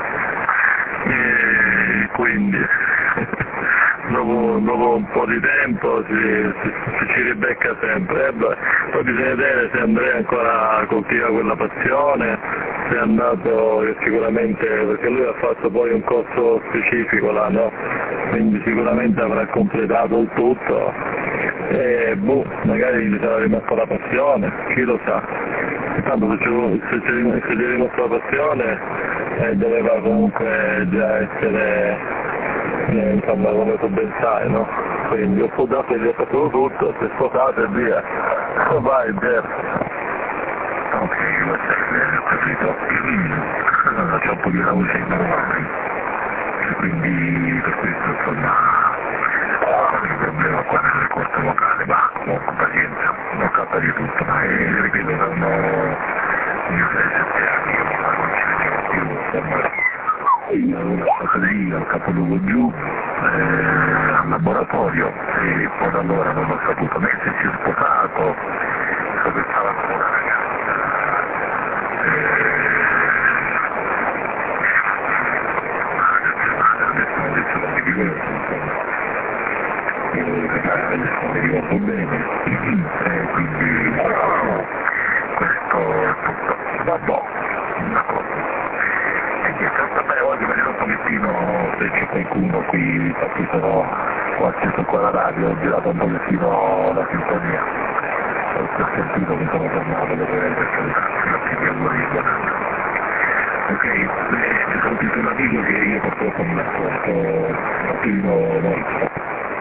C: E quindi dopo, dopo un po' di tempo si, si, si ci ribecca sempre. Eh beh, poi bisogna vedere se Andrea ancora coltiva quella passione, se è andato sicuramente, perché lui ha fatto poi un corso specifico là, no? Quindi sicuramente avrà completato il tutto. E boh, magari gli sarà rimasta la passione, chi lo sa. Intanto se, se, se, se gli è rimasta la passione eh, doveva comunque già essere, eh, insomma, come tu ben sai, no? Quindi ho sposato e gli ho fatto tutto, si è sposato e via. Vai, Jeff.
A: Ok, ho capito. C'è un po' di lavoro in mano, quindi per questo insomma il problema qua nel corso vocale, ma comunque pazienza, non capita di tutto, ma eh, ripeto, erano io sei sette anni, io non ci vedevo più, insomma, io ero stato lì al capoluogo giù, eh, al laboratorio, e poi da allora non ho saputo né se si è sposato, so che stava con una ragazza, eh, adesso non detto non mi ricordo, insomma. Adesso mi ricordo bene, e quindi questo è tutto. Vabbè, una cosa. E niente, vabbè, oggi vedrò un pochettino se c'è qualcuno qui, infatti sono ho acceso qua la radio, ho girato un pochettino la sintonia. Ho sentito che sono tornato dopo per salutarci, grazie di auguri di buon anno. Ok, eh, ci sono tutti un amico che io purtroppo mi ascolto un pochino molto.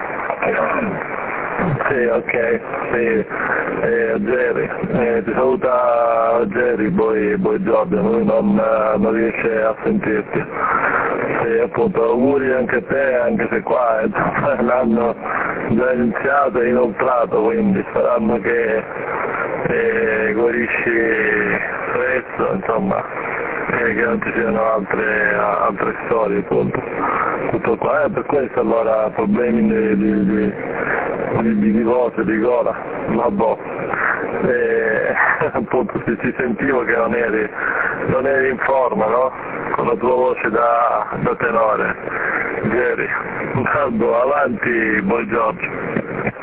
C: Sì, ok, sì, eh, Jerry, eh, ti saluta Jerry, poi, poi Giorgio, lui non, non riesce a sentirti. Sì, appunto, auguri anche a te, anche se qua eh, l'hanno già iniziato e inoltrato, quindi sperando che eh, guarisci presto, insomma, e che non ci siano altre, altre storie, appunto. Tutto qua, eh, per questo allora problemi di, di, di, di, di voce, di gola, vabbè, e, appunto si, si sentivo che non eri, non eri in forma, no? Con la tua voce da, da tenore, Jerry, vabbè, avanti, buon Giorgio.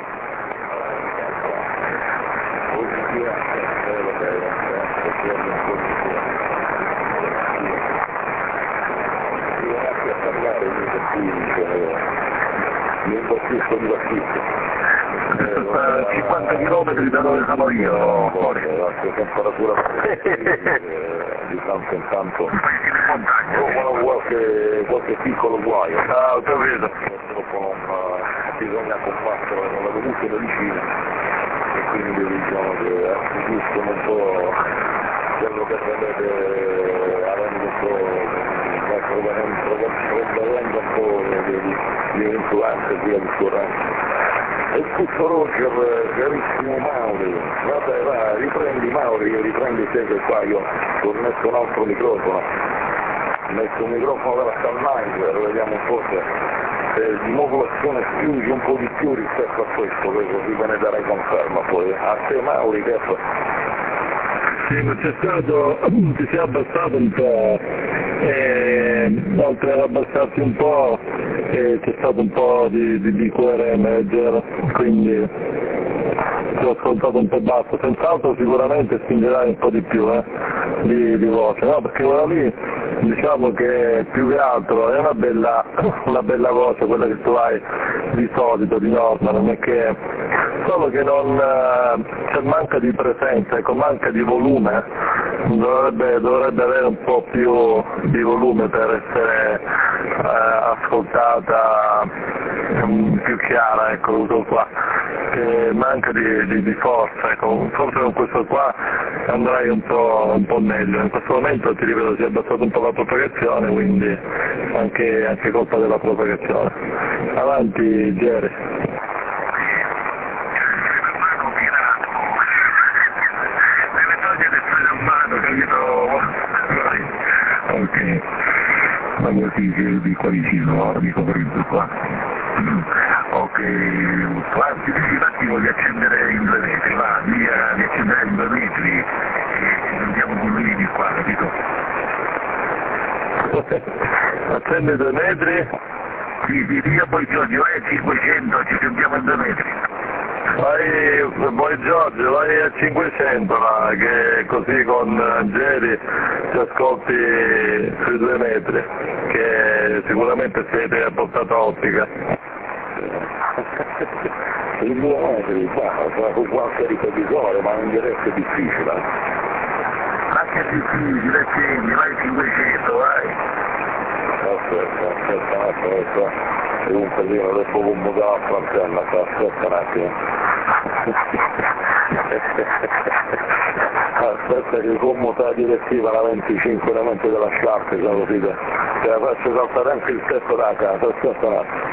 A: Mi impazzisco di battista. cinquanta chilometri da dove sono io, fuori. La temperatura di tanto in tanto. Un paesino in montagna. Oh, qualche, qualche piccolo guaio.
C: Ah, ho capito.
A: Purtroppo non bisogna combattere con la dovuta medicina e quindi diciamo che acquisiscono un po' quello che vedete avendo un po' provando un po' le influenze e via discorrendo. E tutto Roger, carissimo Mauri, vabbè va, riprendi Mauri, riprendi te che qua io ho messo un altro microfono, ho messo un microfono della Stalmaiser, vediamo un po' se
B: eh, di modulazione spingi un po' di più rispetto a questo, così ve ne darei conferma poi. A te Mauri, che
C: Sì, ma c'è stato, ti si è abbassato un po', e oltre ad abbassarti un po' eh, c'è stato un po' di, di, di Q R M, quindi ti ho ascoltato un po' basso, senz'altro sicuramente spingerai un po' di più eh, di, di voce, no? Perché quella lì diciamo che più che altro è una bella, una bella voce, quella che tu hai di solito, di norma, non è che solo che non c'è manca di presenza, ecco, manca di volume, dovrebbe, dovrebbe avere un po' più di volume per essere eh, ascoltata um, più chiara, ecco, tutto qua, che manca di, di, di forza, ecco, forse con questo qua andrai un po', un po' meglio, in questo momento ti ripeto si è abbassato un po' la propagazione, quindi anche, anche colpa della propagazione. Avanti Jerry.
A: Ok, ma così di quali ci sono, amico Frizzo qua. Ok, quanti ti voglio accendere in due metri, va, via, di accendere in due metri e ci sentiamo con lui di qua, capito?
C: Accendi due metri?
A: Sì, di via poi Giorgio, vai a cinquecento, ci sentiamo in due metri.
C: Vai, poi Giorgio, vai a cinquecento là, che così con Jerry ti ascolti sui due metri, che sicuramente siete a portata ottica.
B: I due metri, con qualche ripetitore, ma in diretta è difficile.
A: Anche se sì, accendi, vai a cinquecento, vai.
B: Aspetta, aspetta un attimo, aspetta. È un casino, adesso commutare la frontenna, aspetta un attimo. Aspetta che commuta la direttiva la venticinque elementi della sciarpa, sono così che la faccio saltare anche il tetto da casa, aspetta un attimo.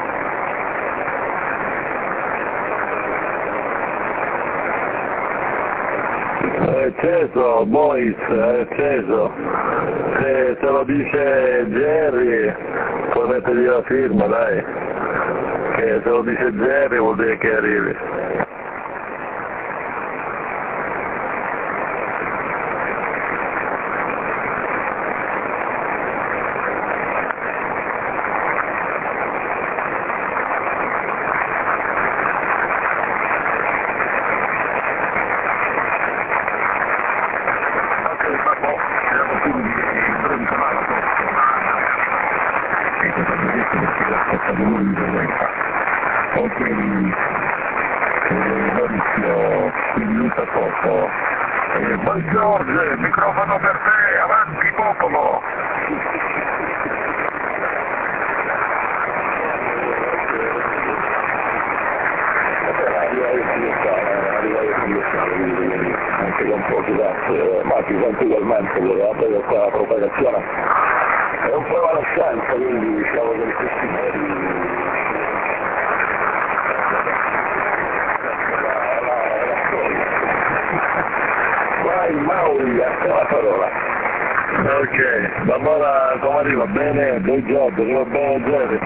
C: È acceso, Bois, è acceso. Se te lo dice Jerry, puoi mettergli la firma, dai. Che se lo dice Jerry vuol dire che arrivi.
A: Ok, eh, Maurizio, un minuto a poco. Eh, buongiorno, microfono per te, avanti popolo!
B: Anche con pochi dati, ma si sente ugualmente, perché qua la propagazione è un po' evanescenza, quindi diciamo che in questi modi vai Mauri, a te la parola.
C: Ok, allora come arriva? Bene, buon job, arriva bene Jerry.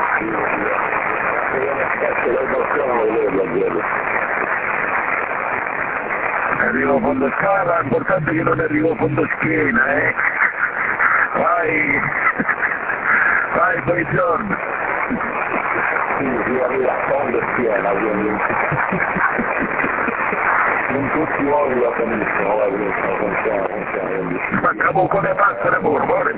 A: Arrivo fondo scala, l'importante è che non arrivo fondo schiena, eh! Vai! Vai, buongiorno!
B: Sì, si arriva a fondo schiena, quindi in tutti i modi va benissimo, va benissimo, funziona, funziona, quindi
A: Ma capo con le passere pure,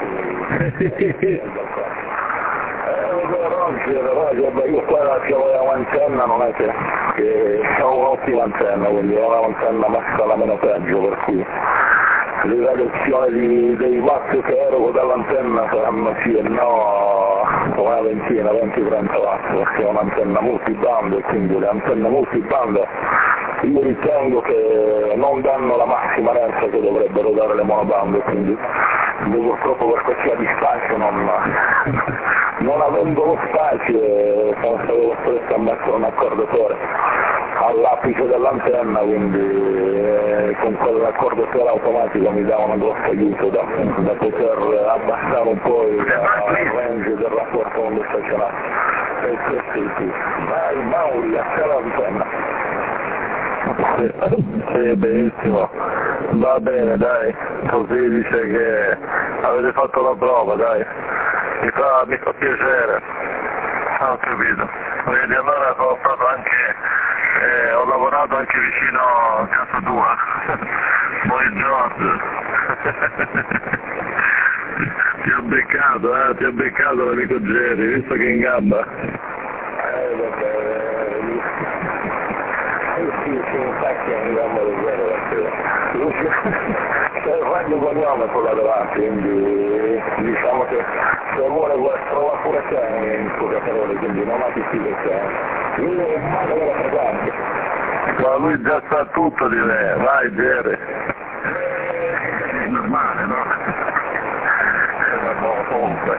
B: Eh, io qua che avevo un'antenna, non è che, che ho un'ottima antenna, quindi ho un'antenna messa la meno peggio, per cui l'irradiazione di, dei watt che erogo dall'antenna saranno sì e no una ventina, venti trenta watt, perché è un'antenna multiband e quindi le antenne multiband io ritengo che non danno la massima resa che dovrebbero dare le monoband, quindi io purtroppo per questa distanza non, non avendo lo spazio sono stato costretto a mettere un accordatore all'apice dell'antenna, quindi eh, con quell'accordatore automatico mi dà un grosso aiuto da, da poter abbassare un po' il range del rapporto con lo stazionario. sì, sì, sì, sì. Vai, Mauri, accala la vicenda.
C: Sì, benissimo, va bene, dai, così dice che avete fatto la prova, dai, mi fa, mi fa piacere, ho capito, vedi, allora sono stato anche, eh, ho lavorato anche vicino a casa tua, buongiorno, ti ho beccato, eh, ti ho beccato l'amico Jerry, visto che è in gamba.
B: Eh, vabbè, sì, sì, infatti è un gamba di zero la sera. Quando vogliamo con la davanti, quindi diciamo che se vuole trova pure te in poche parole, quindi non ha difficoltà. Lui è male della presente.
C: Ma lui già sa tutto di me, vai Jerry.
B: È normale, no? Eh, vabbè, comunque.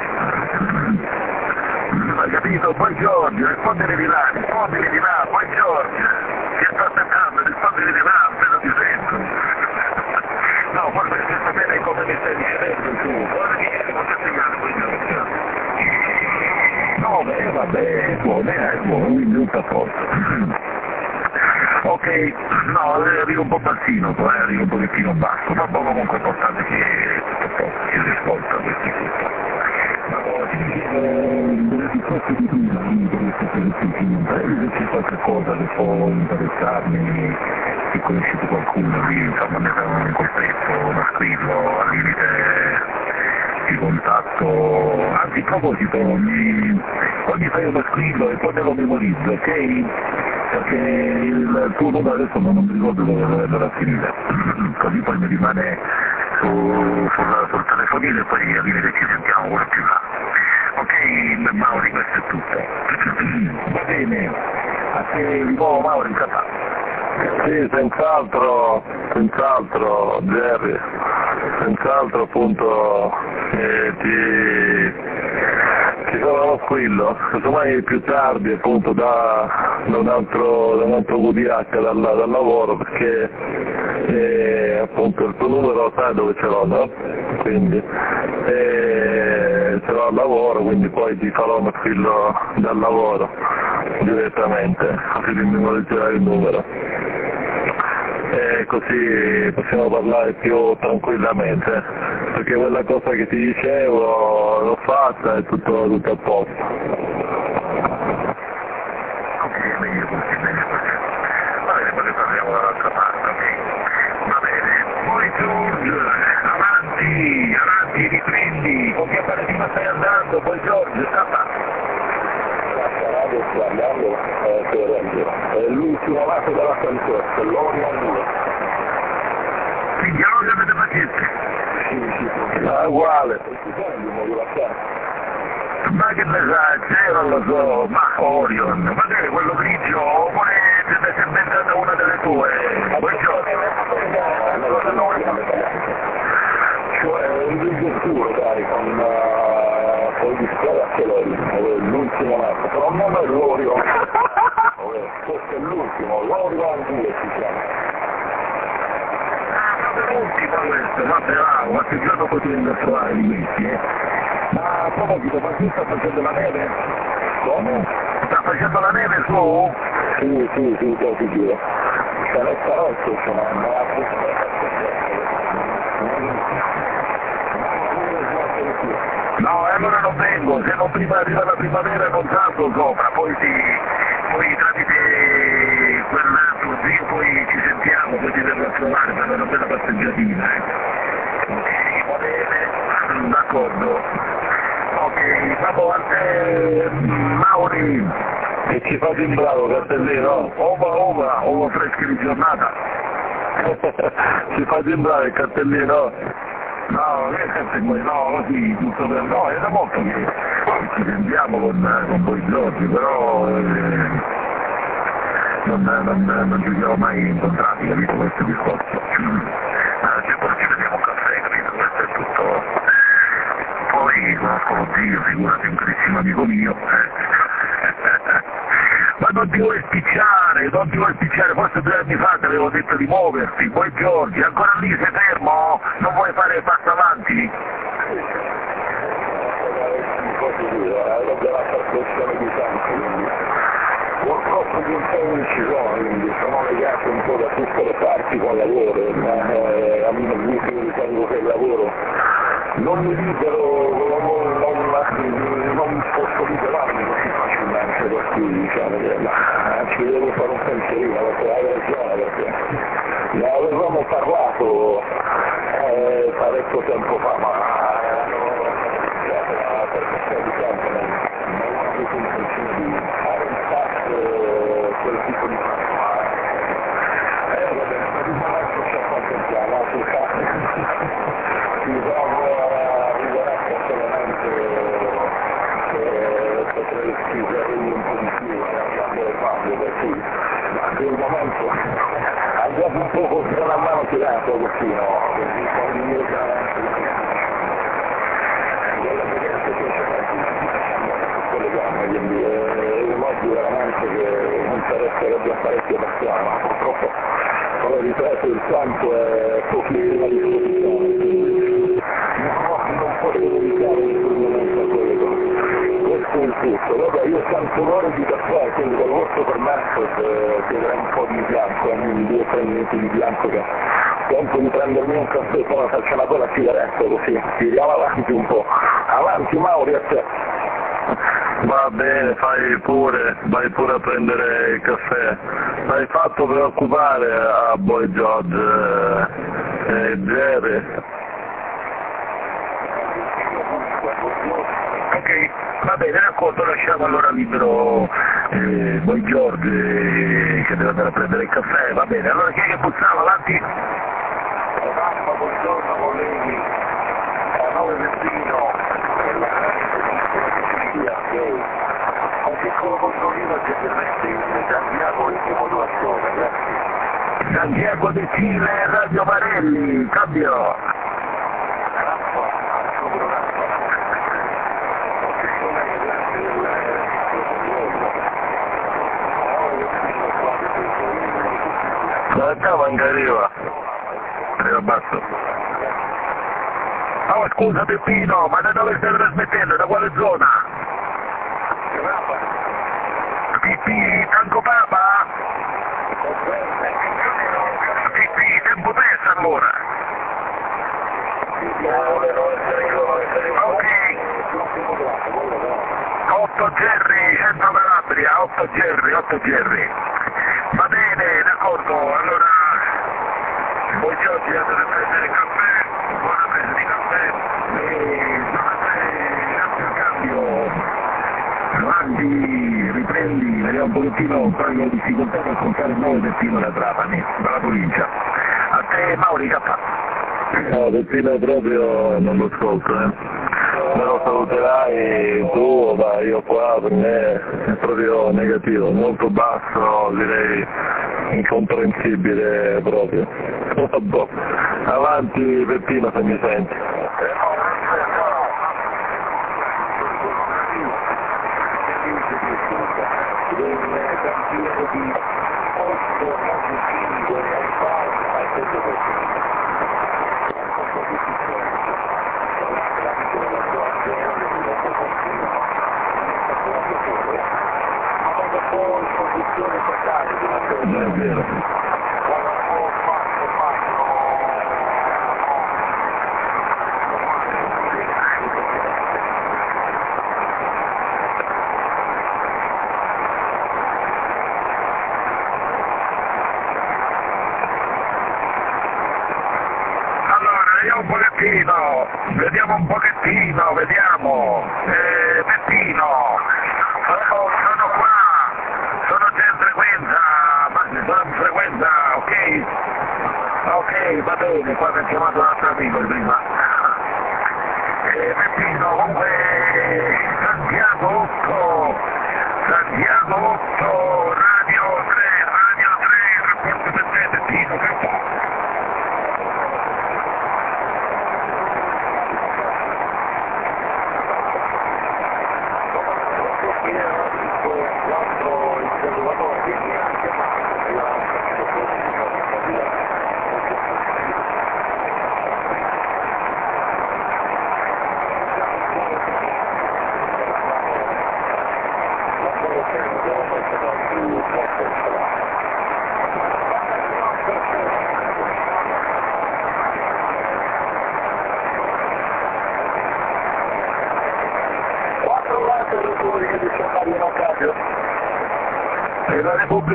C: Hai capito? Poi Giorgio, rispondere di là, rispondere di là, poi Giorgio, che sta aspettando, rispondere di là, appena ti sento. No, forse per sapere come mi stai dicendo tu, guarda che non ti ho spiegato poi Giorgio. No, beh, vabbè, è buono, è buono, quindi un posto. Ok, no, arrivo un po' bassino, poi arrivo un pochettino basso, ma poi comunque è importante che si risponda a questi punti. Ma poi ti chiedo delle risposte di prima, quindi per queste se c'è qualche cosa che può interessarmi, se conoscete qualcuno lì, insomma, ne fai un colpetto, da scriverlo, al limite di contatto, anzi a proposito, mi, poi mi fai uno scrivo e poi me lo memorizzo, ok? Perché il tuo numero adesso non mi ricordo dove dove finire, così poi mi rimane su, sul, sul telefonino e poi a limite ci sentiamo pure più là. Ok Mauri, questo è tutto. Va bene, a te di nuovo Mauri, capà. Sì, senz'altro, senz'altro Jerry, senz'altro appunto eh, ti, ti sarò uno squillo, casomai più tardi appunto da, da un altro, da un altro V D H dal, dal lavoro, perché eh, appunto il tuo numero sai dove ce l'ho, no? Quindi eh, ce l'ho al lavoro, quindi poi ti farò uno squillo dal lavoro direttamente, così ti memorizzerai il numero. E così possiamo parlare più tranquillamente, perché quella cosa che ti dicevo l'ho fatta e tutto, tutto a posto. Ok, meglio così, meglio così. Va bene, poi parliamo dall'altra parte, ok? Va bene, poi Giorgio, avanti, avanti, riprendi, con che apparativa stai andando, poi Giorgio, sta
B: Sto andando eh, per Reggio. È l'ultimo lato della canzone, l'Orion due.
C: Quindi Orion avete pazienza?
B: Sì, sì, sì.
C: Ah, uguale. Ma che ne sa, zero lo so, ma Orion, ma te quello grigio, oppure ti sei inventata una delle tue? Buongiorno.
B: Cioè un grigio scuro, dai, con uh, poi di scuola che l'ho l'ultimo lato, però non è l'Orion. Questo è l'ultimo, l'Orion due si chiama.
C: L'ultimo questo, ma bravo, ma che giorno potremmo trovare di questi, eh? Ma a proposito, ma tu sta facendo la neve?
B: Come?
C: Sta facendo la neve su?
B: Sì, sì, sì, te ti giuro. C'è le carrozze, c'è una
C: No, e allora non vengo, se non prima arriva la primavera non salgo sopra, poi ti, poi tramite quel tuo zio poi ci sentiamo, poi ti verrò a trovare per una bella passeggiatina, eh. Ok, va bene, d'accordo. Ok, vado a te, Mauri. E ci fate in bravo, cartellino? Ova, ova, ova freschi di giornata. Ci fate in bravo il cartellino? No, che è sempre quello, no, così, giusto per noi, è da molto che ci sentiamo con, con voi Giorgi, però eh, non, non, non ci siamo mai incontrati, capito, questo discorso. Ma se poi ci vediamo un caffè, capito, questo è tutto. Poi conosco lo zio, figurati, un carissimo amico mio. Ma non ti vuoi spicciare, non ti vuoi spicciare, forse due anni fa ti avevo detto di muoverti, poi Giorgi, ancora lì sei fermo? Non vuoi fare passo avanti?
B: Posso dire, è la perfezione di tanti. non ci sono, quindi sono legato un po' da tutte le parti con il lavoro, ma eh, a mio avviso ritengo che il lavoro non mi libero, non, non, non posso liberarmi così facilmente da qui, diciamo che ma ci devo fare un pensierino, perché hai ragione, perché ne avevamo parlato eh, parecchio tempo fa, ma eh, per questione di tempo non ho avuto intenzione di fare un passo quel tipo di fatto. Eh, va bene, ma di momento ci accontentiamo, sul caso ci provo a ringraziare solamente che potrei scrivere un po' di più quando le parlo, per cui ma per il momento andiamo un po' con una mano tirata così, no? Così con il mio le gambe, quindi è un modo veramente che non interesserebbe a parecchie persone, ma purtroppo come ripeto il campo è pochino a disposizione, quindi no, non potevo dedicare in quel momento a quelle cose. Questo è il tutto. Vabbè, io sento un'ora di caffè, quindi col vostro permesso chiederei un po' di bianco, almeno due o tre minuti di bianco che tento di prendermi un caffè, poi faccio una bella sigaretta così, tiriamo avanti un po'. Avanti Mauri, a te!
C: Va bene, fai pure, vai pure a prendere il caffè. L'hai fatto preoccupare a Boy George e eh, Jerry.
B: Ok, va bene, d'accordo, lasciamo allora libero eh, Boy George eh, che deve andare a prendere il caffè, va bene, allora chi è che puzzava, avanti? Buongiorno colleghi, a nome del Pino, un piccolo controlino che permette in Santiago in modulazione, grazie. Santiago di Cile, Radio Marelli, cambio.
C: Dove manca arriva? Arriva basso.
B: Oh scusa Peppino, ma da dove stai trasmettendo? Da quale zona? Pipì, Tango Papa? Pipì, tempo perso allora. Ok. otto Gerri, Centro Calabria, otto Gerri, otto Gerri. Va bene, d'accordo, allora voi oggi andate a prendere il caffè, buona presa di caffè e durante il cambio avanti, riprendi, vediamo un pochettino un paio di difficoltà per contare il nuovo destino da Trapani, dalla provincia. A te Mauri K.
C: No, Peppino proprio non lo ascolto, eh. Me lo saluterai tu, ma io qua per me è proprio negativo, molto basso, direi incomprensibile proprio. Vabbè. Avanti Peppino se mi senti. Non è vero.
B: Un pochettino, vediamo un pochettino, vediamo, eh, Peppino, sono, sono qua, sono già in frequenza, ma sono in frequenza, ok? Ok, va bene, qua mi ha chiamato un altro amico prima. Eh, Peppino, comunque, Santiago otto, Santiago otto, Radio tre, Radio tre, rapporto per te, Peppino, che fa?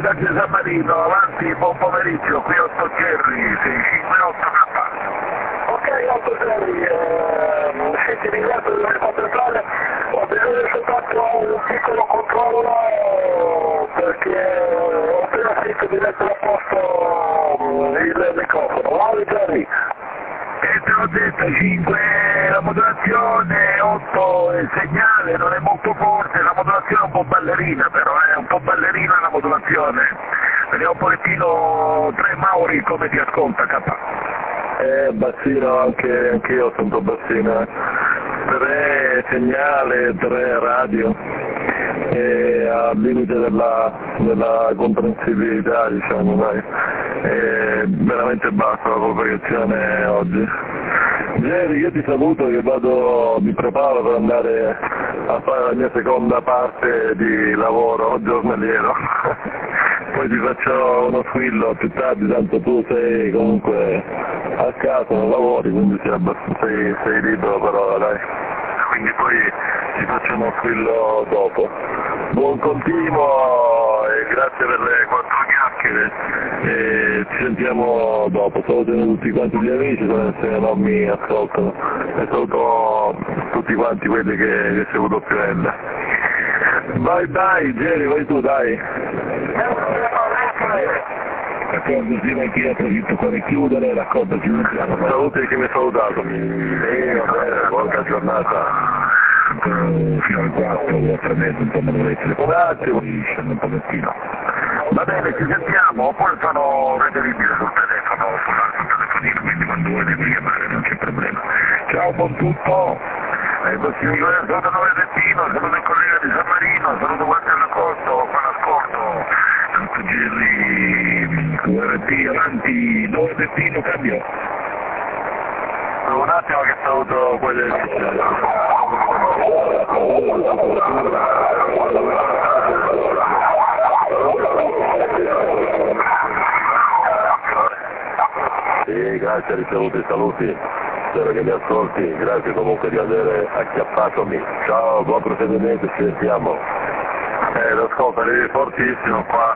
A: abitante di San Marino, avanti, buon pomeriggio, qui otto Jerry, sei cinque otto K.
B: Ok, otto Jerry, eh, sì, ti ringrazio di aver fatto entrare, ho bisogno soltanto un piccolo controllo perché ho appena finito di mettere a posto il microfono. Vai Jerry!
A: E te l'ho detto, cinque la modulazione, otto il segnale, non è molto forte, la modulazione è un po' ballerina, però è un po' ballerina la modulazione. Vediamo un pochettino, tre Mauri come ti ascolta, K.
C: Eh, bassino, anche anch'io sento bassino. tre segnale, tre radio, e al limite della, della comprensibilità, diciamo, dai. È veramente bassa la propagazione oggi. Jerry, io ti saluto che vado, mi preparo per andare a fare la mia seconda parte di lavoro giornaliero. Poi ti faccio uno squillo più tardi, tanto tu sei comunque a casa, non lavori, quindi sei, sei, sei libero per ora, dai. Quindi poi ti faccio uno squillo dopo. Buon continuo e grazie per le quattro chiacchiere e ci sentiamo dopo. Saluto tutti quanti gli amici se non mi ascoltano e saluto tutti quanti quelli che, che seguono più L. Bye bye Jerry, vai tu, dai.
A: D'accordo, sì, ma chi approfitto per chiudere, d'accordo, chiudiamo.
C: Saluti chi mi ha salutato. Sì, vabbè, buona giornata.
A: Fino alle quattro, quattro e mezzo, insomma, dovrete le
C: un attimo,
A: scendo un pochettino. Va bene, ci sentiamo, oppure sono reperibile sul telefono, sul telefonino, quindi quando volete mi chiamare non c'è problema. Ciao, buon tutto! Eh, così, saluto Novesettino, saluto il collega di San Marino, saluto quanti all'accordo, qua l'ascolto, saluto Jerry, Q R T, avanti, Novesettino, cambio.
C: Un attimo che saluto quelli del Sì, grazie, ricevuto i saluti, spero che mi ascolti, grazie comunque di aver acchiappatomi. Ciao, buon proseguimento, ci sentiamo. Eh, lo ascolto, è fortissimo qua.